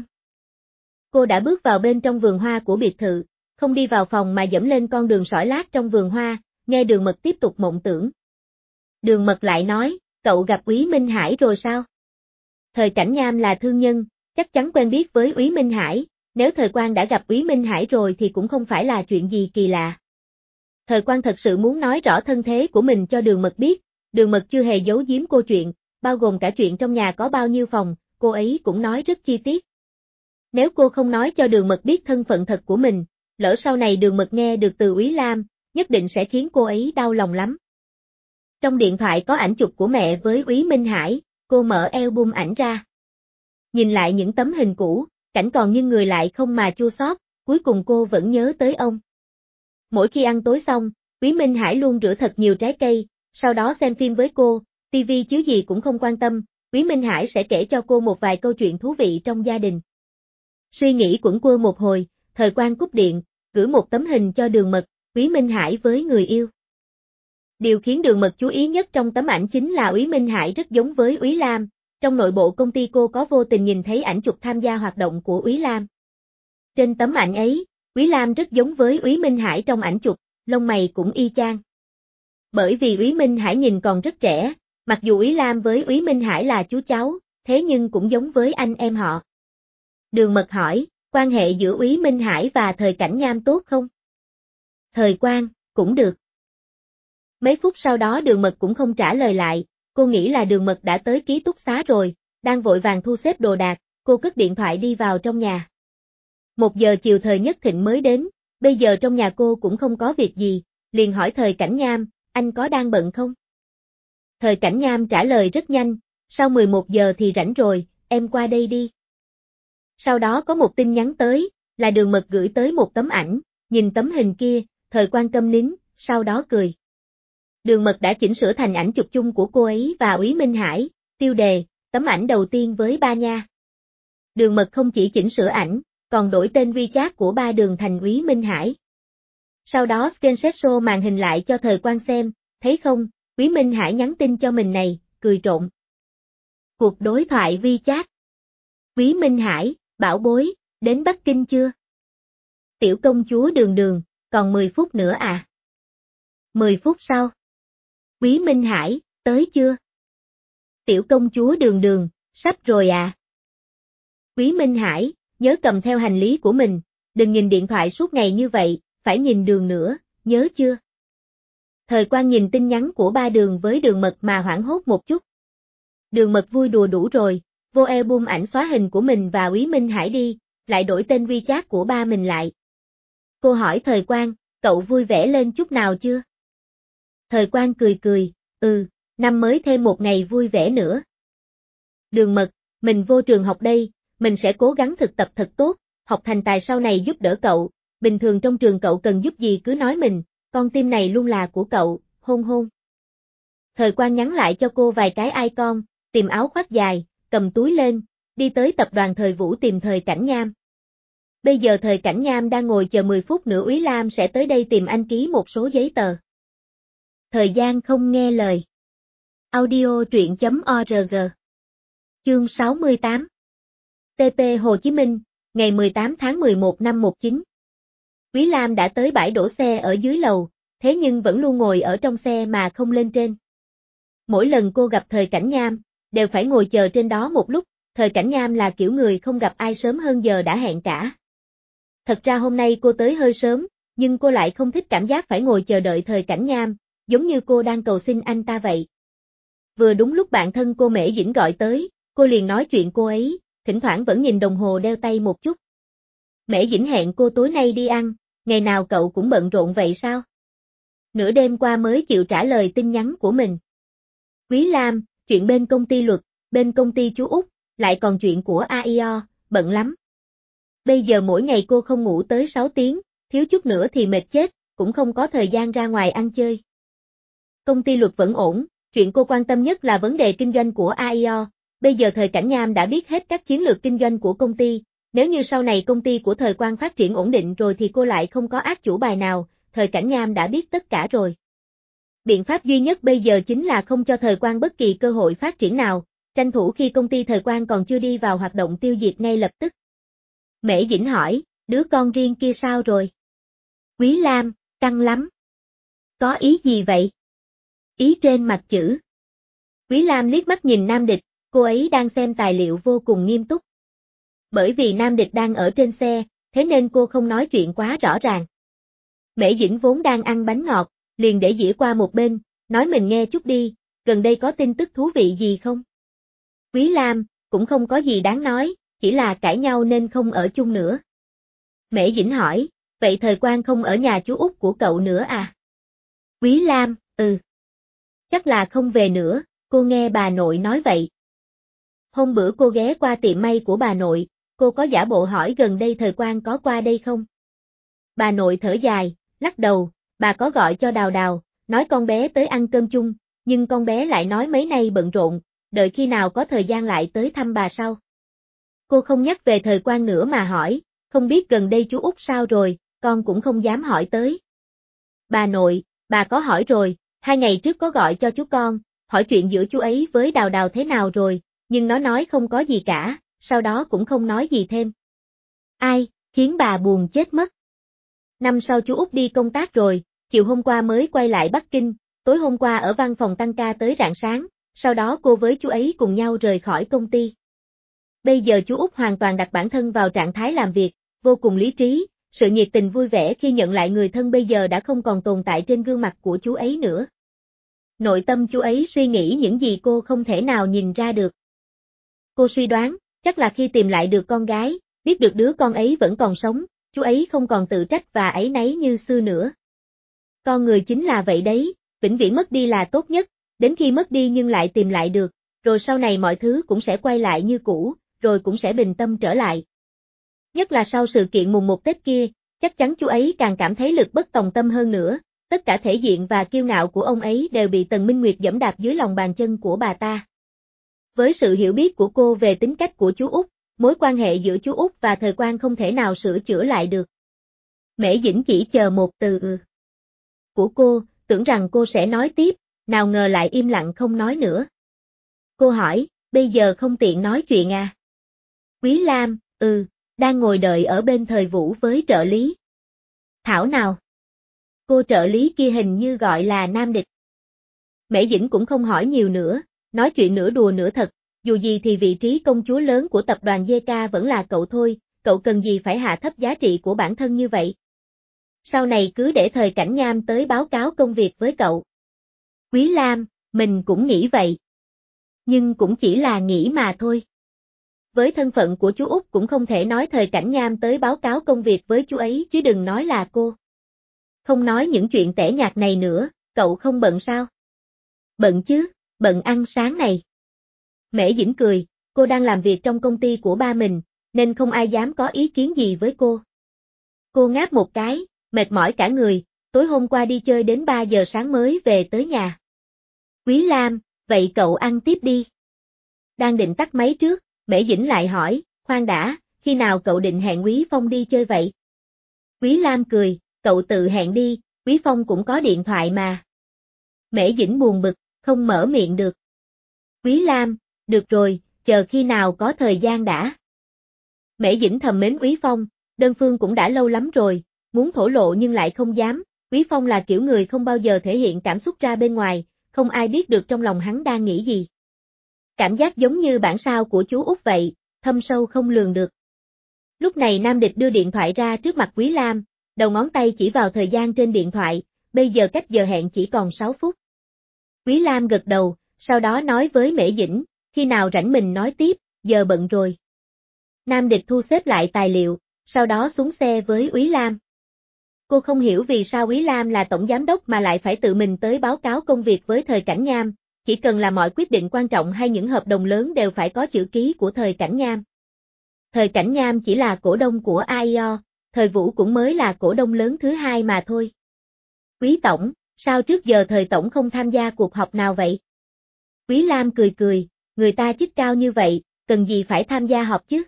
Cô đã bước vào bên trong vườn hoa của biệt thự, không đi vào phòng mà dẫm lên con đường sỏi lát trong vườn hoa, nghe Đường Mật tiếp tục mộng tưởng. Đường Mật lại nói, cậu gặp Úy Minh Hải rồi sao? Thời Cảnh Nham là thương nhân, chắc chắn quen biết với Úy Minh Hải, nếu Thời Quang đã gặp Úy Minh Hải rồi thì cũng không phải là chuyện gì kỳ lạ. Thời Quang thật sự muốn nói rõ thân thế của mình cho Đường Mật biết, Đường Mật chưa hề giấu giếm cô chuyện, bao gồm cả chuyện trong nhà có bao nhiêu phòng, cô ấy cũng nói rất chi tiết. Nếu cô không nói cho Đường Mật biết thân phận thật của mình, lỡ sau này Đường Mật nghe được từ Úy Lam, nhất định sẽ khiến cô ấy đau lòng lắm. Trong điện thoại có ảnh chụp của mẹ với Úy Minh Hải, cô mở album ảnh ra. Nhìn lại những tấm hình cũ, cảnh còn nhưng người lại không mà chua xót, cuối cùng cô vẫn nhớ tới ông. Mỗi khi ăn tối xong, Úy Minh Hải luôn rửa thật nhiều trái cây, sau đó xem phim với cô, tivi chiếu gì cũng không quan tâm, Úy Minh Hải sẽ kể cho cô một vài câu chuyện thú vị trong gia đình. Suy nghĩ quẩn quơ một hồi, Thời Quang cúp điện, gửi một tấm hình cho Đường Mật, Úy Minh Hải với người yêu. Điều khiến Đường Mật chú ý nhất trong tấm ảnh chính là Úy Minh Hải rất giống với Úy Lam, trong nội bộ công ty cô có vô tình nhìn thấy ảnh chụp tham gia hoạt động của Úy Lam. Trên tấm ảnh ấy, Úy Lam rất giống với Úy Minh Hải trong ảnh chụp, lông mày cũng y chang. Bởi vì Úy Minh Hải nhìn còn rất trẻ, mặc dù Úy Lam với Úy Minh Hải là chú cháu, thế nhưng cũng giống với anh em họ. Đường Mật hỏi, quan hệ giữa Úy Minh Hải và Thời Cảnh Nham tốt không? Thời Quang, cũng được. Mấy phút sau đó Đường Mật cũng không trả lời lại, cô nghĩ là Đường Mật đã tới ký túc xá rồi, đang vội vàng thu xếp đồ đạc, cô cất điện thoại đi vào trong nhà. Một giờ chiều Thời Nhất Thịnh mới đến, bây giờ trong nhà cô cũng không có việc gì, liền hỏi Thời Cảnh Nham, anh có đang bận không? Thời Cảnh Nham trả lời rất nhanh, sau mười một giờ thì rảnh rồi, em qua đây đi. Sau đó có một tin nhắn tới, là Đường Mật gửi tới một tấm ảnh, nhìn tấm hình kia, Thời Quang câm nín, sau đó cười. Đường Mật đã chỉnh sửa thành ảnh chụp chung của cô ấy và Úy Minh Hải, tiêu đề, tấm ảnh đầu tiên với ba nha. Đường Mật không chỉ chỉnh sửa ảnh, còn đổi tên WeChat của ba Đường thành Úy Minh Hải. Sau đó screenshot show màn hình lại cho Thời Quang xem, thấy không, Úy Minh Hải nhắn tin cho mình này, cười trộn. Cuộc đối thoại WeChat. Úy Minh Hải, bảo bối, đến Bắc Kinh chưa? Tiểu công chúa Đường Đường, còn mười phút nữa à? mười phút sau. Úy Minh Hải, tới chưa? Tiểu công chúa Đường Đường, sắp rồi à? Úy Minh Hải, nhớ cầm theo hành lý của mình, đừng nhìn điện thoại suốt ngày như vậy, phải nhìn Đường nữa, nhớ chưa? Thời Quang nhìn tin nhắn của ba Đường với Đường Mật mà hoảng hốt một chút. Đường Mật vui đùa đủ rồi, vô album ảnh xóa hình của mình và Úy Minh Hải đi, lại đổi tên WeChat của ba mình lại. Cô hỏi Thời Quang, cậu vui vẻ lên chút nào chưa? Thời Quang cười cười, ừ, năm mới thêm một ngày vui vẻ nữa. Đường Mật, mình vô trường học đây, mình sẽ cố gắng thực tập thật tốt, học thành tài sau này giúp đỡ cậu, bình thường trong trường cậu cần giúp gì cứ nói mình, con tim này luôn là của cậu, hôn hôn. Thời Quang nhắn lại cho cô vài cái icon, tìm áo khoác dài, cầm túi lên, đi tới tập đoàn Thời Vũ tìm Thời Cảnh Nham. Bây giờ Thời Cảnh Nham đang ngồi chờ mười phút nữa Úy Lam sẽ tới đây tìm anh ký một số giấy tờ. Thời gian không nghe lời. Audio truyện chấm org. Chương sáu mươi tám. tê pê Hồ Chí Minh, ngày mười tám tháng mười một năm một chín. Úy Lam đã tới bãi đổ xe ở dưới lầu, thế nhưng vẫn luôn ngồi ở trong xe mà không lên trên. Mỗi lần cô gặp Thời Cảnh Nham, đều phải ngồi chờ trên đó một lúc, Thời Cảnh Nham là kiểu người không gặp ai sớm hơn giờ đã hẹn cả. Thật ra hôm nay cô tới hơi sớm, nhưng cô lại không thích cảm giác phải ngồi chờ đợi Thời Cảnh Nham, giống như cô đang cầu xin anh ta vậy. Vừa đúng lúc bạn thân cô Mễ Dĩnh gọi tới, cô liền nói chuyện cô ấy, thỉnh thoảng vẫn nhìn đồng hồ đeo tay một chút. Mễ Dĩnh hẹn cô tối nay đi ăn, ngày nào cậu cũng bận rộn vậy sao? Nửa đêm qua mới chịu trả lời tin nhắn của mình. Úy Lam, chuyện bên công ty luật, bên công ty chú Út, lại còn chuyện của a i o, bận lắm. Bây giờ mỗi ngày cô không ngủ tới sáu tiếng, thiếu chút nữa thì mệt chết, cũng không có thời gian ra ngoài ăn chơi. Công ty luật vẫn ổn, chuyện cô quan tâm nhất là vấn đề kinh doanh của a i o, bây giờ Thời Cảnh Nham đã biết hết các chiến lược kinh doanh của công ty, nếu như sau này công ty của Thời Quang phát triển ổn định rồi thì cô lại không có ác chủ bài nào, Thời Cảnh Nham đã biết tất cả rồi. Biện pháp duy nhất bây giờ chính là không cho Thời Quang bất kỳ cơ hội phát triển nào, tranh thủ khi công ty Thời Quang còn chưa đi vào hoạt động tiêu diệt ngay lập tức. Mễ Dĩnh hỏi, đứa con riêng kia sao rồi? Úy Lam, căng lắm. Có ý gì vậy? Ý trên mặt chữ. Úy Lam liếc mắt nhìn Nam Địch, cô ấy đang xem tài liệu vô cùng nghiêm túc. Bởi vì Nam Địch đang ở trên xe, thế nên cô không nói chuyện quá rõ ràng. Mễ Dĩnh vốn đang ăn bánh ngọt, liền để dĩa qua một bên, nói mình nghe chút đi, gần đây có tin tức thú vị gì không? Úy Lam, cũng không có gì đáng nói, chỉ là cãi nhau nên không ở chung nữa. Mễ Dĩnh hỏi, vậy Thời Quang không ở nhà chú út của cậu nữa à? Quý Lam, ừ. Chắc là không về nữa, cô nghe bà nội nói vậy. Hôm bữa cô ghé qua tiệm may của bà nội, cô có giả bộ hỏi gần đây Thời Quang có qua đây không? Bà nội thở dài, lắc đầu, bà có gọi cho Đào Đào, nói con bé tới ăn cơm chung, nhưng con bé lại nói mấy nay bận rộn, đợi khi nào có thời gian lại tới thăm bà sau. Cô không nhắc về Thời Quang nữa mà hỏi, không biết gần đây chú út sao rồi, con cũng không dám hỏi tới. Bà nội, bà có hỏi rồi, hai ngày trước có gọi cho chú con, hỏi chuyện giữa chú ấy với Đào Đào thế nào rồi, nhưng nó nói không có gì cả, sau đó cũng không nói gì thêm. Ai, khiến bà buồn chết mất. Năm sau chú út đi công tác rồi, chiều hôm qua mới quay lại Bắc Kinh, tối hôm qua ở văn phòng tăng ca tới rạng sáng, sau đó cô với chú ấy cùng nhau rời khỏi công ty. Bây giờ chú út hoàn toàn đặt bản thân vào trạng thái làm việc, vô cùng lý trí, sự nhiệt tình vui vẻ khi nhận lại người thân bây giờ đã không còn tồn tại trên gương mặt của chú ấy nữa. Nội tâm chú ấy suy nghĩ những gì cô không thể nào nhìn ra được. Cô suy đoán, chắc là khi tìm lại được con gái, biết được đứa con ấy vẫn còn sống, chú ấy không còn tự trách và áy náy như xưa nữa. Con người chính là vậy đấy, vĩnh viễn mất đi là tốt nhất, đến khi mất đi nhưng lại tìm lại được, rồi sau này mọi thứ cũng sẽ quay lại như cũ, rồi cũng sẽ bình tâm trở lại. Nhất là sau sự kiện mùng một Tết kia, chắc chắn chú ấy càng cảm thấy lực bất tòng tâm hơn nữa, tất cả thể diện và kiêu ngạo của ông ấy đều bị Tần Minh Nguyệt giẫm đạp dưới lòng bàn chân của bà ta. Với sự hiểu biết của cô về tính cách của chú út, mối quan hệ giữa chú út và Thời Quang không thể nào sửa chữa lại được. Mễ Dĩnh chỉ chờ một từ ừ của cô, tưởng rằng cô sẽ nói tiếp, nào ngờ lại im lặng không nói nữa. Cô hỏi, bây giờ không tiện nói chuyện à? Quý Lam, ừ, đang ngồi đợi ở bên Thời Vũ với trợ lý. Thảo nào? Cô trợ lý kia hình như gọi là Nam Địch. Mễ Dĩnh cũng không hỏi nhiều nữa, nói chuyện nửa đùa nửa thật, dù gì thì vị trí công chúa lớn của tập đoàn giê ca vẫn là cậu thôi, cậu cần gì phải hạ thấp giá trị của bản thân như vậy. Sau này cứ để Thời Cảnh Nham tới báo cáo công việc với cậu. Quý Lam, mình cũng nghĩ vậy. Nhưng cũng chỉ là nghĩ mà thôi. Với thân phận của chú út cũng không thể nói Thời Cảnh Nham tới báo cáo công việc với chú ấy chứ đừng nói là cô. Không nói những chuyện tẻ nhạt này nữa, cậu không bận sao? Bận chứ, bận ăn sáng này. Mễ Dĩnh cười, cô đang làm việc trong công ty của ba mình, nên không ai dám có ý kiến gì với cô. Cô ngáp một cái, mệt mỏi cả người, tối hôm qua đi chơi đến ba giờ sáng mới về tới nhà. Quý Lam, vậy cậu ăn tiếp đi. Đang định tắt máy trước, Mễ Dĩnh lại hỏi, khoan đã, khi nào cậu định hẹn Quý Phong đi chơi vậy? Quý Lam cười, cậu tự hẹn đi, Quý Phong cũng có điện thoại mà. Mễ Dĩnh buồn bực, không mở miệng được. Quý Lam, được rồi, chờ khi nào có thời gian đã. Mễ Dĩnh thầm mến Quý Phong, đơn phương cũng đã lâu lắm rồi, muốn thổ lộ nhưng lại không dám, Quý Phong là kiểu người không bao giờ thể hiện cảm xúc ra bên ngoài, không ai biết được trong lòng hắn đang nghĩ gì. Cảm giác giống như bản sao của chú út vậy, thâm sâu không lường được. Lúc này Nam Địch đưa điện thoại ra trước mặt Quý Lam, đầu ngón tay chỉ vào thời gian trên điện thoại, bây giờ cách giờ hẹn chỉ còn sáu phút. Quý Lam gật đầu, sau đó nói với Mễ Dĩnh, khi nào rảnh mình nói tiếp, giờ bận rồi. Nam Địch thu xếp lại tài liệu, sau đó xuống xe với Quý Lam. Cô không hiểu vì sao Quý Lam là tổng giám đốc mà lại phải tự mình tới báo cáo công việc với Thời Cảnh Nham, chỉ cần là mọi quyết định quan trọng hay những hợp đồng lớn đều phải có chữ ký của Thời Cảnh Nham. Thời Cảnh Nham chỉ là cổ đông của a i o, Thời Vũ cũng mới là cổ đông lớn thứ hai mà thôi. Quý Tổng, sao trước giờ Thời Tổng không tham gia cuộc họp nào vậy? Quý Lam cười cười, người ta chức cao như vậy, cần gì phải tham gia họp chứ?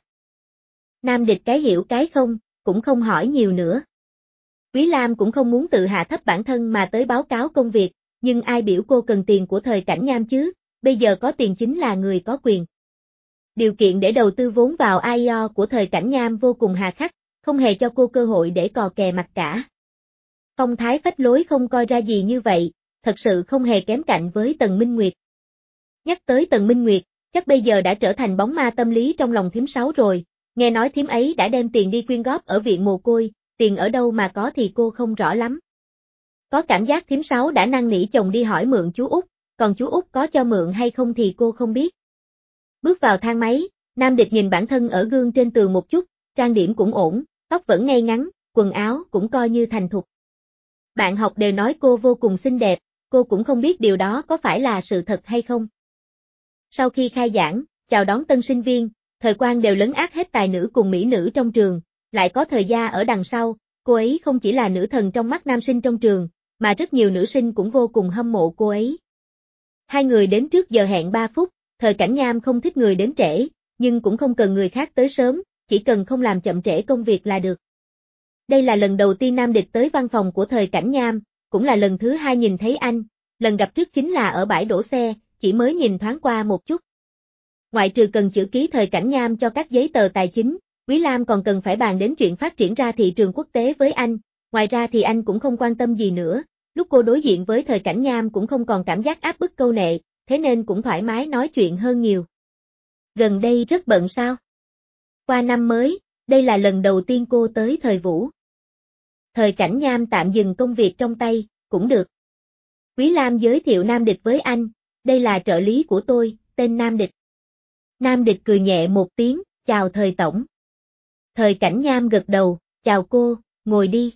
Nam Địch cái hiểu cái không, cũng không hỏi nhiều nữa. Quý Lam cũng không muốn tự hạ thấp bản thân mà tới báo cáo công việc, nhưng ai biểu cô cần tiền của Thời Cảnh Nham chứ, bây giờ có tiền chính là người có quyền. Điều kiện để đầu tư vốn vào a i o của Thời Cảnh Nham vô cùng hà khắc, không hề cho cô cơ hội để cò kè mặt cả. Phong thái phách lối không coi ra gì như vậy, thật sự không hề kém cạnh với Tần Minh Nguyệt. Nhắc tới Tần Minh Nguyệt, chắc bây giờ đã trở thành bóng ma tâm lý trong lòng thím Sáu rồi, nghe nói thím ấy đã đem tiền đi quyên góp ở viện mồ côi, tiền ở đâu mà có thì cô không rõ lắm. Có cảm giác thím Sáu đã năn nỉ chồng đi hỏi mượn chú út, còn chú út có cho mượn hay không thì cô không biết. Bước vào thang máy, Nam Địch nhìn bản thân ở gương trên tường một chút, trang điểm cũng ổn, tóc vẫn ngay ngắn, quần áo cũng coi như thành thục. Bạn học đều nói cô vô cùng xinh đẹp, cô cũng không biết điều đó có phải là sự thật hay không. Sau khi khai giảng, chào đón tân sinh viên, thời Quang đều lấn át hết tài nữ cùng mỹ nữ trong trường, lại có thời gia ở đằng sau, cô ấy không chỉ là nữ thần trong mắt nam sinh trong trường, mà rất nhiều nữ sinh cũng vô cùng hâm mộ cô ấy. Hai người đến trước giờ hẹn ba phút, Thời Cảnh Nham không thích người đến trễ, nhưng cũng không cần người khác tới sớm, chỉ cần không làm chậm trễ công việc là được. Đây là lần đầu tiên Nam Địch tới văn phòng của Thời Cảnh Nham, cũng là lần thứ hai nhìn thấy anh, lần gặp trước chính là ở bãi đổ xe, chỉ mới nhìn thoáng qua một chút. Ngoại trừ cần chữ ký Thời Cảnh Nham cho các giấy tờ tài chính, Quý Lam còn cần phải bàn đến chuyện phát triển ra thị trường quốc tế với anh, ngoài ra thì anh cũng không quan tâm gì nữa, lúc cô đối diện với Thời Cảnh Nham cũng không còn cảm giác áp bức câu nệ, thế nên cũng thoải mái nói chuyện hơn nhiều. Gần đây rất bận sao? Qua năm mới, đây là lần đầu tiên cô tới Thời Vũ. Thời Cảnh Nham tạm dừng công việc trong tay, cũng được. Quý Lam giới thiệu Nam Địch với anh, đây là trợ lý của tôi, tên Nam Địch. Nam Địch cười nhẹ một tiếng, chào Thời Tổng. Thời Cảnh Nham gật đầu, chào cô, ngồi đi.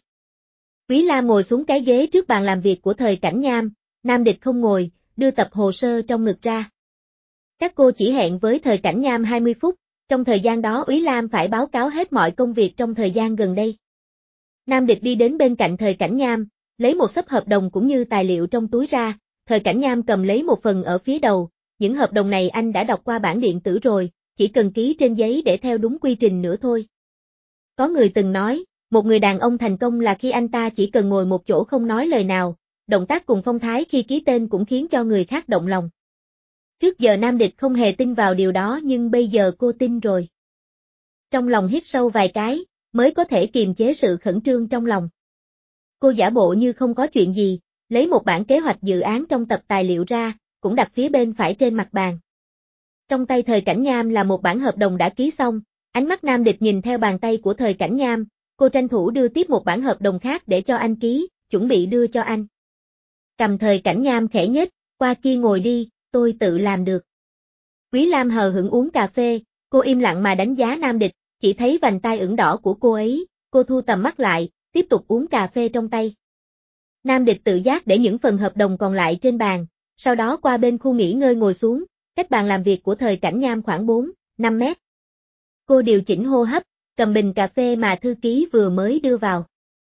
Quý Lam ngồi xuống cái ghế trước bàn làm việc của Thời Cảnh Nham, Nam Địch không ngồi, đưa tập hồ sơ trong ngực ra. Các cô chỉ hẹn với Thời Cảnh Nham hai mươi phút, trong thời gian đó Quý Lam phải báo cáo hết mọi công việc trong thời gian gần đây. Nam Địch đi đến bên cạnh Thời Cảnh Nham, lấy một xấp hợp đồng cũng như tài liệu trong túi ra, Thời Cảnh Nham cầm lấy một phần ở phía đầu, những hợp đồng này anh đã đọc qua bản điện tử rồi, chỉ cần ký trên giấy để theo đúng quy trình nữa thôi. Có người từng nói, một người đàn ông thành công là khi anh ta chỉ cần ngồi một chỗ không nói lời nào, động tác cùng phong thái khi ký tên cũng khiến cho người khác động lòng. Trước giờ Nam Địch không hề tin vào điều đó nhưng bây giờ cô tin rồi. Trong lòng hít sâu vài cái, mới có thể kiềm chế sự khẩn trương trong lòng. Cô giả bộ như không có chuyện gì, lấy một bản kế hoạch dự án trong tập tài liệu ra, cũng đặt phía bên phải trên mặt bàn. Trong tay Thời Cảnh Nham là một bản hợp đồng đã ký xong, ánh mắt Nam Địch nhìn theo bàn tay của Thời Cảnh Nham, cô tranh thủ đưa tiếp một bản hợp đồng khác để cho anh ký, chuẩn bị đưa cho anh. Cầm Thời Cảnh Nham khẽ nhếch, qua kia ngồi đi, tôi tự làm được. Quý Lam hờ hững uống cà phê, cô im lặng mà đánh giá Nam Địch, chỉ thấy vành tai ửng đỏ của cô ấy, cô thu tầm mắt lại, tiếp tục uống cà phê trong tay. Nam Địch tự giác để những phần hợp đồng còn lại trên bàn, sau đó qua bên khu nghỉ ngơi ngồi xuống, cách bàn làm việc của Thời Cảnh Nham khoảng bốn, năm mét. Cô điều chỉnh hô hấp, cầm bình cà phê mà thư ký vừa mới đưa vào.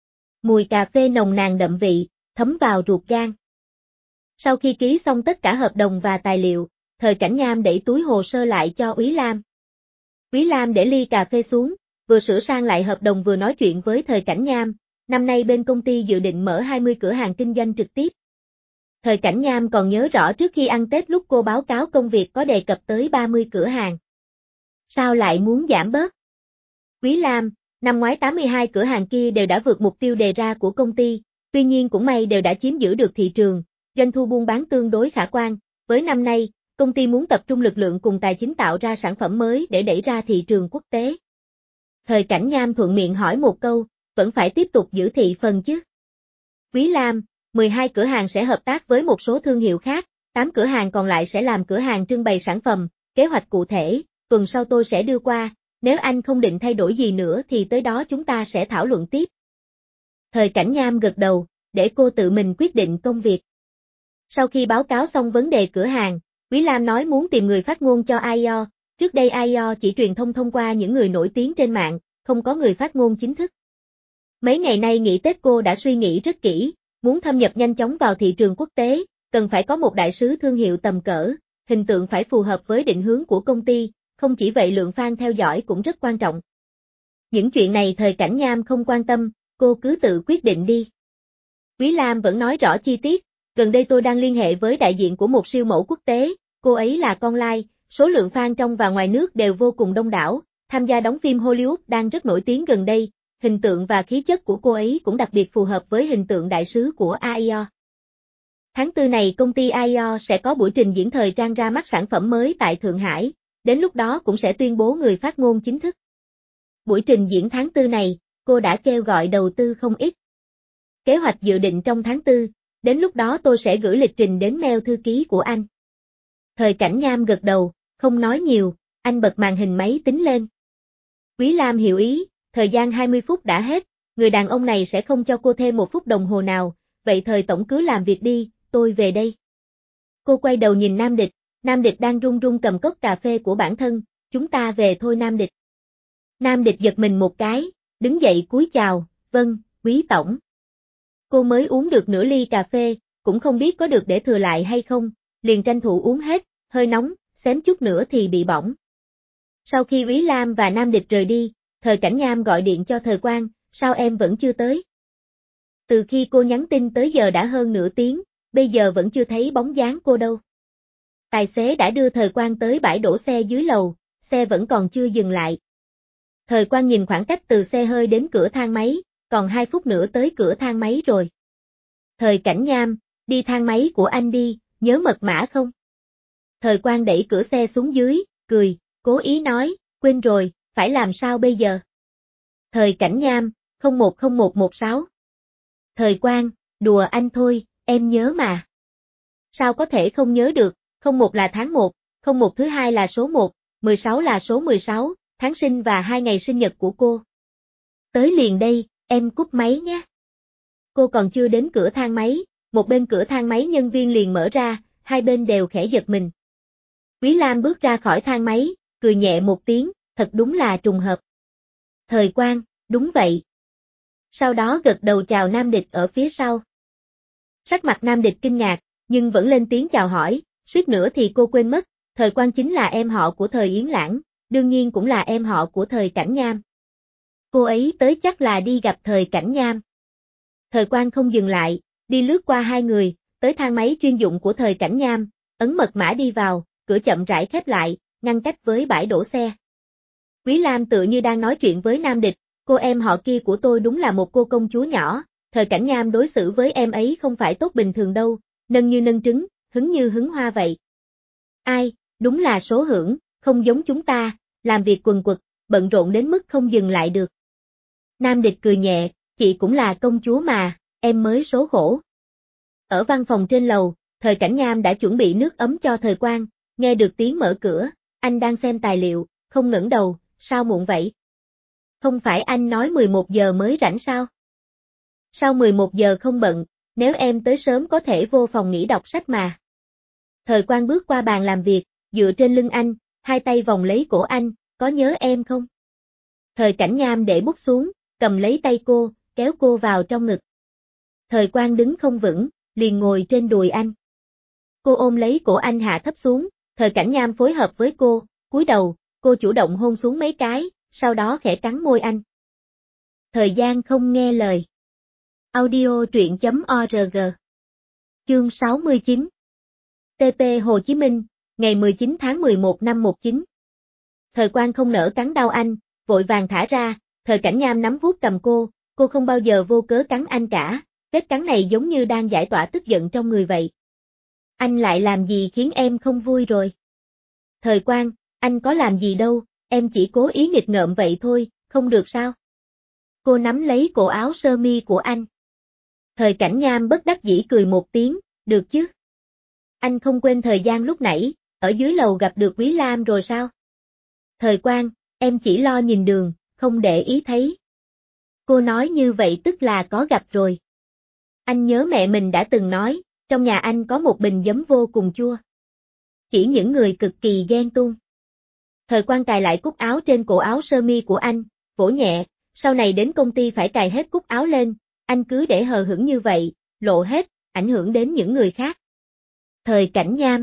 Mùi cà phê nồng nàn đậm vị, thấm vào ruột gan. Sau khi ký xong tất cả hợp đồng và tài liệu, Thời Cảnh Nham đẩy túi hồ sơ lại cho Quý Lam. Quý Lam để ly cà phê xuống, vừa sửa sang lại hợp đồng vừa nói chuyện với Thời Cảnh Nham, năm nay bên công ty dự định mở hai mươi cửa hàng kinh doanh trực tiếp. Thời Cảnh Nham còn nhớ rõ trước khi ăn Tết lúc cô báo cáo công việc có đề cập tới ba mươi cửa hàng. Sao lại muốn giảm bớt? Quý Lam, năm ngoái tám mươi hai cửa hàng kia đều đã vượt mục tiêu đề ra của công ty, tuy nhiên cũng may đều đã chiếm giữ được thị trường, doanh thu buôn bán tương đối khả quan, với năm nay, công ty muốn tập trung lực lượng cùng tài chính tạo ra sản phẩm mới để đẩy ra thị trường quốc tế. Thời Cảnh Nham thuận miệng hỏi một câu, vẫn phải tiếp tục giữ thị phần chứ? Quý Lam, mười hai cửa hàng sẽ hợp tác với một số thương hiệu khác, tám cửa hàng còn lại sẽ làm cửa hàng trưng bày sản phẩm, kế hoạch cụ thể, tuần sau tôi sẽ đưa qua, nếu anh không định thay đổi gì nữa thì tới đó chúng ta sẽ thảo luận tiếp. Thời Cảnh Nham gật đầu, để cô tự mình quyết định công việc. Sau khi báo cáo xong vấn đề cửa hàng, Quý Lam nói muốn tìm người phát ngôn cho i o, trước đây i o chỉ truyền thông thông qua những người nổi tiếng trên mạng, không có người phát ngôn chính thức. Mấy ngày nay nghỉ Tết cô đã suy nghĩ rất kỹ, muốn thâm nhập nhanh chóng vào thị trường quốc tế, cần phải có một đại sứ thương hiệu tầm cỡ, hình tượng phải phù hợp với định hướng của công ty, không chỉ vậy lượng fan theo dõi cũng rất quan trọng. Những chuyện này Thời Cảnh Nham không quan tâm, cô cứ tự quyết định đi. Quý Lam vẫn nói rõ chi tiết, gần đây tôi đang liên hệ với đại diện của một siêu mẫu quốc tế, cô ấy là con lai, số lượng fan trong và ngoài nước đều vô cùng đông đảo, tham gia đóng phim Hollywood đang rất nổi tiếng gần đây, hình tượng và khí chất của cô ấy cũng đặc biệt phù hợp với hình tượng đại sứ của i o. Tháng tư này công ty i o sẽ có buổi trình diễn thời trang ra mắt sản phẩm mới tại Thượng Hải, đến lúc đó cũng sẽ tuyên bố người phát ngôn chính thức. Buổi trình diễn tháng tư này, cô đã kêu gọi đầu tư không ít. Kế hoạch dự định trong tháng tư, đến lúc đó tôi sẽ gửi lịch trình đến mail thư ký của anh. Thời Cảnh Nham gật đầu, không nói nhiều, anh bật màn hình máy tính lên. Quý Lam hiểu ý, thời gian hai mươi phút đã hết, người đàn ông này sẽ không cho cô thêm một phút đồng hồ nào, vậy thời tổng cứ làm việc đi, tôi về đây. Cô quay đầu nhìn Nam Địch, Nam Địch đang run run cầm cốc cà phê của bản thân, chúng ta về thôi Nam Địch. Nam Địch giật mình một cái, đứng dậy cúi chào, vâng, quý tổng. Cô mới uống được nửa ly cà phê, cũng không biết có được để thừa lại hay không, liền tranh thủ uống hết, hơi nóng, xém chút nữa thì bị bỏng. Sau khi Quý Lam và Nam Địch rời đi, Thời Cảnh Nham gọi điện cho Thời Quang, sao em vẫn chưa tới? Từ khi cô nhắn tin tới giờ đã hơn nửa tiếng, bây giờ vẫn chưa thấy bóng dáng cô đâu. Tài xế đã đưa Thời Quang tới bãi đổ xe dưới lầu, xe vẫn còn chưa dừng lại. Thời Quang nhìn khoảng cách từ xe hơi đến cửa thang máy, còn hai phút nữa tới cửa thang máy rồi. Thời Cảnh Nham, đi thang máy của anh đi, nhớ mật mã không? Thời Quang đẩy cửa xe xuống dưới, cười, cố ý nói, quên rồi, phải làm sao bây giờ? Thời Cảnh Nham, không một không một một sáu. Thời Quang, đùa anh thôi, em nhớ mà. Sao có thể không nhớ được, không một là tháng một, không một thứ hai là số một, mười sáu là số mười sáu, tháng sinh và hai ngày sinh nhật của cô. Tới liền đây, em cúp máy nhé. Cô còn chưa đến cửa thang máy, một bên cửa thang máy nhân viên liền mở ra, hai bên đều khẽ giật mình. Quý Lam bước ra khỏi thang máy, cười nhẹ một tiếng, thật đúng là trùng hợp. Thời Quang, đúng vậy. Sau đó gật đầu chào Nam Địch ở phía sau. Sắc mặt Nam Địch kinh ngạc, nhưng vẫn lên tiếng chào hỏi, suýt nữa thì cô quên mất, Thời Quang chính là em họ của Thời Yến Lãng, đương nhiên cũng là em họ của Thời Cảnh Nham. Cô ấy tới chắc là đi gặp Thời Cảnh Nham. Thời Quang không dừng lại, đi lướt qua hai người, tới thang máy chuyên dụng của Thời Cảnh Nham, ấn mật mã đi vào, cửa chậm rãi khép lại, ngăn cách với bãi đổ xe. Quý Lam tự như đang nói chuyện với Nam Địch, cô em họ kia của tôi đúng là một cô công chúa nhỏ, Thời Cảnh Nham đối xử với em ấy không phải tốt bình thường đâu, nâng như nâng trứng, hứng như hứng hoa vậy. Ai, đúng là số hưởng, không giống chúng ta, làm việc quần quật, bận rộn đến mức không dừng lại được. Nam Địch cười nhẹ, chị cũng là công chúa mà, em mới số khổ. Ở văn phòng trên lầu, Thời Cảnh Nham đã chuẩn bị nước ấm cho Thời Quang, nghe được tiếng mở cửa, anh đang xem tài liệu, không ngẩng đầu, sao muộn vậy? Không phải anh nói mười một giờ mới rảnh sao? Sao mười một giờ không bận, nếu em tới sớm có thể vô phòng nghỉ đọc sách mà. Thời Quang bước qua bàn làm việc, dựa trên lưng anh, hai tay vòng lấy cổ anh, có nhớ em không? Thời Cảnh Nham để bút xuống, cầm lấy tay cô, kéo cô vào trong ngực. Thời Quang đứng không vững, liền ngồi trên đùi anh. Cô ôm lấy cổ anh hạ thấp xuống, Thời Cảnh Nham phối hợp với cô, cúi đầu, cô chủ động hôn xuống mấy cái, sau đó khẽ cắn môi anh. Thời gian không nghe lời. Audio truyện chấm org. Chương sáu mươi chín. tê pê Hồ Chí Minh, ngày mười chín tháng mười một năm một chín. Thời Quang không nỡ cắn đau anh, vội vàng thả ra, Thời Cảnh Nham nắm vuốt cầm cô, cô không bao giờ vô cớ cắn anh cả, vết cắn này giống như đang giải tỏa tức giận trong người vậy. Anh lại làm gì khiến em không vui rồi? Thời Quang, anh có làm gì đâu, em chỉ cố ý nghịch ngợm vậy thôi, không được sao? Cô nắm lấy cổ áo sơ mi của anh. Thời Cảnh Nham bất đắc dĩ cười một tiếng, được chứ? Anh không quên thời gian lúc nãy, ở dưới lầu gặp được Quý Lam rồi sao? Thời Quang, em chỉ lo nhìn đường, không để ý thấy. Cô nói như vậy tức là có gặp rồi. Anh nhớ mẹ mình đã từng nói, trong nhà anh có một bình giấm vô cùng chua. Chỉ những người cực kỳ ghen tuông. Thời Quang cài lại cúc áo trên cổ áo sơ mi của anh, vỗ nhẹ, sau này đến công ty phải cài hết cúc áo lên, anh cứ để hờ hững như vậy, lộ hết, ảnh hưởng đến những người khác. Thời Cảnh Nham.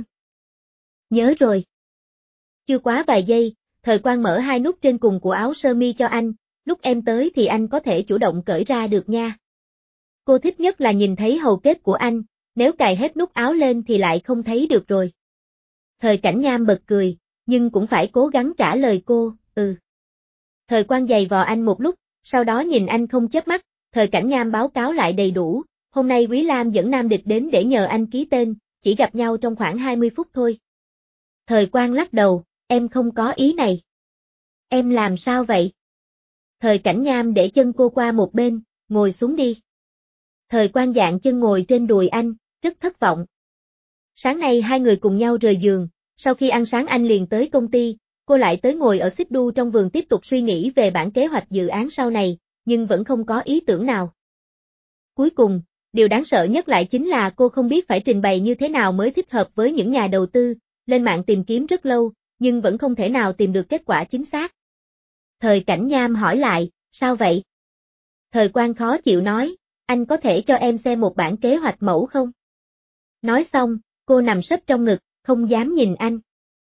Nhớ rồi. Chưa quá vài giây, Thời Quang mở hai nút trên cùng của áo sơ mi cho anh, lúc em tới thì anh có thể chủ động cởi ra được nha. Cô thích nhất là nhìn thấy hầu kết của anh, nếu cài hết nút áo lên thì lại không thấy được rồi. Thời Cảnh Nham bật cười, nhưng cũng phải cố gắng trả lời cô, ừ. Thời Quang giày vò anh một lúc, sau đó nhìn anh không chớp mắt, Thời Cảnh Nham báo cáo lại đầy đủ, hôm nay Quý Lam dẫn Nam Địch đến để nhờ anh ký tên, chỉ gặp nhau trong khoảng hai mươi phút thôi. Thời Quang lắc đầu, em không có ý này. Em làm sao vậy? Thời Cảnh Nham để chân cô qua một bên, ngồi xuống đi. Thời Quang dạng chân ngồi trên đùi anh, rất thất vọng. Sáng nay hai người cùng nhau rời giường, sau khi ăn sáng anh liền tới công ty, cô lại tới ngồi ở xích đu trong vườn tiếp tục suy nghĩ về bản kế hoạch dự án sau này, nhưng vẫn không có ý tưởng nào. Cuối cùng, điều đáng sợ nhất lại chính là cô không biết phải trình bày như thế nào mới thích hợp với những nhà đầu tư, lên mạng tìm kiếm rất lâu, nhưng vẫn không thể nào tìm được kết quả chính xác. Thời Cảnh Nham hỏi lại, sao vậy? Thời Quang khó chịu nói, anh có thể cho em xem một bản kế hoạch mẫu không? Nói xong, cô nằm sấp trong ngực, không dám nhìn anh.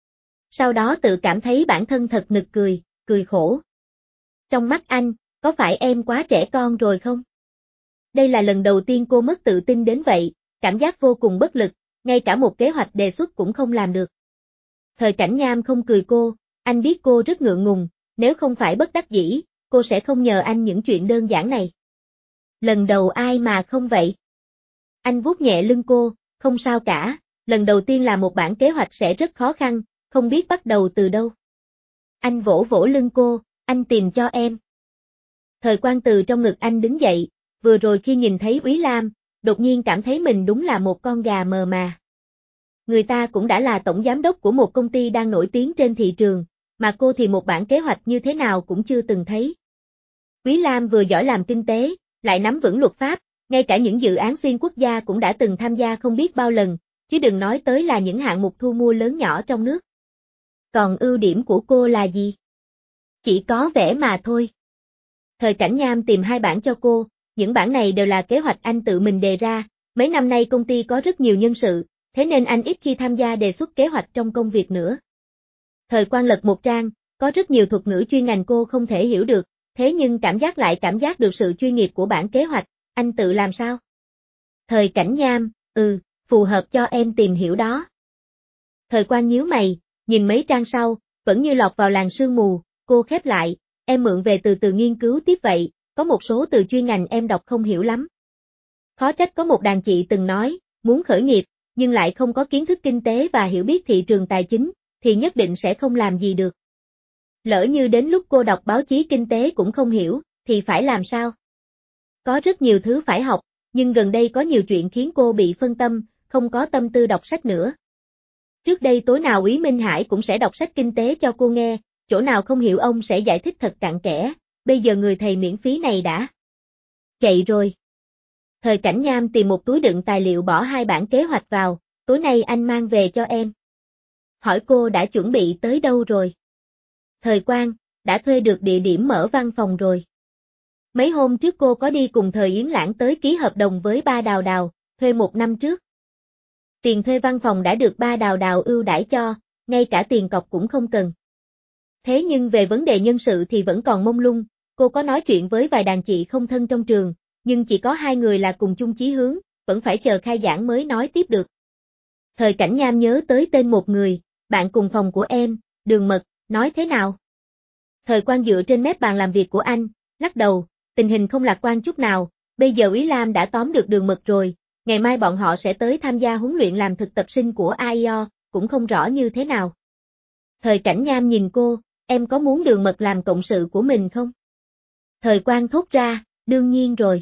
Sau đó tự cảm thấy bản thân thật nực cười, cười khổ. Trong mắt anh, có phải em quá trẻ con rồi không? Đây là lần đầu tiên cô mất tự tin đến vậy, cảm giác vô cùng bất lực, ngay cả một kế hoạch đề xuất cũng không làm được. Thời Cảnh Nham không cười cô, anh biết cô rất ngượng ngùng, nếu không phải bất đắc dĩ, cô sẽ không nhờ anh những chuyện đơn giản này. Lần đầu ai mà không vậy? Anh vuốt nhẹ lưng cô, không sao cả, lần đầu tiên làm một bản kế hoạch sẽ rất khó khăn, không biết bắt đầu từ đâu. Anh vỗ vỗ lưng cô, anh tìm cho em. Thời Quang từ trong ngực anh đứng dậy, vừa rồi khi nhìn thấy Úy Lam, đột nhiên cảm thấy mình đúng là một con gà mờ mà. Người ta cũng đã là tổng giám đốc của một công ty đang nổi tiếng trên thị trường, mà cô thì một bản kế hoạch như thế nào cũng chưa từng thấy. Úy Lam vừa giỏi làm kinh tế, lại nắm vững luật pháp, ngay cả những dự án xuyên quốc gia cũng đã từng tham gia không biết bao lần, chứ đừng nói tới là những hạng mục thu mua lớn nhỏ trong nước. Còn ưu điểm của cô là gì? Chỉ có vẽ mà thôi. Thời Cảnh Nham tìm hai bản cho cô, những bản này đều là kế hoạch anh tự mình đề ra, mấy năm nay công ty có rất nhiều nhân sự, thế nên anh ít khi tham gia đề xuất kế hoạch trong công việc nữa. Thời Quang lật một trang, có rất nhiều thuật ngữ chuyên ngành cô không thể hiểu được, thế nhưng cảm giác lại cảm giác được sự chuyên nghiệp của bản kế hoạch, anh tự làm sao? Thời Cảnh Nham, ừ, phù hợp cho em tìm hiểu đó. Thời Quang nhíu mày, nhìn mấy trang sau, vẫn như lọt vào làn sương mù, cô khép lại, em mượn về từ từ nghiên cứu tiếp vậy, có một số từ chuyên ngành em đọc không hiểu lắm. Khó trách có một đàn chị từng nói, muốn khởi nghiệp, nhưng lại không có kiến thức kinh tế và hiểu biết thị trường tài chính, thì nhất định sẽ không làm gì được. Lỡ như đến lúc cô đọc báo chí kinh tế cũng không hiểu, thì phải làm sao? Có rất nhiều thứ phải học, nhưng gần đây có nhiều chuyện khiến cô bị phân tâm, không có tâm tư đọc sách nữa. Trước đây tối nào Úy Minh Hải cũng sẽ đọc sách kinh tế cho cô nghe, chỗ nào không hiểu ông sẽ giải thích thật cặn kẽ, bây giờ người thầy miễn phí này đã chạy rồi. Thời Cảnh Nham tìm một túi đựng tài liệu bỏ hai bản kế hoạch vào, tối nay anh mang về cho em. Hỏi cô đã chuẩn bị tới đâu rồi? Thời Quang, đã thuê được địa điểm mở văn phòng rồi. Mấy hôm trước cô có đi cùng Thời Yến Lãng tới ký hợp đồng với Ba Đào Đào, thuê một năm trước. Tiền thuê văn phòng đã được Ba Đào Đào ưu đãi cho, ngay cả tiền cọc cũng không cần. Thế nhưng về vấn đề nhân sự thì vẫn còn mông lung, cô có nói chuyện với vài đàn chị không thân trong trường, nhưng chỉ có hai người là cùng chung chí hướng, vẫn phải chờ khai giảng mới nói tiếp được. Thời Cảnh Nham nhớ tới tên một người, bạn cùng phòng của em, Đường Mật, nói thế nào? Thời Quang dựa trên mép bàn làm việc của anh, lắc đầu, tình hình không lạc quan chút nào, bây giờ Úy Lam đã tóm được Đường Mật rồi, ngày mai bọn họ sẽ tới tham gia huấn luyện làm thực tập sinh của a i o, cũng không rõ như thế nào. Thời Cảnh Nham nhìn cô, em có muốn Đường Mật làm cộng sự của mình không? Thời Quang thốt ra, đương nhiên rồi.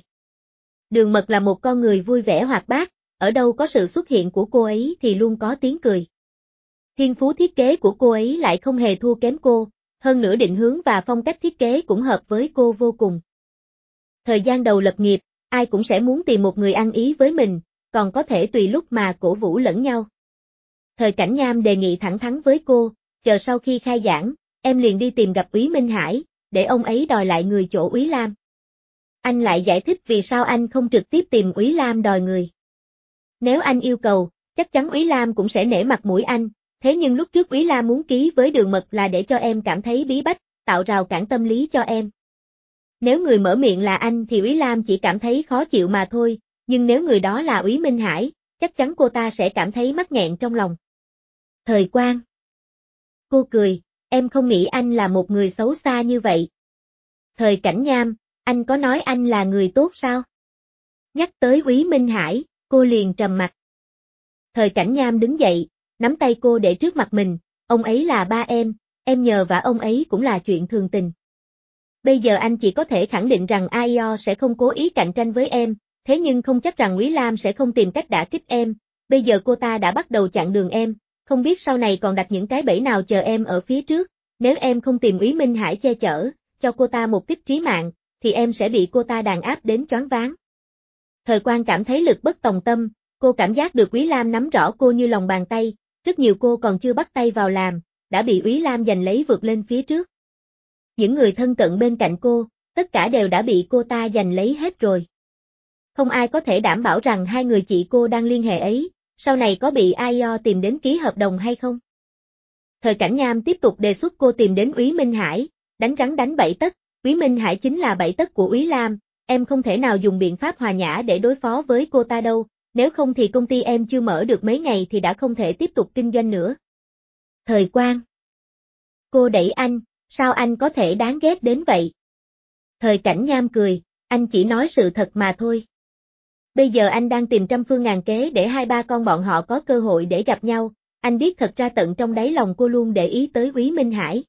Đường Mật là một con người vui vẻ hoạt bát, ở đâu có sự xuất hiện của cô ấy thì luôn có tiếng cười. Thiên phú thiết kế của cô ấy lại không hề thua kém cô, hơn nữa định hướng và phong cách thiết kế cũng hợp với cô vô cùng. Thời gian đầu lập nghiệp, ai cũng sẽ muốn tìm một người ăn ý với mình, còn có thể tùy lúc mà cổ vũ lẫn nhau. Thời Cảnh Nham đề nghị thẳng thắn với cô, chờ sau khi khai giảng, em liền đi tìm gặp Úy Minh Hải, để ông ấy đòi lại người chỗ Úy Lam. Anh lại giải thích vì sao anh không trực tiếp tìm Úy Lam đòi người. Nếu anh yêu cầu, chắc chắn Úy Lam cũng sẽ nể mặt mũi anh, thế nhưng lúc trước Úy Lam muốn ký với Đường Mật là để cho em cảm thấy bí bách, tạo rào cản tâm lý cho em. Nếu người mở miệng là anh thì Úy Lam chỉ cảm thấy khó chịu mà thôi, nhưng nếu người đó là Úy Minh Hải, chắc chắn cô ta sẽ cảm thấy mắc nghẹn trong lòng. Thời Quang. Cô cười, em không nghĩ anh là một người xấu xa như vậy. Thời Cảnh Nham, anh có nói anh là người tốt sao? Nhắc tới Úy Minh Hải, cô liền trầm mặt. Thời Cảnh Nham đứng dậy, nắm tay cô để trước mặt mình, ông ấy là ba em, em nhờ vả ông ấy cũng là chuyện thường tình. Bây giờ anh chỉ có thể khẳng định rằng a i o sẽ không cố ý cạnh tranh với em, thế nhưng không chắc rằng Úy Lam sẽ không tìm cách đả kích em, bây giờ cô ta đã bắt đầu chặn đường em, không biết sau này còn đặt những cái bẫy nào chờ em ở phía trước, Nếu em không tìm Úy Minh Hải che chở, cho cô ta một kích trí mạng, thì em sẽ bị cô ta đàn áp đến choáng váng. Thời Quang cảm thấy lực bất tòng tâm, cô cảm giác được Úy Lam nắm rõ cô như lòng bàn tay, rất nhiều cô còn chưa bắt tay vào làm, đã bị Úy Lam giành lấy vượt lên phía trước. Những người thân cận bên cạnh cô, tất cả đều đã bị cô ta giành lấy hết rồi. Không ai có thể đảm bảo rằng hai người chị cô đang liên hệ ấy, sau này có bị ai o tìm đến ký hợp đồng hay không. Thời Cảnh Nham tiếp tục đề xuất cô tìm đến Úy Minh Hải, đánh rắn đánh bẫy tất, Úy Minh Hải chính là bẫy tất của Úy Lam, em không thể nào dùng biện pháp hòa nhã để đối phó với cô ta đâu, nếu không thì công ty em chưa mở được mấy ngày thì đã không thể tiếp tục kinh doanh nữa. Thời Quang. Cô đẩy anh, sao anh có thể đáng ghét đến vậy? Thời Cảnh Nham cười, anh chỉ nói sự thật mà thôi. Bây giờ anh đang tìm trăm phương ngàn kế để hai ba con bọn họ có cơ hội để gặp nhau, anh biết thật ra tận trong đáy lòng cô luôn để ý tới Úy Minh Hải.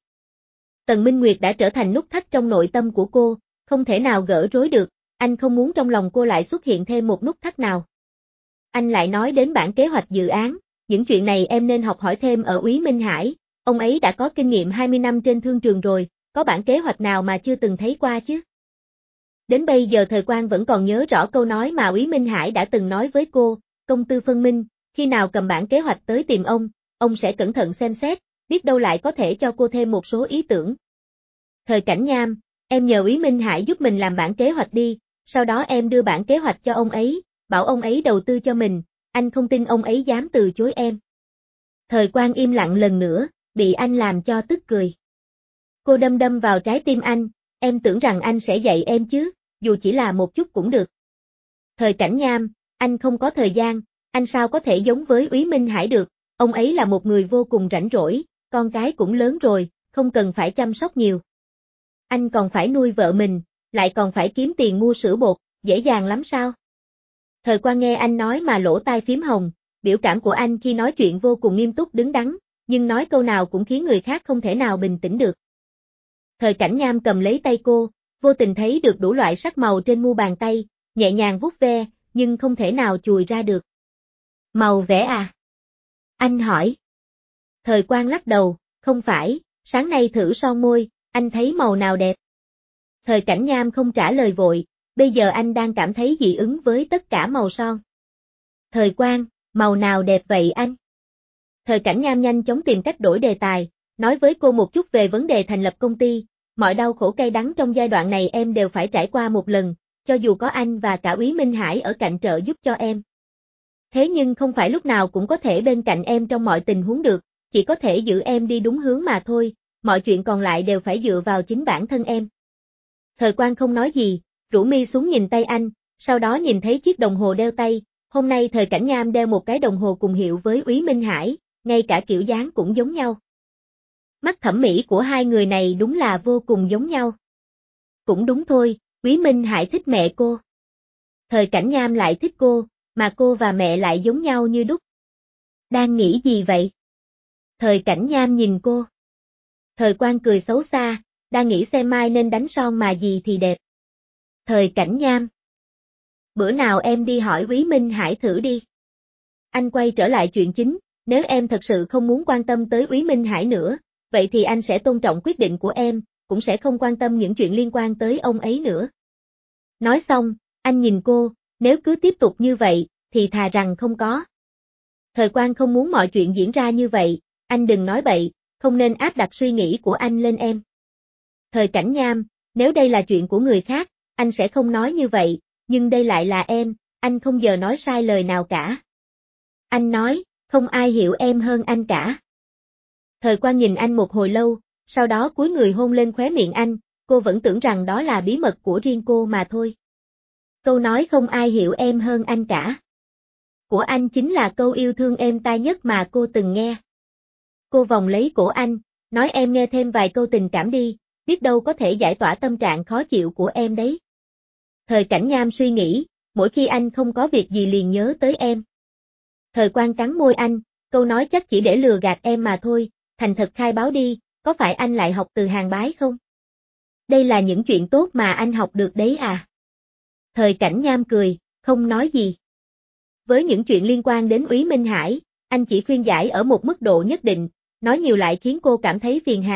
Tần Minh Nguyệt đã trở thành nút thắt trong nội tâm của cô, không thể nào gỡ rối được, anh không muốn trong lòng cô lại xuất hiện thêm một nút thắt nào. Anh lại nói đến bản kế hoạch dự án, những chuyện này em nên học hỏi thêm ở Úy Minh Hải, ông ấy đã có kinh nghiệm hai mươi năm trên thương trường rồi, có bản kế hoạch nào mà chưa từng thấy qua chứ? Đến bây giờ Thời Quang vẫn còn nhớ rõ câu nói mà Úy Minh Hải đã từng nói với cô, công tư phân minh, khi nào cầm bản kế hoạch tới tìm ông, ông sẽ cẩn thận xem xét, biết đâu lại có thể cho cô thêm một số ý tưởng. Thời Cảnh Nham, em nhờ Úy Minh Hải giúp mình làm bản kế hoạch đi, sau đó em đưa bản kế hoạch cho ông ấy, bảo ông ấy đầu tư cho mình, anh không tin ông ấy dám từ chối em. Thời Quang im lặng lần nữa, bị anh làm cho tức cười. Cô đâm đâm vào trái tim anh, em tưởng rằng anh sẽ dạy em chứ, dù chỉ là một chút cũng được. Thời Cảnh Nham, anh không có thời gian, anh sao có thể giống với Úy Minh Hải được, ông ấy là một người vô cùng rảnh rỗi, con cái cũng lớn rồi, không cần phải chăm sóc nhiều. Anh còn phải nuôi vợ mình, lại còn phải kiếm tiền mua sữa bột, dễ dàng lắm sao? Thời Quang nghe anh nói mà lỗ tai phím hồng, biểu cảm của anh khi nói chuyện vô cùng nghiêm túc đứng đắn, nhưng nói câu nào cũng khiến người khác không thể nào bình tĩnh được. Thời Cảnh Nham cầm lấy tay cô, vô tình thấy được đủ loại sắc màu trên mu bàn tay, nhẹ nhàng vuốt ve, nhưng không thể nào chùi ra được. Màu vẽ à? Anh hỏi. Thời Quang lắc đầu, không phải, sáng nay thử son môi, anh thấy màu nào đẹp? Thời Cảnh Nham không trả lời vội, bây giờ anh đang cảm thấy dị ứng với tất cả màu son. Thời Quang, màu nào đẹp vậy anh? Thời Cảnh Nham nhanh chóng tìm cách đổi đề tài, nói với cô một chút về vấn đề thành lập công ty, mọi đau khổ cay đắng trong giai đoạn này em đều phải trải qua một lần, cho dù có anh và cả Úy Minh Hải ở cạnh trợ giúp cho em. Thế nhưng không phải lúc nào cũng có thể bên cạnh em trong mọi tình huống được, chỉ có thể giữ em đi đúng hướng mà thôi, mọi chuyện còn lại đều phải dựa vào chính bản thân em. Thời Quang không nói gì, rũ mi xuống nhìn tay anh, sau đó nhìn thấy chiếc đồng hồ đeo tay, hôm nay Thời Cảnh Nham đeo một cái đồng hồ cùng hiệu với Úy Minh Hải, ngay cả kiểu dáng cũng giống nhau. Mắt thẩm mỹ của hai người này đúng là vô cùng giống nhau. Cũng đúng thôi, Úy Minh Hải thích mẹ cô. Thời Cảnh Nham lại thích cô, mà cô và mẹ lại giống nhau như đúc. Đang nghĩ gì vậy? Thời Cảnh Nham nhìn cô. Thời Quang cười xấu xa, đang nghĩ xem mai nên đánh son mà gì thì đẹp. Thời Cảnh Nham. Bữa nào em đi hỏi Úy Minh Hải thử đi. Anh quay trở lại chuyện chính, nếu em thật sự không muốn quan tâm tới Úy Minh Hải nữa, vậy thì anh sẽ tôn trọng quyết định của em, cũng sẽ không quan tâm những chuyện liên quan tới ông ấy nữa. Nói xong, anh nhìn cô, nếu cứ tiếp tục như vậy, thì thà rằng không có. Thời Quang không muốn mọi chuyện diễn ra như vậy, anh đừng nói bậy, không nên áp đặt suy nghĩ của anh lên em. Thời Cảnh Nham, nếu đây là chuyện của người khác, anh sẽ không nói như vậy, nhưng đây lại là em, anh không giờ nói sai lời nào cả. Anh nói, không ai hiểu em hơn anh cả. Thời Quang nhìn anh một hồi lâu, sau đó cúi người hôn lên khóe miệng anh, cô vẫn tưởng rằng đó là bí mật của riêng cô mà thôi. Câu nói không ai hiểu em hơn anh cả của anh chính là câu yêu thương êm tai nhất mà cô từng nghe. Cô vòng lấy cổ anh, nói em nghe thêm vài câu tình cảm đi, biết đâu có thể giải tỏa tâm trạng khó chịu của em đấy. Thời Cảnh Nham suy nghĩ, mỗi khi anh không có việc gì liền nhớ tới em. Thời Quang cắn môi anh, câu nói chắc chỉ để lừa gạt em mà thôi, thành thật khai báo đi, có phải anh lại học từ Hàn Bái không? Đây là những chuyện tốt mà anh học được đấy à? Thời Cảnh Nham cười, không nói gì. Với những chuyện liên quan đến Úy Minh Hải, anh chỉ khuyên giải ở một mức độ nhất định, nói nhiều lại khiến cô cảm thấy phiền hà,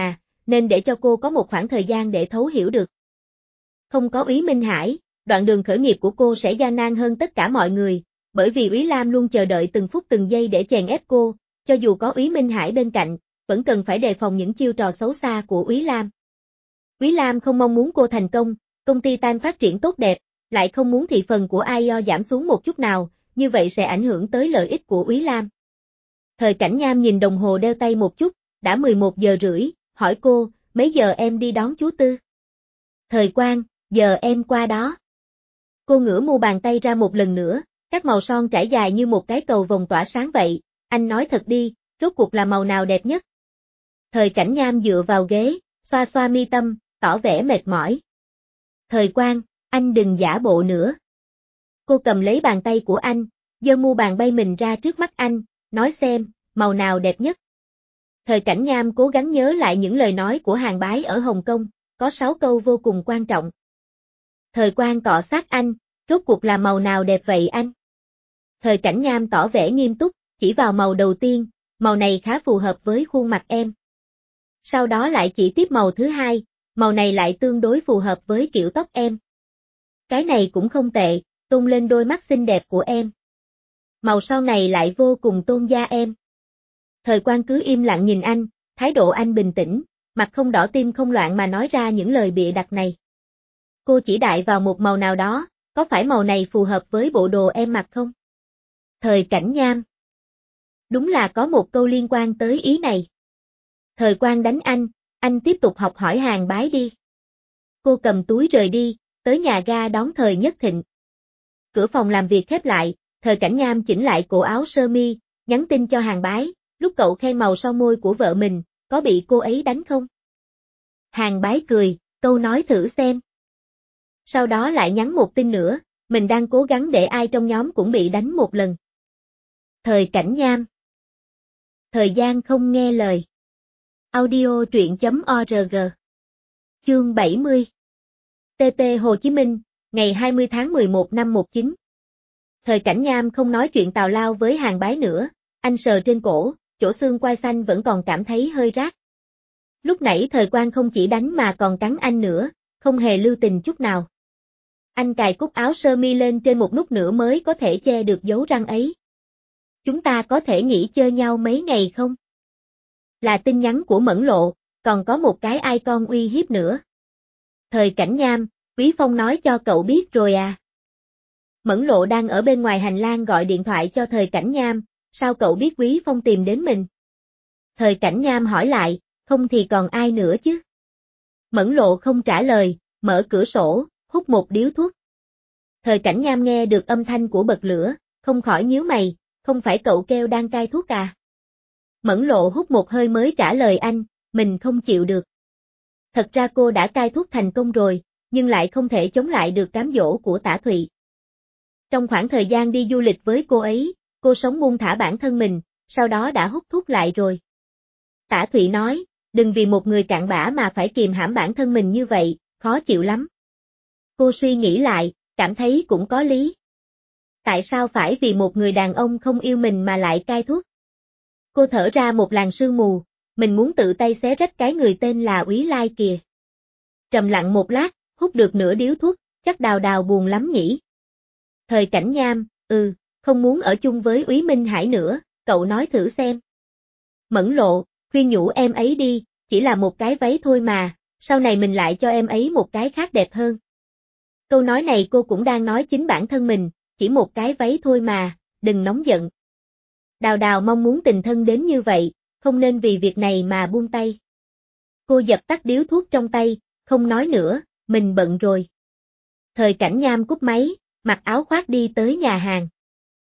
nên để cho cô có một khoảng thời gian để thấu hiểu được. Không có Úy Minh Hải, đoạn đường khởi nghiệp của cô sẽ gian nan hơn tất cả mọi người, bởi vì Úy Lam luôn chờ đợi từng phút từng giây để chèn ép cô, cho dù có Úy Minh Hải bên cạnh, vẫn cần phải đề phòng những chiêu trò xấu xa của Úy Lam. Úy Lam không mong muốn cô thành công, công ty Tan phát triển tốt đẹp, lại không muốn thị phần của i o giảm xuống một chút nào, như vậy sẽ ảnh hưởng tới lợi ích của Úy Lam. Thời Cảnh Nham nhìn đồng hồ đeo tay một chút, đã mười một giờ rưỡi, hỏi cô, mấy giờ em đi đón chú Tư? Thời Quang, giờ em qua đó. Cô ngửa mu bàn tay ra một lần nữa, các màu son trải dài như một cái cầu vồng tỏa sáng vậy, anh nói thật đi, rốt cuộc là màu nào đẹp nhất? Thời Cảnh Nham dựa vào ghế, xoa xoa mi tâm, tỏ vẻ mệt mỏi. Thời Quang, anh đừng giả bộ nữa. Cô cầm lấy bàn tay của anh, giơ mu bàn bay mình ra trước mắt anh, nói xem, màu nào đẹp nhất. Thời Cảnh Nham cố gắng nhớ lại những lời nói của Hàn Bái ở Hồng Kông, có sáu câu vô cùng quan trọng. Thời Quang cọ sát anh, rốt cuộc là màu nào đẹp vậy anh? Thời Cảnh Nham tỏ vẻ nghiêm túc, chỉ vào màu đầu tiên, màu này khá phù hợp với khuôn mặt em. Sau đó lại chỉ tiếp màu thứ hai, màu này lại tương đối phù hợp với kiểu tóc em. Cái này cũng không tệ, tôn lên đôi mắt xinh đẹp của em. Màu son này lại vô cùng tôn da em. Thời Quang cứ im lặng nhìn anh, thái độ anh bình tĩnh, mặt không đỏ tim không loạn mà nói ra những lời bịa đặt này. Cô chỉ đại vào một màu nào đó, có phải màu này phù hợp với bộ đồ em mặc không? Thời Cảnh Nham. Đúng là có một câu liên quan tới ý này. Thời Quang đánh anh, anh tiếp tục học hỏi Hàn Bái đi. Cô cầm túi rời đi, tới nhà ga đón Thời Nhất Thịnh. Cửa phòng làm việc khép lại, Thời Cảnh Nham chỉnh lại cổ áo sơ mi, nhắn tin cho Hàn Bái, lúc cậu khen màu son môi của vợ mình, có bị cô ấy đánh không? Hàn Bái cười, câu nói thử xem. Sau đó lại nhắn một tin nữa, mình đang cố gắng để ai trong nhóm cũng bị đánh một lần. Thời Cảnh Nham. Thời gian không nghe lời. Audio truyện chấm org. Chương bảy mươi. tê pê Hồ Chí Minh, ngày hai mươi tháng mười một năm một chín. Thời Cảnh Nham không nói chuyện tào lao với Hàn Bái nữa, anh sờ trên cổ, chỗ xương quai xanh vẫn còn cảm thấy hơi rát. Lúc nãy Thời Quang không chỉ đánh mà còn cắn anh nữa, không hề lưu tình chút nào. Anh cài cúc áo sơ mi lên trên một nút nữa mới có thể che được dấu răng ấy. Chúng ta có thể nghỉ chơi nhau mấy ngày không? Là tin nhắn của Mẫn Lộ, còn có một cái icon uy hiếp nữa. Thời Cảnh Nham, Quý Phong nói cho cậu biết rồi à? Mẫn Lộ đang ở bên ngoài hành lang gọi điện thoại cho Thời Cảnh Nham, sao cậu biết Quý Phong tìm đến mình? Thời Cảnh Nham hỏi lại, không thì còn ai nữa chứ? Mẫn Lộ không trả lời, mở cửa sổ, hút một điếu thuốc. Thời Cảnh Nham nghe được âm thanh của bật lửa, không khỏi nhíu mày, không phải cậu kêu đang cai thuốc à? Mẫn Lộ hút một hơi mới trả lời anh, mình không chịu được. Thật ra cô đã cai thuốc thành công rồi, nhưng lại không thể chống lại được cám dỗ của Tả Thụy. Trong khoảng thời gian đi du lịch với cô ấy, cô sống buông thả bản thân mình, sau đó đã hút thuốc lại rồi. Tả Thụy nói, đừng vì một người cặn bã mà phải kìm hãm bản thân mình như vậy, khó chịu lắm. Cô suy nghĩ lại, cảm thấy cũng có lý. Tại sao phải vì một người đàn ông không yêu mình mà lại cai thuốc? Cô thở ra một làn sương mù, mình muốn tự tay xé rách cái người tên là Úy Lai kìa. Trầm lặng một lát, hút được nửa điếu thuốc, chắc Đào Đào buồn lắm nhỉ. Thời Cảnh Nham, ừ, không muốn ở chung với Úy Minh Hải nữa, cậu nói thử xem. Mẫn Lộ, khuyên nhủ em ấy đi, chỉ là một cái váy thôi mà, sau này mình lại cho em ấy một cái khác đẹp hơn. Câu nói này cô cũng đang nói chính bản thân mình, chỉ một cái váy thôi mà, đừng nóng giận. Đào Đào mong muốn tình thân đến như vậy, không nên vì việc này mà buông tay. Cô dập tắt điếu thuốc trong tay, không nói nữa, mình bận rồi. Thời Cảnh Nham cúp máy, mặc áo khoác đi tới nhà hàng.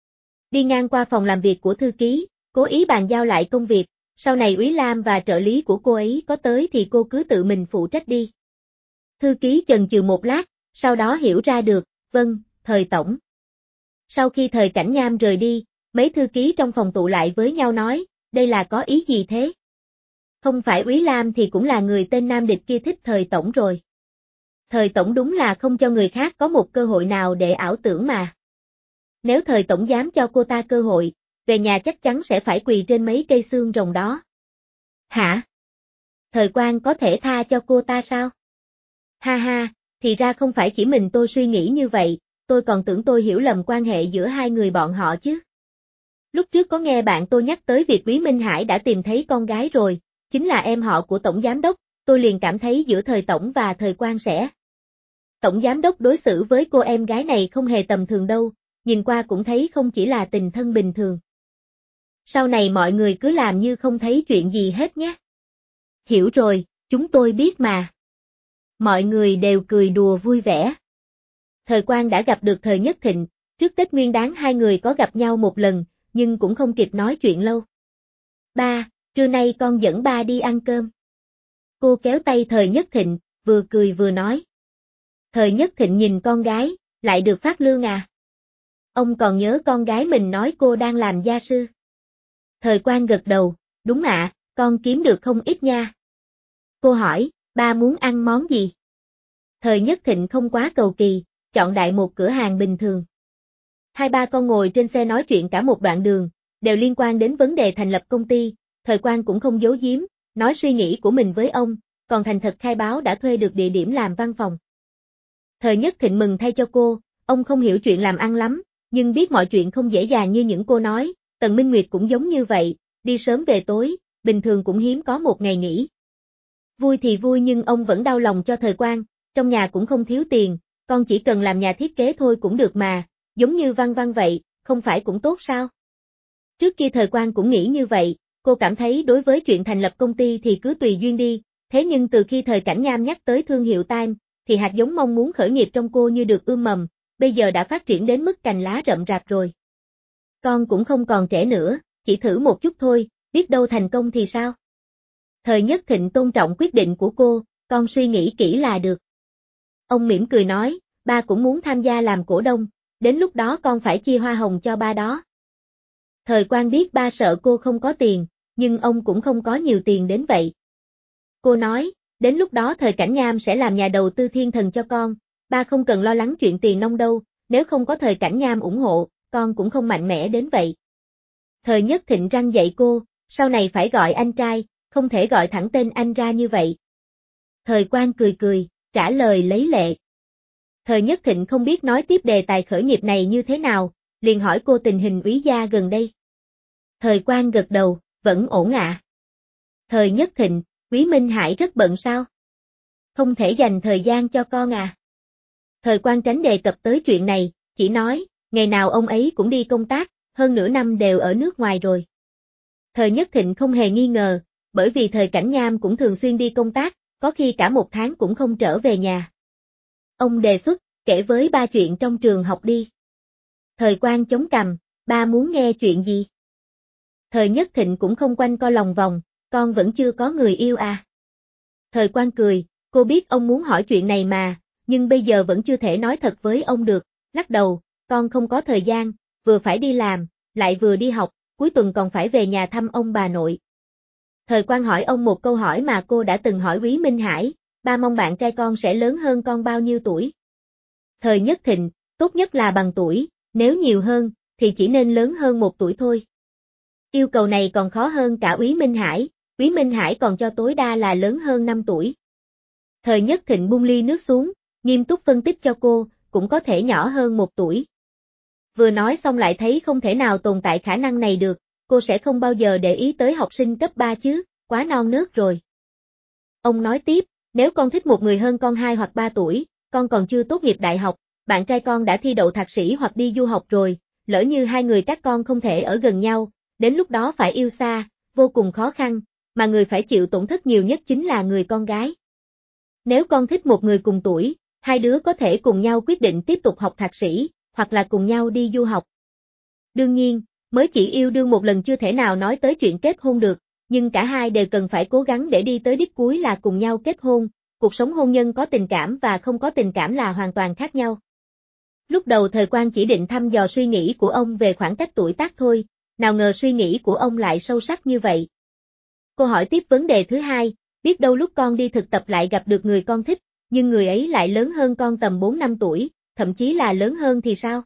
Đi ngang qua phòng làm việc của thư ký, cố ý bàn giao lại công việc, sau này Úy Lam và trợ lý của cô ấy có tới thì cô cứ tự mình phụ trách đi. Thư ký chần chừ một lát, sau đó hiểu ra được, vâng, Thời tổng. Sau khi Thời Cảnh Nham rời đi, mấy thư ký trong phòng tụ lại với nhau nói, đây là có ý gì thế? Không phải Úy Lam thì cũng là người tên nam địch kia thích Thời tổng rồi. Thời tổng đúng là không cho người khác có một cơ hội nào để ảo tưởng mà. Nếu Thời tổng dám cho cô ta cơ hội, về nhà chắc chắn sẽ phải quỳ trên mấy cây xương rồng đó. Hả? Thời Quang có thể tha cho cô ta sao? Ha ha, thì ra không phải chỉ mình tôi suy nghĩ như vậy, tôi còn tưởng tôi hiểu lầm quan hệ giữa hai người bọn họ chứ. Lúc trước có nghe bạn tôi nhắc tới việc Quý Minh Hải đã tìm thấy con gái rồi, chính là em họ của Tổng Giám Đốc, tôi liền cảm thấy giữa Thời Tổng và Thời Quang sẽ. Tổng Giám Đốc đối xử với cô em gái này không hề tầm thường đâu, nhìn qua cũng thấy không chỉ là tình thân bình thường. Sau này mọi người cứ làm như không thấy chuyện gì hết nhé. Hiểu rồi, chúng tôi biết mà. Mọi người đều cười đùa vui vẻ. Thời Quang đã gặp được Thời Nhất Thịnh, trước Tết Nguyên Đán hai người có gặp nhau một lần, nhưng cũng không kịp nói chuyện lâu. Ba, trưa nay con dẫn ba đi ăn cơm. Cô kéo tay Thời Nhất Thịnh, vừa cười vừa nói. Thời Nhất Thịnh nhìn con gái, lại được phát lương à? Ông còn nhớ con gái mình nói cô đang làm gia sư. Thời Quang gật đầu, đúng ạ, con kiếm được không ít nha. Cô hỏi, ba muốn ăn món gì? Thời Nhất Thịnh không quá cầu kỳ, chọn đại một cửa hàng bình thường. Hai ba con ngồi trên xe nói chuyện cả một đoạn đường, đều liên quan đến vấn đề thành lập công ty, Thời Quang cũng không giấu giếm, nói suy nghĩ của mình với ông, còn thành thật khai báo đã thuê được địa điểm làm văn phòng. Thời Nhất Thịnh mừng thay cho cô, ông không hiểu chuyện làm ăn lắm, nhưng biết mọi chuyện không dễ dàng như những cô nói, Tần Minh Nguyệt cũng giống như vậy, đi sớm về tối, bình thường cũng hiếm có một ngày nghỉ. Vui thì vui nhưng ông vẫn đau lòng cho Thời Quang, trong nhà cũng không thiếu tiền, con chỉ cần làm nhà thiết kế thôi cũng được mà, giống như Văn Văn vậy, không phải cũng tốt sao? Trước kia Thời Quang cũng nghĩ như vậy, cô cảm thấy đối với chuyện thành lập công ty thì cứ tùy duyên đi, thế nhưng từ khi Thời Cảnh Nham nhắc tới thương hiệu Time, thì hạt giống mong muốn khởi nghiệp trong cô như được ươm mầm, bây giờ đã phát triển đến mức cành lá rậm rạp rồi. Con cũng không còn trẻ nữa, chỉ thử một chút thôi, biết đâu thành công thì sao? Thời Nhất Thịnh tôn trọng quyết định của cô, con suy nghĩ kỹ là được. Ông mỉm cười nói, ba cũng muốn tham gia làm cổ đông, đến lúc đó con phải chia hoa hồng cho ba đó. Thời Quang biết ba sợ cô không có tiền, nhưng ông cũng không có nhiều tiền đến vậy. Cô nói, đến lúc đó Thời Cảnh Nham sẽ làm nhà đầu tư thiên thần cho con, ba không cần lo lắng chuyện tiền nong đâu, nếu không có Thời Cảnh Nham ủng hộ, con cũng không mạnh mẽ đến vậy. Thời Nhất Thịnh răn dạy cô, sau này phải gọi anh trai, không thể gọi thẳng tên anh ra như vậy. Thời Quang cười cười, trả lời lấy lệ. Thời Nhất Thịnh không biết nói tiếp đề tài khởi nghiệp này như thế nào, liền hỏi cô tình hình úy gia gần đây. Thời Quang gật đầu, vẫn ổn ạ. Thời Nhất Thịnh, Quý Minh Hải rất bận sao? Không thể dành thời gian cho con à? Thời Quang tránh đề cập tới chuyện này, chỉ nói, ngày nào ông ấy cũng đi công tác, hơn nửa năm đều ở nước ngoài rồi. Thời Nhất Thịnh không hề nghi ngờ, bởi vì Thời Cảnh Nham cũng thường xuyên đi công tác, có khi cả một tháng cũng không trở về nhà. Ông đề xuất, kể với ba chuyện trong trường học đi. Thời Quang chống cằm, ba muốn nghe chuyện gì? Thời Nhất Thịnh cũng không quanh co lòng vòng, con vẫn chưa có người yêu à? Thời Quang cười, cô biết ông muốn hỏi chuyện này mà, nhưng bây giờ vẫn chưa thể nói thật với ông được, lắc đầu, con không có thời gian, vừa phải đi làm, lại vừa đi học, cuối tuần còn phải về nhà thăm ông bà nội. Thời Quang hỏi ông một câu hỏi mà cô đã từng hỏi Quý Minh Hải, ba mong bạn trai con sẽ lớn hơn con bao nhiêu tuổi? Thời Nhất Thịnh, tốt nhất là bằng tuổi, nếu nhiều hơn, thì chỉ nên lớn hơn một tuổi thôi. Yêu cầu này còn khó hơn cả Quý Minh Hải, Quý Minh Hải còn cho tối đa là lớn hơn năm tuổi. Thời Nhất Thịnh bung ly nước xuống, nghiêm túc phân tích cho cô, cũng có thể nhỏ hơn một tuổi. Vừa nói xong lại thấy không thể nào tồn tại khả năng này được, cô sẽ không bao giờ để ý tới học sinh cấp ba chứ, quá non nớt rồi. Ông nói tiếp, nếu con thích một người hơn con hai hoặc ba tuổi, con còn chưa tốt nghiệp đại học, bạn trai con đã thi đậu thạc sĩ hoặc đi du học rồi, lỡ như hai người các con không thể ở gần nhau, đến lúc đó phải yêu xa, vô cùng khó khăn, mà người phải chịu tổn thất nhiều nhất chính là người con gái. Nếu con thích một người cùng tuổi, hai đứa có thể cùng nhau quyết định tiếp tục học thạc sĩ, hoặc là cùng nhau đi du học. Đương nhiên, mới chỉ yêu đương một lần chưa thể nào nói tới chuyện kết hôn được, nhưng cả hai đều cần phải cố gắng để đi tới đích cuối là cùng nhau kết hôn, cuộc sống hôn nhân có tình cảm và không có tình cảm là hoàn toàn khác nhau. Lúc đầu Thời Quang chỉ định thăm dò suy nghĩ của ông về khoảng cách tuổi tác thôi, nào ngờ suy nghĩ của ông lại sâu sắc như vậy. Cô hỏi tiếp vấn đề thứ hai, biết đâu lúc con đi thực tập lại gặp được người con thích, nhưng người ấy lại lớn hơn con tầm bốn năm tuổi, thậm chí là lớn hơn thì sao?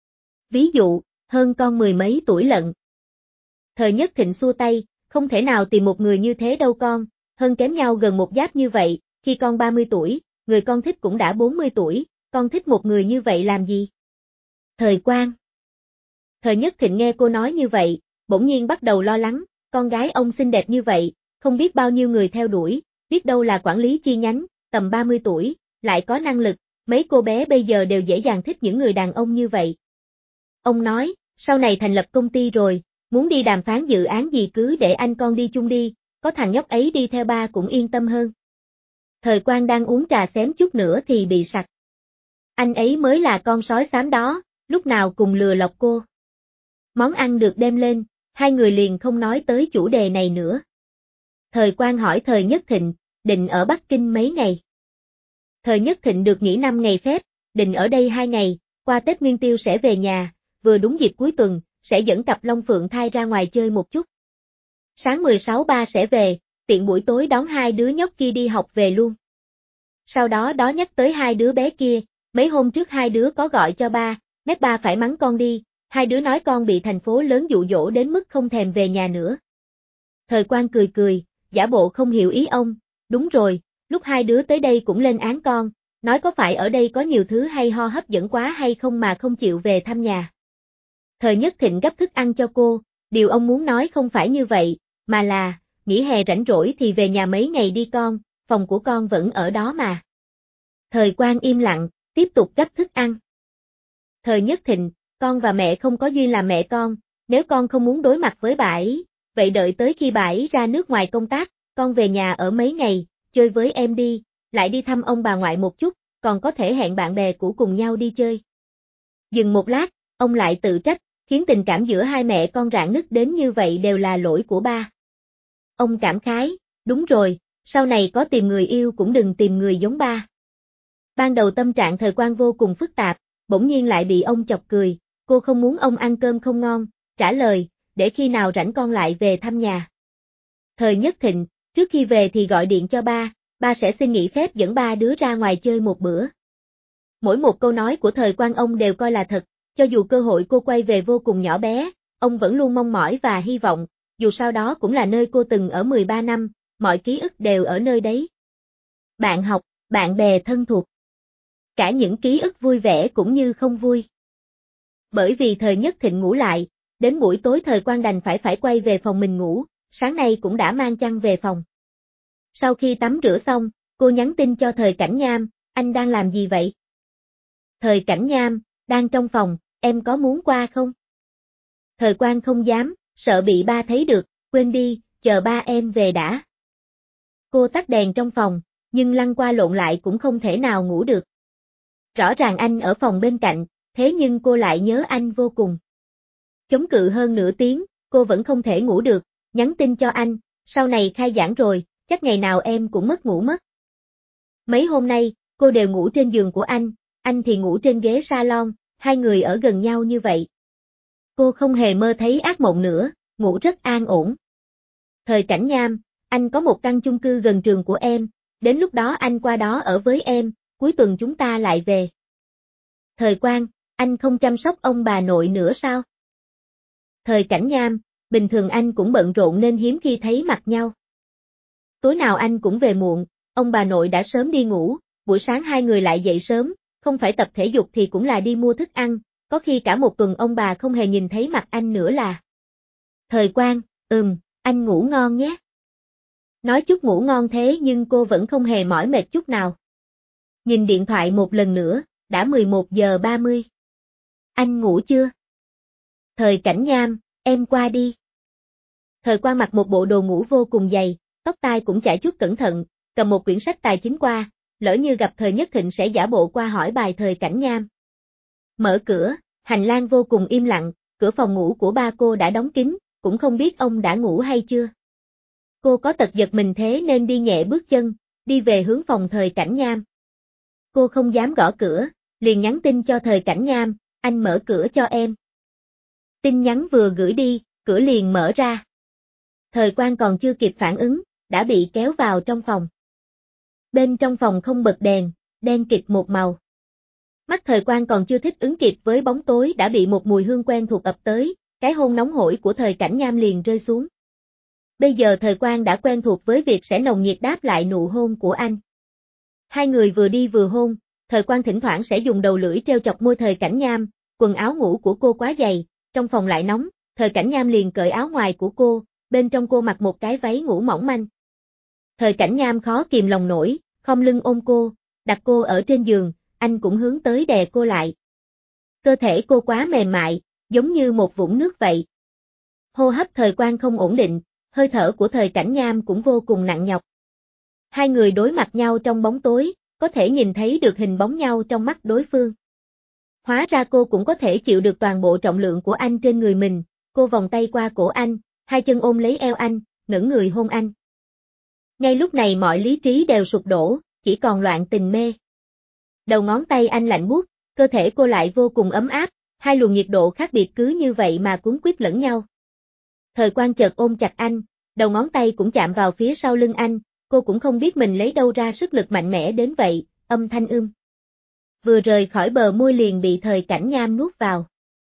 Ví dụ, hơn con mười mấy tuổi lận. Thời Nhất Thịnh xua tay, không thể nào tìm một người như thế đâu con, hơn kém nhau gần một giáp như vậy, khi con ba mươi tuổi, người con thích cũng đã bốn mươi tuổi, con thích một người như vậy làm gì? Thời Quang. Thời Nhất Thịnh nghe cô nói như vậy, bỗng nhiên bắt đầu lo lắng, con gái ông xinh đẹp như vậy, không biết bao nhiêu người theo đuổi, biết đâu là quản lý chi nhánh, tầm ba mươi tuổi, lại có năng lực, mấy cô bé bây giờ đều dễ dàng thích những người đàn ông như vậy. Ông nói, sau này thành lập công ty rồi, muốn đi đàm phán dự án gì cứ để anh con đi chung đi, có thằng nhóc ấy đi theo ba cũng yên tâm hơn. Thời Quang đang uống trà xém chút nữa thì bị sặc. Anh ấy mới là con sói xám đó, lúc nào cùng lừa lọc cô. Món ăn được đem lên, hai người liền không nói tới chủ đề này nữa. Thời Quang hỏi Thời Nhất Thịnh, định ở Bắc Kinh mấy ngày. Thời Nhất Thịnh được nghỉ năm ngày phép, định ở đây hai ngày, qua Tết Nguyên Tiêu sẽ về nhà, vừa đúng dịp cuối tuần, sẽ dẫn cặp Long Phượng Thai ra ngoài chơi một chút. Sáng mười sáu ba sẽ về, tiện buổi tối đón hai đứa nhóc kia đi học về luôn. Sau đó đó nhắc tới hai đứa bé kia, mấy hôm trước hai đứa có gọi cho ba, mép ba phải mắng con đi, hai đứa nói con bị thành phố lớn dụ dỗ đến mức không thèm về nhà nữa. Thời Quang cười cười, giả bộ không hiểu ý ông, đúng rồi, lúc hai đứa tới đây cũng lên án con, nói có phải ở đây có nhiều thứ hay ho hấp dẫn quá hay không mà không chịu về thăm nhà. Thời Nhất Thịnh gấp thức ăn cho cô, điều ông muốn nói không phải như vậy, mà là, nghỉ hè rảnh rỗi thì về nhà mấy ngày đi con, phòng của con vẫn ở đó mà. Thời Quang im lặng, tiếp tục gấp thức ăn. Thời Nhất Thịnh, con và mẹ không có duyên làm mẹ con, nếu con không muốn đối mặt với bà ấy, vậy đợi tới khi bà ấy ra nước ngoài công tác, con về nhà ở mấy ngày, chơi với em đi, lại đi thăm ông bà ngoại một chút, còn có thể hẹn bạn bè cũ cùng nhau đi chơi. Dừng một lát, ông lại tự trách, khiến tình cảm giữa hai mẹ con rạn nứt đến như vậy đều là lỗi của ba. Ông cảm khái, đúng rồi, sau này có tìm người yêu cũng đừng tìm người giống ba. Ban đầu tâm trạng Thời Quang vô cùng phức tạp, bỗng nhiên lại bị ông chọc cười, cô không muốn ông ăn cơm không ngon, trả lời, để khi nào rảnh con lại về thăm nhà. Thời Nhất Thịnh, trước khi về thì gọi điện cho ba, ba sẽ xin nghỉ phép dẫn ba đứa ra ngoài chơi một bữa. Mỗi một câu nói của Thời Quang ông đều coi là thật, cho dù cơ hội cô quay về vô cùng nhỏ bé, ông vẫn luôn mong mỏi và hy vọng, dù sau đó cũng là nơi cô từng ở mười ba năm, mọi ký ức đều ở nơi đấy. Bạn học, bạn bè thân thuộc. Cả những ký ức vui vẻ cũng như không vui. Bởi vì Thời Nhất Thịnh ngủ lại, đến buổi tối Thời Quang đành phải phải quay về phòng mình ngủ, sáng nay cũng đã mang chăn về phòng. Sau khi tắm rửa xong, cô nhắn tin cho Thời Cảnh Nham, anh đang làm gì vậy? Thời Cảnh Nham, đang trong phòng, em có muốn qua không? Thời Quang không dám, sợ bị ba thấy được, quên đi, chờ ba em về đã. Cô tắt đèn trong phòng, nhưng lăn qua lộn lại cũng không thể nào ngủ được. Rõ ràng anh ở phòng bên cạnh, thế nhưng cô lại nhớ anh vô cùng. Chống cự hơn nửa tiếng, cô vẫn không thể ngủ được, nhắn tin cho anh, sau này khai giảng rồi, chắc ngày nào em cũng mất ngủ mất. Mấy hôm nay, cô đều ngủ trên giường của anh, anh thì ngủ trên ghế salon, hai người ở gần nhau như vậy. Cô không hề mơ thấy ác mộng nữa, ngủ rất an ổn. Thời Cảnh Nham, anh có một căn chung cư gần trường của em, đến lúc đó anh qua đó ở với em, cuối tuần chúng ta lại về. Thời Quang, anh không chăm sóc ông bà nội nữa sao? Thời Cảnh Nham, bình thường anh cũng bận rộn nên hiếm khi thấy mặt nhau. Tối nào anh cũng về muộn, ông bà nội đã sớm đi ngủ, buổi sáng hai người lại dậy sớm, không phải tập thể dục thì cũng là đi mua thức ăn, có khi cả một tuần ông bà không hề nhìn thấy mặt anh nữa là. Thời Quang, ừm, anh ngủ ngon nhé. Nói chút ngủ ngon thế nhưng cô vẫn không hề mỏi mệt chút nào. Nhìn điện thoại một lần nữa, đã mười một giờ ba mươi. Anh ngủ chưa? Thời Cảnh Nham, em qua đi. Thời Quang mặc một bộ đồ ngủ vô cùng dày, tóc tai cũng chải chút cẩn thận, cầm một quyển sách tài chính qua, lỡ như gặp Thời Nhất Thịnh sẽ giả bộ qua hỏi bài Thời Cảnh Nham. Mở cửa, hành lang vô cùng im lặng, cửa phòng ngủ của ba cô đã đóng kín, cũng không biết ông đã ngủ hay chưa. Cô có tật giật mình thế nên đi nhẹ bước chân, đi về hướng phòng Thời Cảnh Nham. Cô không dám gõ cửa, liền nhắn tin cho Thời Cảnh Nham, anh mở cửa cho em. Tin nhắn vừa gửi đi, cửa liền mở ra. Thời Quang còn chưa kịp phản ứng, đã bị kéo vào trong phòng. Bên trong phòng không bật đèn, đen kịt một màu. Mắt Thời Quang còn chưa thích ứng kịp với bóng tối đã bị một mùi hương quen thuộc ập tới, cái hôn nóng hổi của Thời Cảnh Nham liền rơi xuống. Bây giờ Thời Quang đã quen thuộc với việc sẽ nồng nhiệt đáp lại nụ hôn của anh. Hai người vừa đi vừa hôn, Thời Quang thỉnh thoảng sẽ dùng đầu lưỡi treo chọc môi Thời Cảnh Nham, quần áo ngủ của cô quá dày, trong phòng lại nóng, Thời Cảnh Nham liền cởi áo ngoài của cô, bên trong cô mặc một cái váy ngủ mỏng manh. Thời Cảnh Nham khó kìm lòng nổi, khom lưng ôm cô, đặt cô ở trên giường, anh cũng hướng tới đè cô lại. Cơ thể cô quá mềm mại, giống như một vũng nước vậy. Hô hấp Thời Quang không ổn định, hơi thở của Thời Cảnh Nham cũng vô cùng nặng nhọc. Hai người đối mặt nhau trong bóng tối, có thể nhìn thấy được hình bóng nhau trong mắt đối phương. Hóa ra cô cũng có thể chịu được toàn bộ trọng lượng của anh trên người mình, cô vòng tay qua cổ anh, hai chân ôm lấy eo anh, ngẩng người hôn anh. Ngay lúc này mọi lý trí đều sụp đổ, chỉ còn loạn tình mê. Đầu ngón tay anh lạnh buốt, cơ thể cô lại vô cùng ấm áp, hai luồng nhiệt độ khác biệt cứ như vậy mà cuốn quýt lẫn nhau. Thời Quang chợt ôm chặt anh, đầu ngón tay cũng chạm vào phía sau lưng anh, cô cũng không biết mình lấy đâu ra sức lực mạnh mẽ đến vậy, âm thanh ưm. Vừa rời khỏi bờ môi liền bị Thời Cảnh Nham nuốt vào.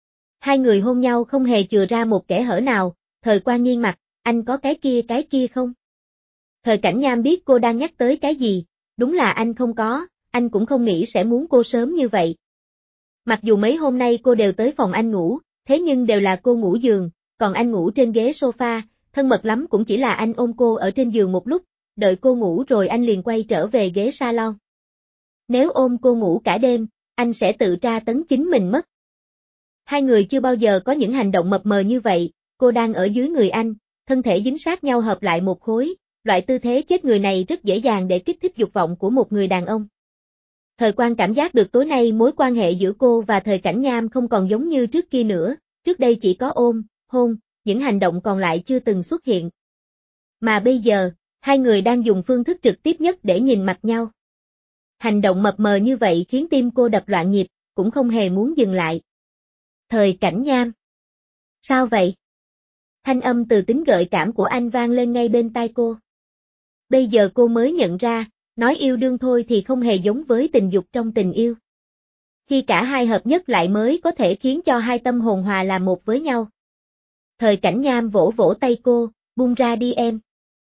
Hai người hôn nhau không hề chừa ra một kẽ hở nào, Thời Quang nghiêng mặt, anh có cái kia cái kia không? Thời Cảnh Nham biết cô đang nhắc tới cái gì, đúng là anh không có, anh cũng không nghĩ sẽ muốn cô sớm như vậy. Mặc dù mấy hôm nay cô đều tới phòng anh ngủ, thế nhưng đều là cô ngủ giường, còn anh ngủ trên ghế sofa, thân mật lắm cũng chỉ là anh ôm cô ở trên giường một lúc, đợi cô ngủ rồi anh liền quay trở về ghế salon. Nếu ôm cô ngủ cả đêm, anh sẽ tự tra tấn chính mình mất. Hai người chưa bao giờ có những hành động mập mờ như vậy, cô đang ở dưới người anh, thân thể dính sát nhau hợp lại một khối, loại tư thế chết người này rất dễ dàng để kích thích dục vọng của một người đàn ông. Thời Quang cảm giác được tối nay mối quan hệ giữa cô và Thời Cảnh Nham không còn giống như trước kia nữa, trước đây chỉ có ôm, hôn, những hành động còn lại chưa từng xuất hiện. Mà bây giờ, hai người đang dùng phương thức trực tiếp nhất để nhìn mặt nhau. Hành động mập mờ như vậy khiến tim cô đập loạn nhịp, cũng không hề muốn dừng lại. Thời Cảnh Nham. Sao vậy? Thanh âm từ tính gợi cảm của anh vang lên ngay bên tai cô. Bây giờ cô mới nhận ra, nói yêu đương thôi thì không hề giống với tình dục trong tình yêu. Khi cả hai hợp nhất lại mới có thể khiến cho hai tâm hồn hòa làm một với nhau. Thời Cảnh Nham vỗ vỗ tay cô, buông ra đi em.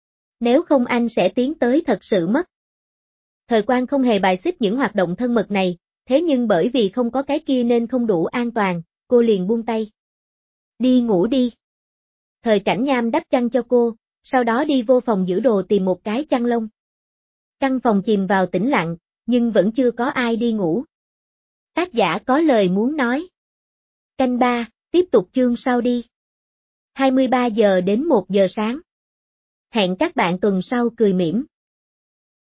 Nếu không anh sẽ tiến tới thật sự mất. Thời Quang không hề bài xích những hoạt động thân mật này, thế nhưng bởi vì không có cái kia nên không đủ an toàn, cô liền buông tay. Đi ngủ đi. Thời Cảnh Nham đắp chăn cho cô, sau đó đi vô phòng giữ đồ tìm một cái chăn lông. Căn phòng chìm vào tĩnh lặng, nhưng vẫn chưa có ai đi ngủ. Tác giả có lời muốn nói. Canh ba, tiếp tục chương sau đi. hai mươi ba giờ đến một giờ sáng. Hẹn các bạn tuần sau cười mỉm.